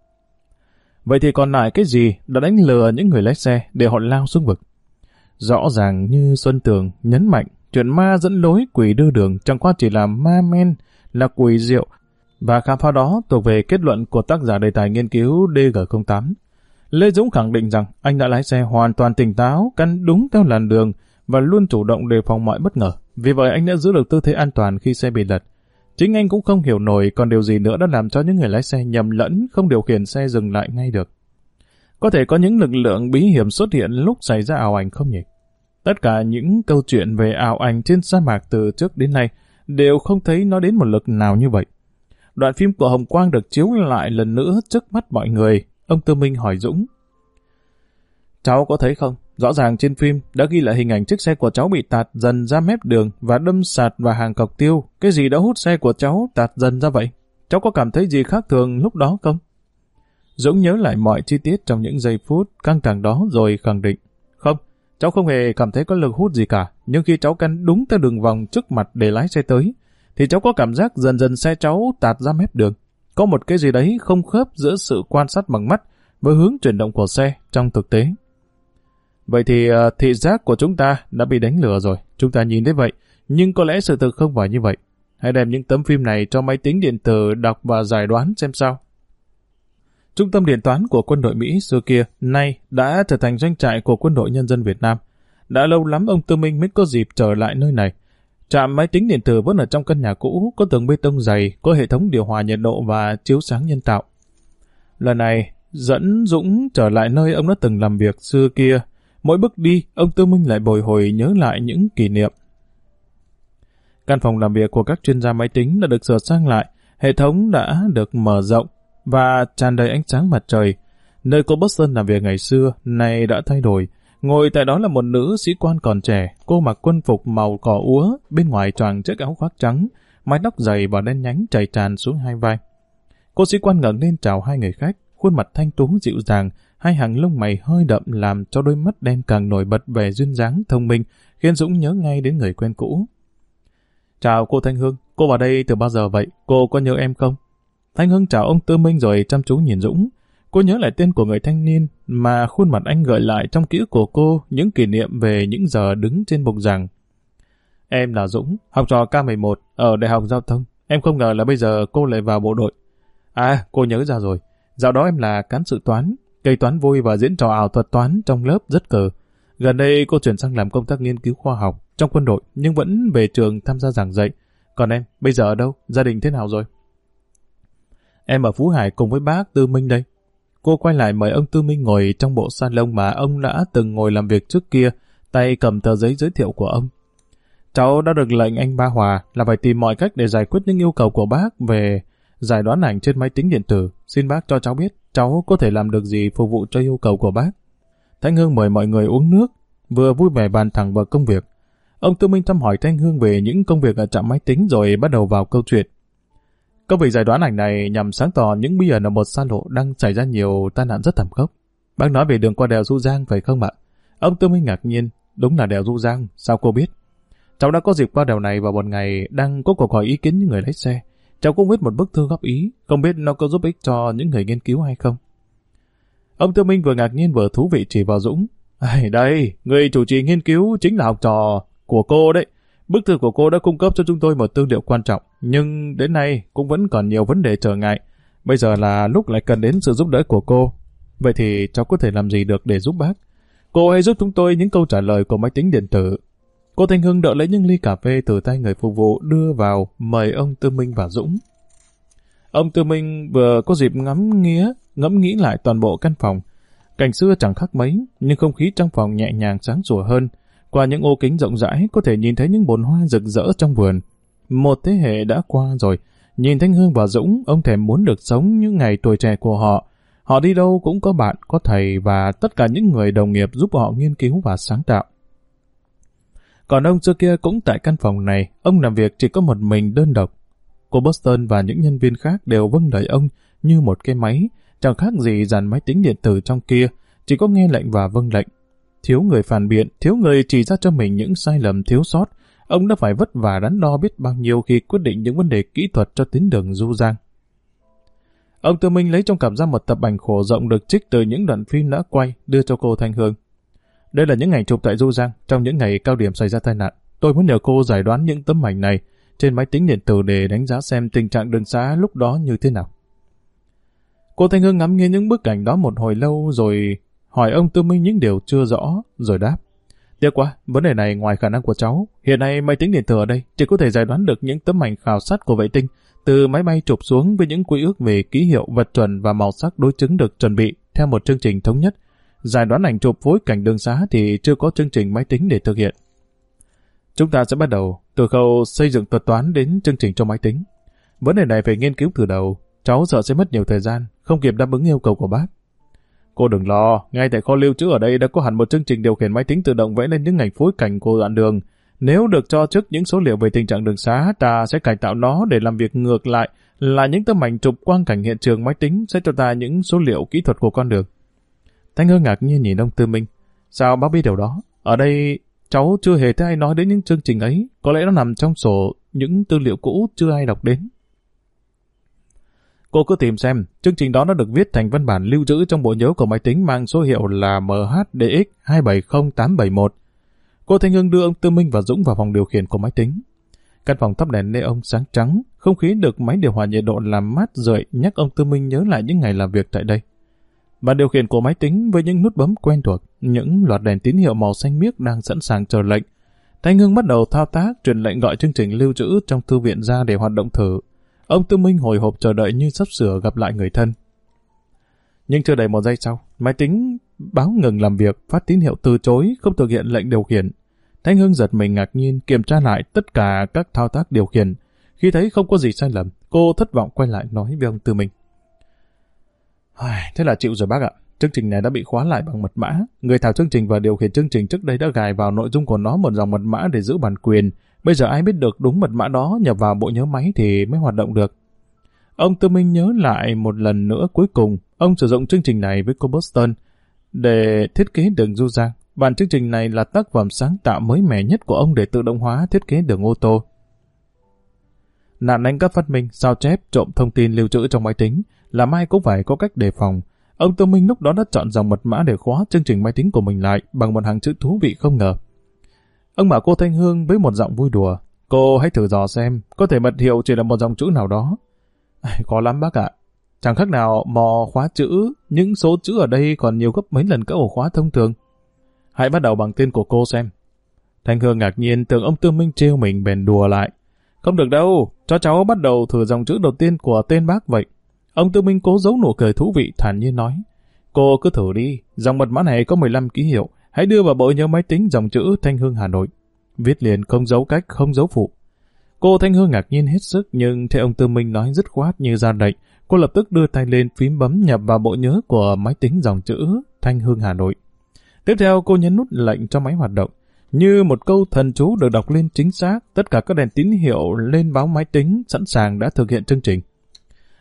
Vậy thì còn lại cái gì đã đánh lừa những người lái xe để họ lao xuống vực? Rõ ràng như Xuân Tường nhấn mạnh, chuyện ma dẫn lối, quỷ đưa đường chẳng qua chỉ là ma men, là quỷ rượu, và khám phá đó thuộc về kết luận của tác giả đề tài nghiên cứu DG08. Lê Dũng khẳng định rằng anh đã lái xe hoàn toàn tỉnh táo, căn đúng theo làn đường và luôn chủ động đề phòng mọi bất ngờ. Vì vậy anh đã giữ được tư thế an toàn khi xe bị lật. Chính anh cũng không hiểu nổi còn điều gì nữa đã làm cho những người lái xe nhầm lẫn không điều khiển xe dừng lại ngay được. Có thể có những lực lượng bí hiểm xuất hiện lúc xảy ra ảo ảnh không nhỉ? Tất cả những câu chuyện về ảo ảnh trên sa mạc từ trước đến nay đều không thấy nói đến một lực nào như vậy. Đoạn phim của Hồng Quang được chiếu lại lần nữa trước mắt mọi người. Ông Tư Minh hỏi Dũng: cháu có thấy không? Rõ ràng trên phim đã ghi lại hình ảnh chiếc xe của cháu bị tạt dần ra mép đường và đâm sạt vào hàng cọc tiêu. Cái gì đã hút xe của cháu tạt dần ra vậy? Cháu có cảm thấy gì khác thường lúc đó không? Dũng nhớ lại mọi chi tiết trong những giây phút căng thẳng đó rồi khẳng định: không, cháu không hề cảm thấy có lực hút gì cả. Nhưng khi cháu căn đúng theo đường vòng trước mặt để lái xe tới, thì cháu có cảm giác dần dần xe cháu tạt ra mép đường. Có một cái gì đấy không khớp giữa sự quan sát bằng mắt với hướng chuyển động của xe trong thực tế. Vậy thì thị giác của chúng ta đã bị đánh lừa rồi. Chúng ta nhìn thấy vậy, nhưng có lẽ sự thực không phải như vậy. Hãy đem những tấm phim này cho máy tính điện tử đọc và giải đoán xem sao. Trung tâm điện toán của quân đội Mỹ xưa kia nay đã trở thành doanh trại của quân đội nhân dân Việt Nam. Đã lâu lắm ông Tư Minh mới có dịp trở lại nơi này. Trạm máy tính điện tử vẫn ở trong căn nhà cũ, có tường bê tông dày, có hệ thống điều hòa nhiệt độ và chiếu sáng nhân tạo. Lần này, dẫn Dũng trở lại nơi ông đã từng làm việc xưa kia. Mỗi bước đi, ông Tư Minh lại bồi hồi nhớ lại những kỷ niệm. Căn phòng làm việc của các chuyên gia máy tính đã được sửa sang lại, hệ thống đã được mở rộng và tràn đầy ánh sáng mặt trời. Nơi cô Boston làm việc ngày xưa, nay đã thay đổi. Ngồi tại đó là một nữ sĩ quan còn trẻ, cô mặc quân phục màu cỏ úa, bên ngoài choàng chiếc áo khoác trắng, mái tóc dày và đen nhánh chảy tràn xuống hai vai. Cô sĩ quan ngẩng lên chào hai người khách, khuôn mặt thanh tú dịu dàng, hai hàng lông mày hơi đậm làm cho đôi mắt đen càng nổi bật vẻ duyên dáng thông minh, khiến Dũng nhớ ngay đến người quen cũ. Chào cô Thanh Hương, cô vào đây từ bao giờ vậy? Cô có nhớ em không? Thanh Hương chào ông Tư Minh rồi chăm chú nhìn Dũng. Cô nhớ lại tên của người thanh niên mà khuôn mặt anh gợi lại trong ký ức của cô những kỷ niệm về những giờ đứng trên bục giảng. Em là Dũng, học trò K11 ở Đại học Giao thông. Em không ngờ là bây giờ cô lại vào bộ đội. À, cô nhớ ra rồi. Dạo đó em là cán sự toán, cây toán vui và diễn trò ảo thuật toán trong lớp rất cờ. Gần đây cô chuyển sang làm công tác nghiên cứu khoa học trong quân đội nhưng vẫn về trường tham gia giảng dạy. Còn em, bây giờ ở đâu? Gia đình thế nào rồi? Em ở Phú Hải cùng với bác Tư Minh đây. Cô quay lại mời ông Tư Minh ngồi trong bộ salon mà ông đã từng ngồi làm việc trước kia, tay cầm tờ giấy giới thiệu của ông. Cháu đã được lệnh anh Ba Hòa là phải tìm mọi cách để giải quyết những yêu cầu của bác về giải đoán ảnh trên máy tính điện tử. Xin bác cho cháu biết cháu có thể làm được gì phục vụ cho yêu cầu của bác. Thanh Hương mời mọi người uống nước, vừa vui vẻ bàn thẳng vào công việc. Ông Tư Minh thăm hỏi Thanh Hương về những công việc ở trạm máy tính rồi bắt đầu vào câu chuyện. Công việc giải đoán ảnh này nhằm sáng tỏ những bí ẩn ở một xa lộ đang xảy ra nhiều tai nạn rất thảm khốc. Bác nói về đường qua đèo Du Giang phải không ạ? Ông Tư Minh ngạc nhiên, đúng là đèo Du Giang, sao cô biết? Cháu đã có dịp qua đèo này vào một ngày đang có cuộc hỏi ý kiến những người lái xe. Cháu cũng viết một bức thư góp ý, không biết nó có giúp ích cho những người nghiên cứu hay không. Ông Tư Minh vừa ngạc nhiên vừa thú vị chỉ vào Dũng. Đây, người chủ trì nghiên cứu chính là học trò của cô đấy. Bức thư của cô đã cung cấp cho chúng tôi một tư liệu quan trọng, nhưng đến nay cũng vẫn còn nhiều vấn đề trở ngại. Bây giờ là lúc lại cần đến sự giúp đỡ của cô. Vậy thì cháu có thể làm gì được để giúp bác? Cô hãy giúp chúng tôi những câu trả lời của máy tính điện tử. Cô Thanh Hưng đợi lấy những ly cà phê từ tay người phục vụ đưa vào, mời ông Tư Minh và Dũng. Ông Tư Minh vừa có dịp ngẫm nghĩ lại toàn bộ căn phòng. Cảnh xưa chẳng khác mấy, nhưng không khí trong phòng nhẹ nhàng sáng sủa hơn. Qua những ô kính rộng rãi có thể nhìn thấy những bồn hoa rực rỡ trong vườn. Một thế hệ đã qua rồi, nhìn Thanh Hương và Dũng, ông thèm muốn được sống những ngày tuổi trẻ của họ. Họ đi đâu cũng có bạn, có thầy và tất cả những người đồng nghiệp giúp họ nghiên cứu và sáng tạo. Còn ông xưa kia cũng tại căn phòng này, ông làm việc chỉ có một mình đơn độc. Cô Boston và những nhân viên khác đều vâng lời ông như một cái máy, chẳng khác gì dàn máy tính điện tử trong kia, chỉ có nghe lệnh và vâng lệnh. Thiếu người phản biện, thiếu người chỉ ra cho mình những sai lầm thiếu sót, ông đã phải vất vả đắn đo biết bao nhiêu khi quyết định những vấn đề kỹ thuật cho tuyến đường Du Giang. Ông Tư Minh lấy trong cặp ra một tập ảnh khổ rộng được trích từ những đoạn phim đã quay, đưa cho cô Thanh Hương. Đây là những ảnh chụp tại Du Giang trong những ngày cao điểm xảy ra tai nạn. Tôi muốn nhờ cô giải đoán những tấm ảnh này trên máy tính điện tử để đánh giá xem tình trạng đường xá lúc đó như thế nào. Cô Thanh Hương ngắm nghiêng những bức ảnh đó một hồi lâu rồi hỏi ông Tư Minh những điều chưa rõ, rồi đáp. Tiếc quá, vấn đề này ngoài khả năng của cháu. Hiện nay máy tính điện tử ở đây chỉ có thể giải đoán được những tấm ảnh khảo sát của vệ tinh từ máy bay chụp xuống với những quy ước về ký hiệu, vật chuẩn và màu sắc đối chứng được chuẩn bị theo một chương trình thống nhất. Giải đoán ảnh chụp phối cảnh đường xá thì chưa có chương trình máy tính để thực hiện. Chúng ta sẽ bắt đầu từ khâu xây dựng thuật toán đến chương trình cho máy tính. Vấn đề này phải nghiên cứu từ đầu. Cháu sợ sẽ mất nhiều thời gian, không kịp đáp ứng yêu cầu của bác. Cô đừng lo, ngay tại kho lưu trữ ở đây đã có hẳn một chương trình điều khiển máy tính tự động vẽ lên những ảnh phối cảnh của đoạn đường. Nếu được cho trước những số liệu về tình trạng đường xá, ta sẽ cải tạo nó để làm việc ngược lại là những tấm ảnh chụp quang cảnh hiện trường. Máy tính sẽ cho ta những số liệu kỹ thuật của con đường. Thanh Hương ngạc nhiên nhìn ông Tư Minh. Sao bác biết điều đó? Ở đây cháu chưa hề thấy ai nói đến những chương trình ấy, có lẽ nó nằm trong sổ những tư liệu cũ chưa ai đọc đến. Cô cứ tìm xem, chương trình đó đã được viết thành văn bản lưu trữ trong bộ nhớ của máy tính mang số hiệu là MHDX270871. Cô Thanh Hương đưa ông Tư Minh và Dũng vào phòng điều khiển của máy tính. Căn phòng thắp đèn neon sáng trắng, không khí được máy điều hòa nhiệt độ làm mát rượi nhắc ông Tư Minh nhớ lại những ngày làm việc tại đây. Bàn điều khiển của máy tính với những nút bấm quen thuộc, những loạt đèn tín hiệu màu xanh biếc đang sẵn sàng chờ lệnh. Thanh Hương bắt đầu thao tác truyền lệnh gọi chương trình lưu trữ trong thư viện ra để hoạt động thử. Ông Tư Minh hồi hộp chờ đợi như sắp sửa gặp lại người thân. Nhưng chưa đầy một giây sau, máy tính báo ngừng làm việc, phát tín hiệu từ chối, không thực hiện lệnh điều khiển. Thanh Hương giật mình ngạc nhiên kiểm tra lại tất cả các thao tác điều khiển. Khi thấy không có gì sai lầm, cô thất vọng quay lại nói với ông Tư Minh. Thế là chịu rồi bác ạ. Chương trình này đã bị khóa lại bằng mật mã. Người thảo chương trình và điều khiển chương trình trước đây đã gài vào nội dung của nó một dòng mật mã để giữ bản quyền. Bây giờ ai biết được đúng mật mã đó nhập vào bộ nhớ máy thì mới hoạt động được. Ông Tư Minh nhớ lại một lần nữa cuối cùng, ông sử dụng chương trình này với cô Boston để thiết kế đường Du Giang. Bản chương trình này là tác phẩm sáng tạo mới mẻ nhất của ông để tự động hóa thiết kế đường ô tô. Nạn đánh cắp phát minh, sao chép, trộm thông tin lưu trữ trong máy tính, làm ai cũng phải có cách đề phòng. Ông Tư Minh lúc đó đã chọn dòng mật mã để khóa chương trình máy tính của mình lại bằng một hàng chữ thú vị không ngờ. Ông bảo cô Thanh Hương với một giọng vui đùa, cô hãy thử dò xem, có thể mật hiệu chỉ là một dòng chữ nào đó. Khó lắm bác ạ. Chẳng khác nào mò khóa chữ, những số chữ ở đây còn nhiều gấp mấy lần các ổ khóa thông thường. Hãy bắt đầu bằng tên của cô xem. Thanh Hương ngạc nhiên tưởng ông Tư Minh trêu mình bèn đùa lại. Không được đâu, cho cháu bắt đầu thử dòng chữ đầu tiên của tên bác vậy. Ông Tư Minh cố giấu nụ cười thú vị thản nhiên nói. Cô cứ thử đi, dòng mật mã này có 15 ký hiệu. Hãy đưa vào bộ nhớ máy tính dòng chữ Thanh Hương Hà Nội. Viết liền không dấu cách, không dấu phụ. Cô Thanh Hương ngạc nhiên hết sức nhưng thấy ông Tư Minh nói dứt khoát như ra lệnh. Cô lập tức đưa tay lên phím bấm nhập vào bộ nhớ của máy tính dòng chữ Thanh Hương Hà Nội. Tiếp theo cô nhấn nút lệnh cho máy hoạt động. Như một câu thần chú được đọc lên chính xác, tất cả các đèn tín hiệu lên báo máy tính sẵn sàng đã thực hiện chương trình.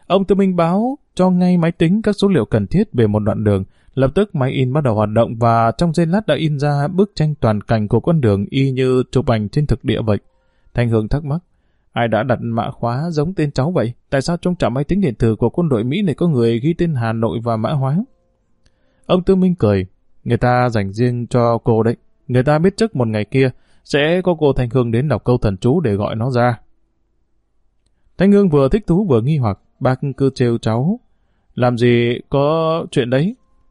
Ông Tư Minh báo cho ngay máy tính các số liệu cần thiết về một đoạn đường. Lập tức máy in bắt đầu hoạt động và trong giây lát đã in ra bức tranh toàn cảnh của con đường y như chụp ảnh trên thực địa vậy. Thanh Hương thắc mắc, ai đã đặt mã khóa giống tên cháu vậy? Tại sao trong trạm máy tính điện tử của quân đội Mỹ này có người ghi tên Hà Nội và mã hóa? Ông Tư Minh cười, người ta dành riêng cho cô đấy. Người ta biết trước một ngày kia sẽ có cô Thanh Hương đến đọc câu thần chú để gọi nó ra. Thanh Hương vừa thích thú vừa nghi hoặc, bác cứ trêu cháu. Làm gì có chuyện đấy?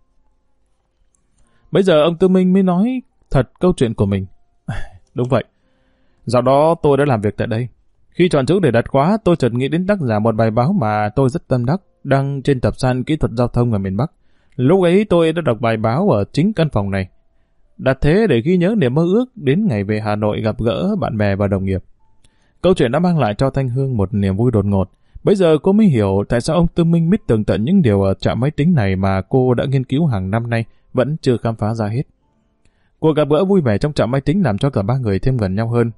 Bây giờ ông Tư Minh mới nói thật câu chuyện của mình. Đúng vậy. Dạo đó tôi đã làm việc tại đây. Khi chọn chữ để đặt khóa, tôi chợt nghĩ đến tác giả một bài báo mà tôi rất tâm đắc, đăng trên tập san kỹ thuật giao thông ở miền Bắc. Lúc ấy tôi đã đọc bài báo ở chính căn phòng này. Đặt thế để ghi nhớ niềm mơ ước đến ngày về Hà Nội gặp gỡ bạn bè và đồng nghiệp. Câu chuyện đã mang lại cho Thanh Hương một niềm vui đột ngột. Bây giờ cô mới hiểu tại sao ông Tư Minh biết tường tận những điều ở trạm máy tính này mà cô đã nghiên cứu hàng năm nay vẫn chưa khám phá ra hết. Cuộc gặp gỡ vui vẻ trong trạm máy tính làm cho cả ba người thêm gần nhau hơn.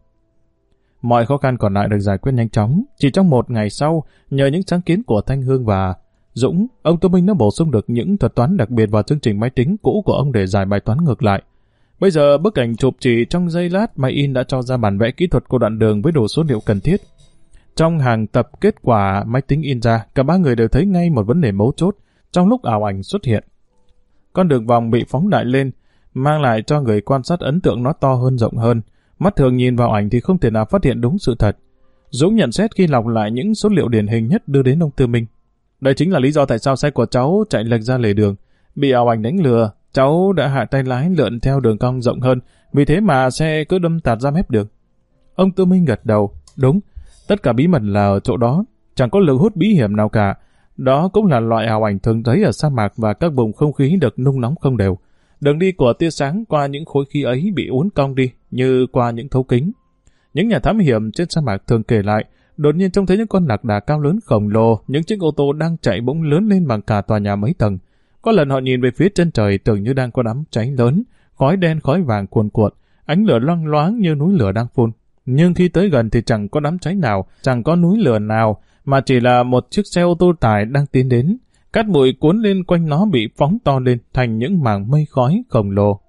Mọi khó khăn còn lại được giải quyết nhanh chóng. Chỉ trong một ngày sau, nhờ những sáng kiến của Thanh Hương và Dũng, ông Tư Minh đã bổ sung được những thuật toán đặc biệt vào chương trình máy tính cũ của ông để giải bài toán ngược lại. Bây giờ bức ảnh chụp chỉ trong giây lát, máy in đã cho ra bản vẽ kỹ thuật của đoạn đường với đủ số liệu cần thiết. Trong hàng tập kết quả máy tính in ra, cả ba người đều thấy ngay một vấn đề mấu chốt trong lúc ảo ảnh xuất hiện. Con đường vòng bị phóng đại lên, mang lại cho người quan sát ấn tượng nó to hơn, rộng hơn. Mắt thường nhìn vào ảnh thì không thể nào phát hiện đúng sự thật. Dũng nhận xét khi lọc lại những số liệu điển hình nhất đưa đến ông Tư Minh. Đây chính là lý do tại sao xe của cháu chạy lệch ra lề đường. Bị ảo ảnh đánh lừa, cháu đã hạ tay lái lượn theo đường cong rộng hơn, vì thế mà xe cứ đâm tạt ra mép đường. Ông Tư Minh gật đầu, đúng, tất cả bí mật là ở chỗ đó, chẳng có lực hút bí hiểm nào cả. Đó cũng là loại ảo ảnh thường thấy ở sa mạc và các vùng không khí được nung nóng không đều. Đường đi của tia sáng qua những khối khí ấy bị uốn cong đi, như qua những thấu kính. Những nhà thám hiểm trên sa mạc thường kể lại, đột nhiên trông thấy những con lạc đà cao lớn khổng lồ, những chiếc ô tô đang chạy bỗng lớn lên bằng cả tòa nhà mấy tầng. Có lần họ nhìn về phía chân trời tưởng như đang có đám cháy lớn, khói đen khói vàng cuồn cuộn, ánh lửa loang loáng như núi lửa đang phun. Nhưng khi tới gần thì chẳng có đám cháy nào, chẳng có núi lửa nào, mà chỉ là một chiếc xe ô tô tải đang tiến đến. Cát bụi cuốn lên quanh nó bị phóng to lên thành những mảng mây khói khổng lồ.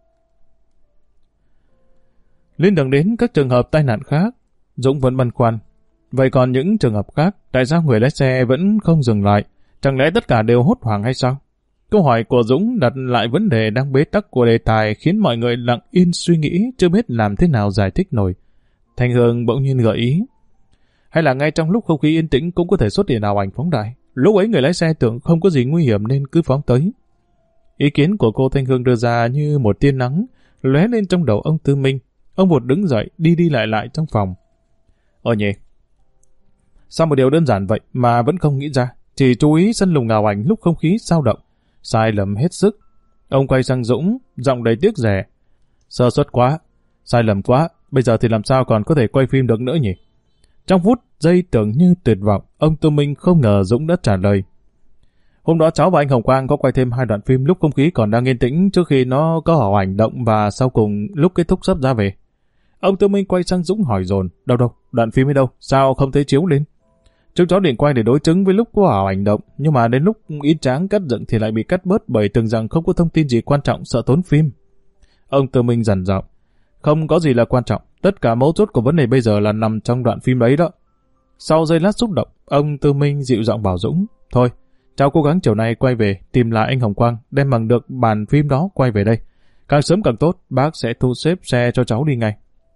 Lên đường đến các trường hợp tai nạn khác, Dũng vẫn băn khoăn. Vậy còn những trường hợp khác, tại sao người lái xe vẫn không dừng lại? Chẳng lẽ tất cả đều hốt hoảng hay sao? Câu hỏi của Dũng đặt lại vấn đề đang bế tắc của đề tài khiến mọi người lặng yên suy nghĩ, chưa biết làm thế nào giải thích nổi. Thanh Hương bỗng nhiên gợi ý. Hay là ngay trong lúc không khí yên tĩnh cũng có thể xuất hiện ảo ảnh phóng đại. Lúc ấy người lái xe tưởng không có gì nguy hiểm nên cứ phóng tới. Ý kiến của cô Thanh Hương đưa ra như một tia nắng lóe lên trong đầu ông Tư Minh. Ông vụt đứng dậy đi lại trong phòng. Nhỉ, sao một điều đơn giản vậy mà vẫn không nghĩ ra, chỉ chú ý sân lùng ảo ảnh lúc không khí dao động. Sai lầm hết sức. Ông quay sang Dũng, giọng đầy tiếc rẻ. Sơ suất quá, sai lầm quá, bây giờ thì làm sao còn có thể quay phim được nữa nhỉ? Trong phút giây tưởng như tuyệt vọng, ông Tư Minh không ngờ Dũng đã trả lời. Hôm đó cháu và anh Hồng Quang có quay thêm 2 đoạn phim lúc không khí còn đang yên tĩnh trước khi nó có ảo ảnh động và sau cùng lúc kết thúc sắp ra về. Ông Tư Minh quay sang Dũng hỏi dồn. Đâu, đoạn phim ấy đâu, sao không thấy chiếu lên? Chúng cháu định quay để đối chứng với lúc có ảo ảnh động, nhưng mà đến lúc in tráng cắt dựng thì lại bị cắt bớt bởi tưởng rằng không có thông tin gì quan trọng, sợ tốn phim. Ông Tư Minh dằn giọng. Không có gì là quan trọng, tất cả mấu chốt của vấn đề bây giờ là nằm trong đoạn phim đấy đó. Sau giây lát xúc động, ông Tư Minh dịu giọng bảo Dũng. Thôi, cháu cố gắng chiều nay quay về, tìm lại anh Hồng Quang, đem bằng được bản phim đó quay về đây. Càng sớm càng tốt, bác sẽ thu xếp xe cho cháu đi ngay.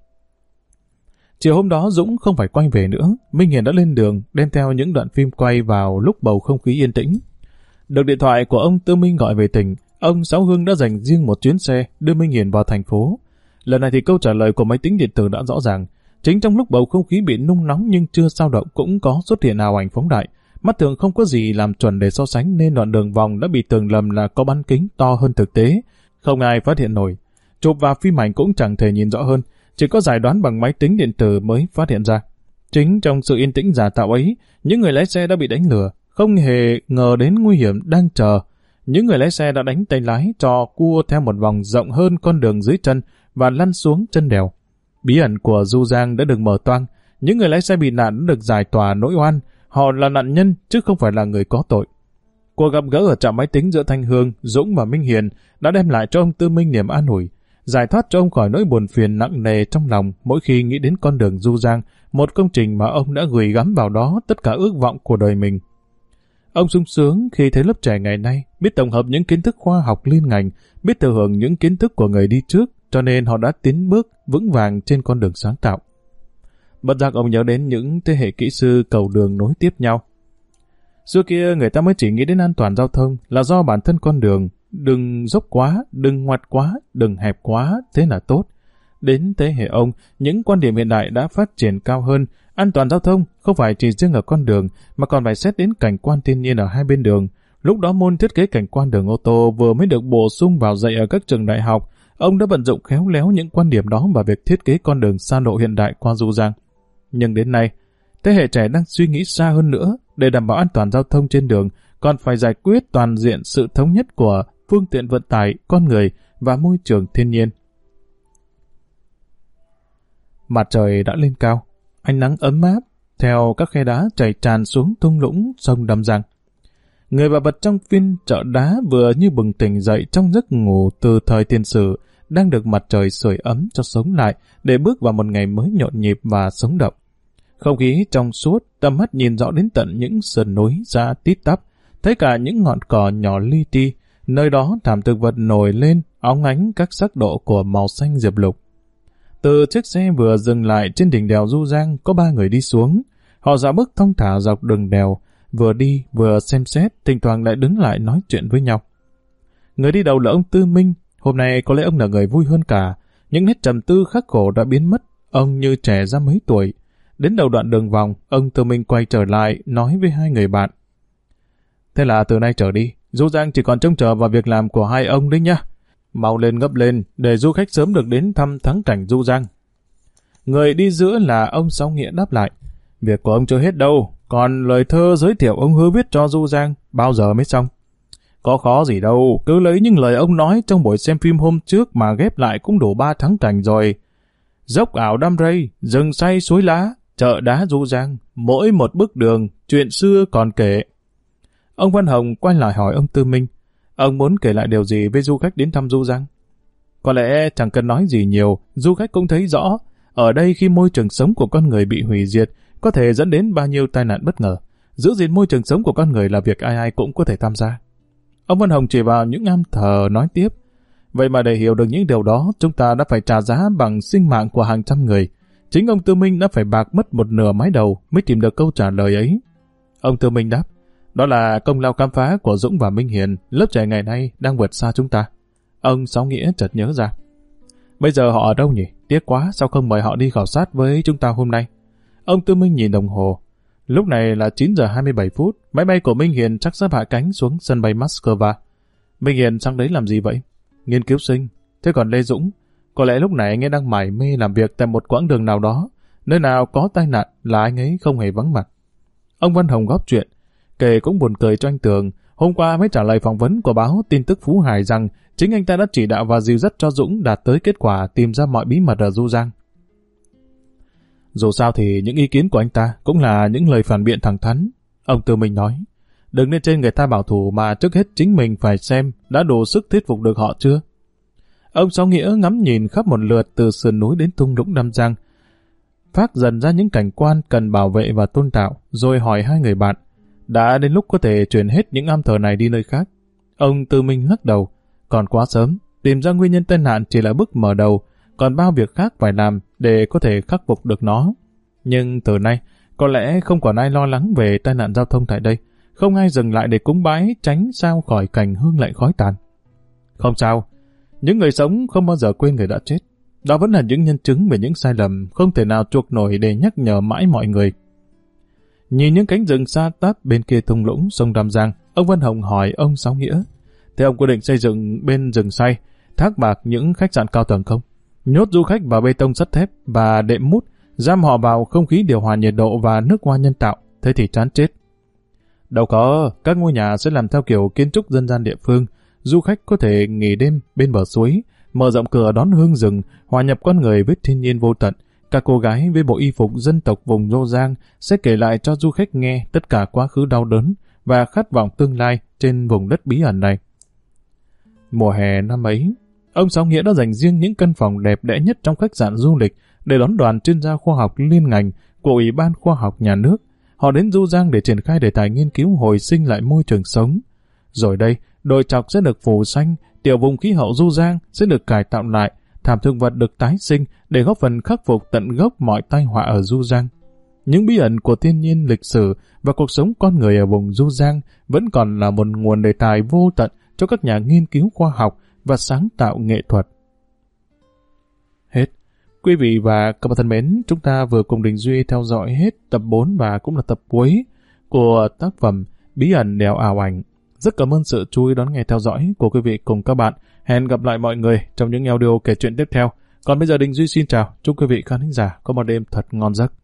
Chiều hôm đó Dũng không phải quay về nữa, Minh Hiền đã lên đường, đem theo những đoạn phim quay vào lúc bầu không khí yên tĩnh. Được điện thoại của ông Tư Minh gọi về tỉnh, ông Sáu Hương đã dành riêng một chuyến xe đưa Minh Hiền vào thành phố. Lần này thì câu trả lời của máy tính điện tử đã rõ ràng. Chính trong lúc bầu không khí bị nung nóng nhưng chưa dao động cũng có xuất hiện ảo ảnh phóng đại. Mắt thường không có gì làm chuẩn để so sánh nên đoạn đường vòng đã bị tưởng lầm là có bán kính to hơn thực tế. Không ai phát hiện nổi. Chụp và phim ảnh cũng chẳng thể nhìn rõ hơn. Chỉ có giải đoán bằng máy tính điện tử mới phát hiện ra. Chính trong sự yên tĩnh giả tạo ấy, những người lái xe đã bị đánh lừa, không hề ngờ đến nguy hiểm đang chờ. Những người lái xe đã đánh tay lái cho cua theo một vòng rộng hơn con đường dưới chân và lăn xuống chân đèo. Bí ẩn của Du Giang đã được mở toang, những người lái xe bị nạn đã được giải tỏa nỗi oan, Họ là nạn nhân chứ không phải là người có tội. Cuộc gặp gỡ ở trạm máy tính giữa Thanh Hương, Dũng và Minh Hiền đã đem lại cho ông Tư Minh niềm an ủi, giải thoát cho ông khỏi nỗi buồn phiền nặng nề trong lòng mỗi khi nghĩ đến con đường Du Giang, một công trình mà ông đã gửi gắm vào đó tất cả ước vọng của đời mình. Ông sung sướng khi thấy lớp trẻ ngày nay biết tổng hợp những kiến thức khoa học liên ngành, biết thừa hưởng những kiến thức của người đi trước, cho nên họ đã tiến bước vững vàng trên con đường sáng tạo. Bất giác ông nhớ đến những thế hệ kỹ sư cầu đường nối tiếp nhau. Xưa kia người ta mới chỉ nghĩ đến an toàn giao thông là do bản thân con đường, đừng dốc quá, đừng ngoặt quá, đừng hẹp quá, thế là tốt. Đến thế hệ ông, những quan điểm hiện đại đã phát triển cao hơn. An toàn giao thông không phải chỉ riêng ở con đường, mà còn phải xét đến cảnh quan thiên nhiên ở hai bên đường. Lúc đó môn thiết kế cảnh quan đường ô tô vừa mới được bổ sung vào dạy ở các trường đại học. Ông đã vận dụng khéo léo những quan điểm đó vào việc thiết kế con đường xa lộ hiện đại qua Du Giang. Nhưng đến nay, thế hệ trẻ đang suy nghĩ xa hơn nữa. Để đảm bảo an toàn giao thông trên đường, còn phải giải quyết toàn diện sự thống nhất của phương tiện vận tải, con người và môi trường thiên nhiên. Mặt trời đã lên cao, ánh nắng ấm áp theo các khe đá chảy tràn xuống thung lũng sông Đầm Giang. Người và vật trong phiên chợ đá vừa như bừng tỉnh dậy trong giấc ngủ từ thời tiền sử, đang được mặt trời sưởi ấm cho sống lại để bước vào một ngày mới nhộn nhịp và sống động. Không khí trong suốt, tầm mắt nhìn rõ đến tận những sườn núi ra tít tắp, thấy cả những ngọn cỏ nhỏ li ti, nơi đó thảm thực vật nổi lên, óng ánh các sắc độ của màu xanh diệp lục. Từ chiếc xe vừa dừng lại trên đỉnh đèo Du Giang có 3 người đi xuống. Họ dạo bước thong thả dọc đường đèo, vừa đi vừa xem xét, thỉnh thoảng lại đứng lại nói chuyện với nhau. Người đi đầu là ông Tư Minh, hôm nay có lẽ ông là người vui hơn cả. Những nét trầm tư khắc khổ đã biến mất, ông như trẻ ra mấy tuổi. Đến đầu đoạn đường vòng, ông Tư Minh quay trở lại, nói với hai người bạn. Thế là từ nay trở đi, Du Giang chỉ còn trông chờ vào việc làm của hai ông đấy nhá. Mau lên gấp lên, để du khách sớm được đến thăm thắng cảnh Du Giang. Người đi giữa là ông Sáu Nghĩa đáp lại. Việc của ông chưa hết đâu, còn lời thơ giới thiệu ông hứa viết cho Du Giang, bao giờ mới xong? Có khó gì đâu, cứ lấy những lời ông nói trong buổi xem phim hôm trước mà ghép lại cũng đủ 3 thắng cảnh rồi. Dốc ảo đam rây, rừng say suối lá, chợ đá Du Giang, mỗi một bước đường, chuyện xưa còn kể. Ông Văn Hồng quay lại hỏi ông Tư Minh, ông muốn kể lại điều gì với du khách đến thăm Du Giang? Có lẽ chẳng cần nói gì nhiều, du khách cũng thấy rõ, ở đây khi môi trường sống của con người bị hủy diệt, có thể dẫn đến bao nhiêu tai nạn bất ngờ. Giữ gìn môi trường sống của con người là việc ai ai cũng có thể tham gia. Ông Văn Hồng chỉ vào những am thờ nói tiếp, vậy mà để hiểu được những điều đó, chúng ta đã phải trả giá bằng sinh mạng của hàng trăm người. Chính ông Tư Minh đã phải bạc mất một nửa mái đầu mới tìm được câu trả lời ấy. Ông Tư Minh đáp, đó là công lao khám phá của Dũng và Minh Hiền, lớp trẻ ngày nay đang vượt xa chúng ta. Ông Sáu Nghĩa chợt nhớ ra. Bây giờ họ ở đâu nhỉ? Tiếc quá, sao không mời họ đi khảo sát với chúng ta hôm nay? Ông Tư Minh nhìn đồng hồ. Lúc này là 9 giờ 27 phút, máy bay của Minh Hiền chắc sắp hạ cánh xuống sân bay Moscow. Minh Hiền sang đấy làm gì vậy? Nghiên cứu sinh. Thế còn Lê Dũng? Có lẽ lúc này anh ấy đang mải mê làm việc tại một quãng đường nào đó. Nơi nào có tai nạn là anh ấy không hề vắng mặt. Ông Văn Hồng góp chuyện. Kể cũng buồn cười cho anh Tường. Hôm qua mới trả lời phỏng vấn của báo Tin tức Phú Hải rằng chính anh ta đã chỉ đạo và dìu dắt cho Dũng đạt tới kết quả tìm ra mọi bí mật ở Du Giang. Dù sao thì những ý kiến của anh ta cũng là những lời phản biện thẳng thắn. Ông Tư Minh nói, đừng nên trên người ta bảo thủ mà trước hết chính mình phải xem đã đủ sức thuyết phục được họ chưa. Ông Sáu Nghĩa ngắm nhìn khắp một lượt từ sườn núi đến thung lũng Đam Giang, phát dần ra những cảnh quan cần bảo vệ và tôn tạo, rồi hỏi hai người bạn, đã đến lúc có thể chuyển hết những am thờ này đi nơi khác. Ông Tư Minh lắc đầu, còn quá sớm, tìm ra nguyên nhân tai nạn chỉ là bước mở đầu, còn bao việc khác phải làm để có thể khắc phục được nó. Nhưng từ nay, có lẽ không còn ai lo lắng về tai nạn giao thông tại đây, không ai dừng lại để cúng bái tránh sao khỏi cảnh hương lạnh khói tàn. Không sao, những người sống không bao giờ quên người đã chết. Đó vẫn là những nhân chứng về những sai lầm không thể nào chuộc nổi để nhắc nhở mãi mọi người. Nhìn những cánh rừng xa tắp bên kia thung lũng sông Đam Giang, ông Văn Hồng hỏi ông Sáu Nghĩa, thế ông quyết định xây dựng bên rừng say, thác bạc những khách sạn cao tầng không? Nhốt du khách vào bê tông sắt thép và đệm mút, giam họ vào không khí điều hòa nhiệt độ và nước hoa nhân tạo, thế thì chán chết. Đâu có, các ngôi nhà sẽ làm theo kiểu kiến trúc dân gian địa phương, du khách có thể nghỉ đêm bên bờ suối, mở rộng cửa đón hương rừng, hòa nhập con người với thiên nhiên vô tận, Các cô gái với bộ y phục dân tộc vùng Dô Giang sẽ kể lại cho du khách nghe tất cả quá khứ đau đớn và khát vọng tương lai trên vùng đất bí ẩn này. Mùa hè năm ấy, ông Sáu Nghĩa đã dành riêng những căn phòng đẹp đẽ nhất trong khách sạn du lịch để đón đoàn chuyên gia khoa học liên ngành của Ủy ban Khoa học Nhà nước. Họ đến Du Giang để triển khai đề tài nghiên cứu hồi sinh lại môi trường sống. Rồi đây, đồi trọc sẽ được phủ xanh, tiểu vùng khí hậu Du Giang sẽ được cải tạo lại, thảm thực vật được tái sinh để góp phần khắc phục tận gốc mọi tai họa ở Du Giang. Những bí ẩn của thiên nhiên, lịch sử và cuộc sống con người ở vùng Du Giang vẫn còn là một nguồn đề tài vô tận cho các nhà nghiên cứu khoa học và sáng tạo nghệ thuật. Hết. Quý vị và các bạn thân mến, chúng ta vừa cùng Đình Duy theo dõi hết tập 4 và cũng là tập cuối của tác phẩm Bí ẩn đèo ảo ảnh. Rất cảm ơn sự chú ý đón nghe theo dõi của quý vị cùng các bạn. Hẹn gặp lại mọi người trong những audio kể chuyện tiếp theo. Còn bây giờ Đình Duy xin chào, chúc quý vị khán thính giả có một đêm thật ngon giấc.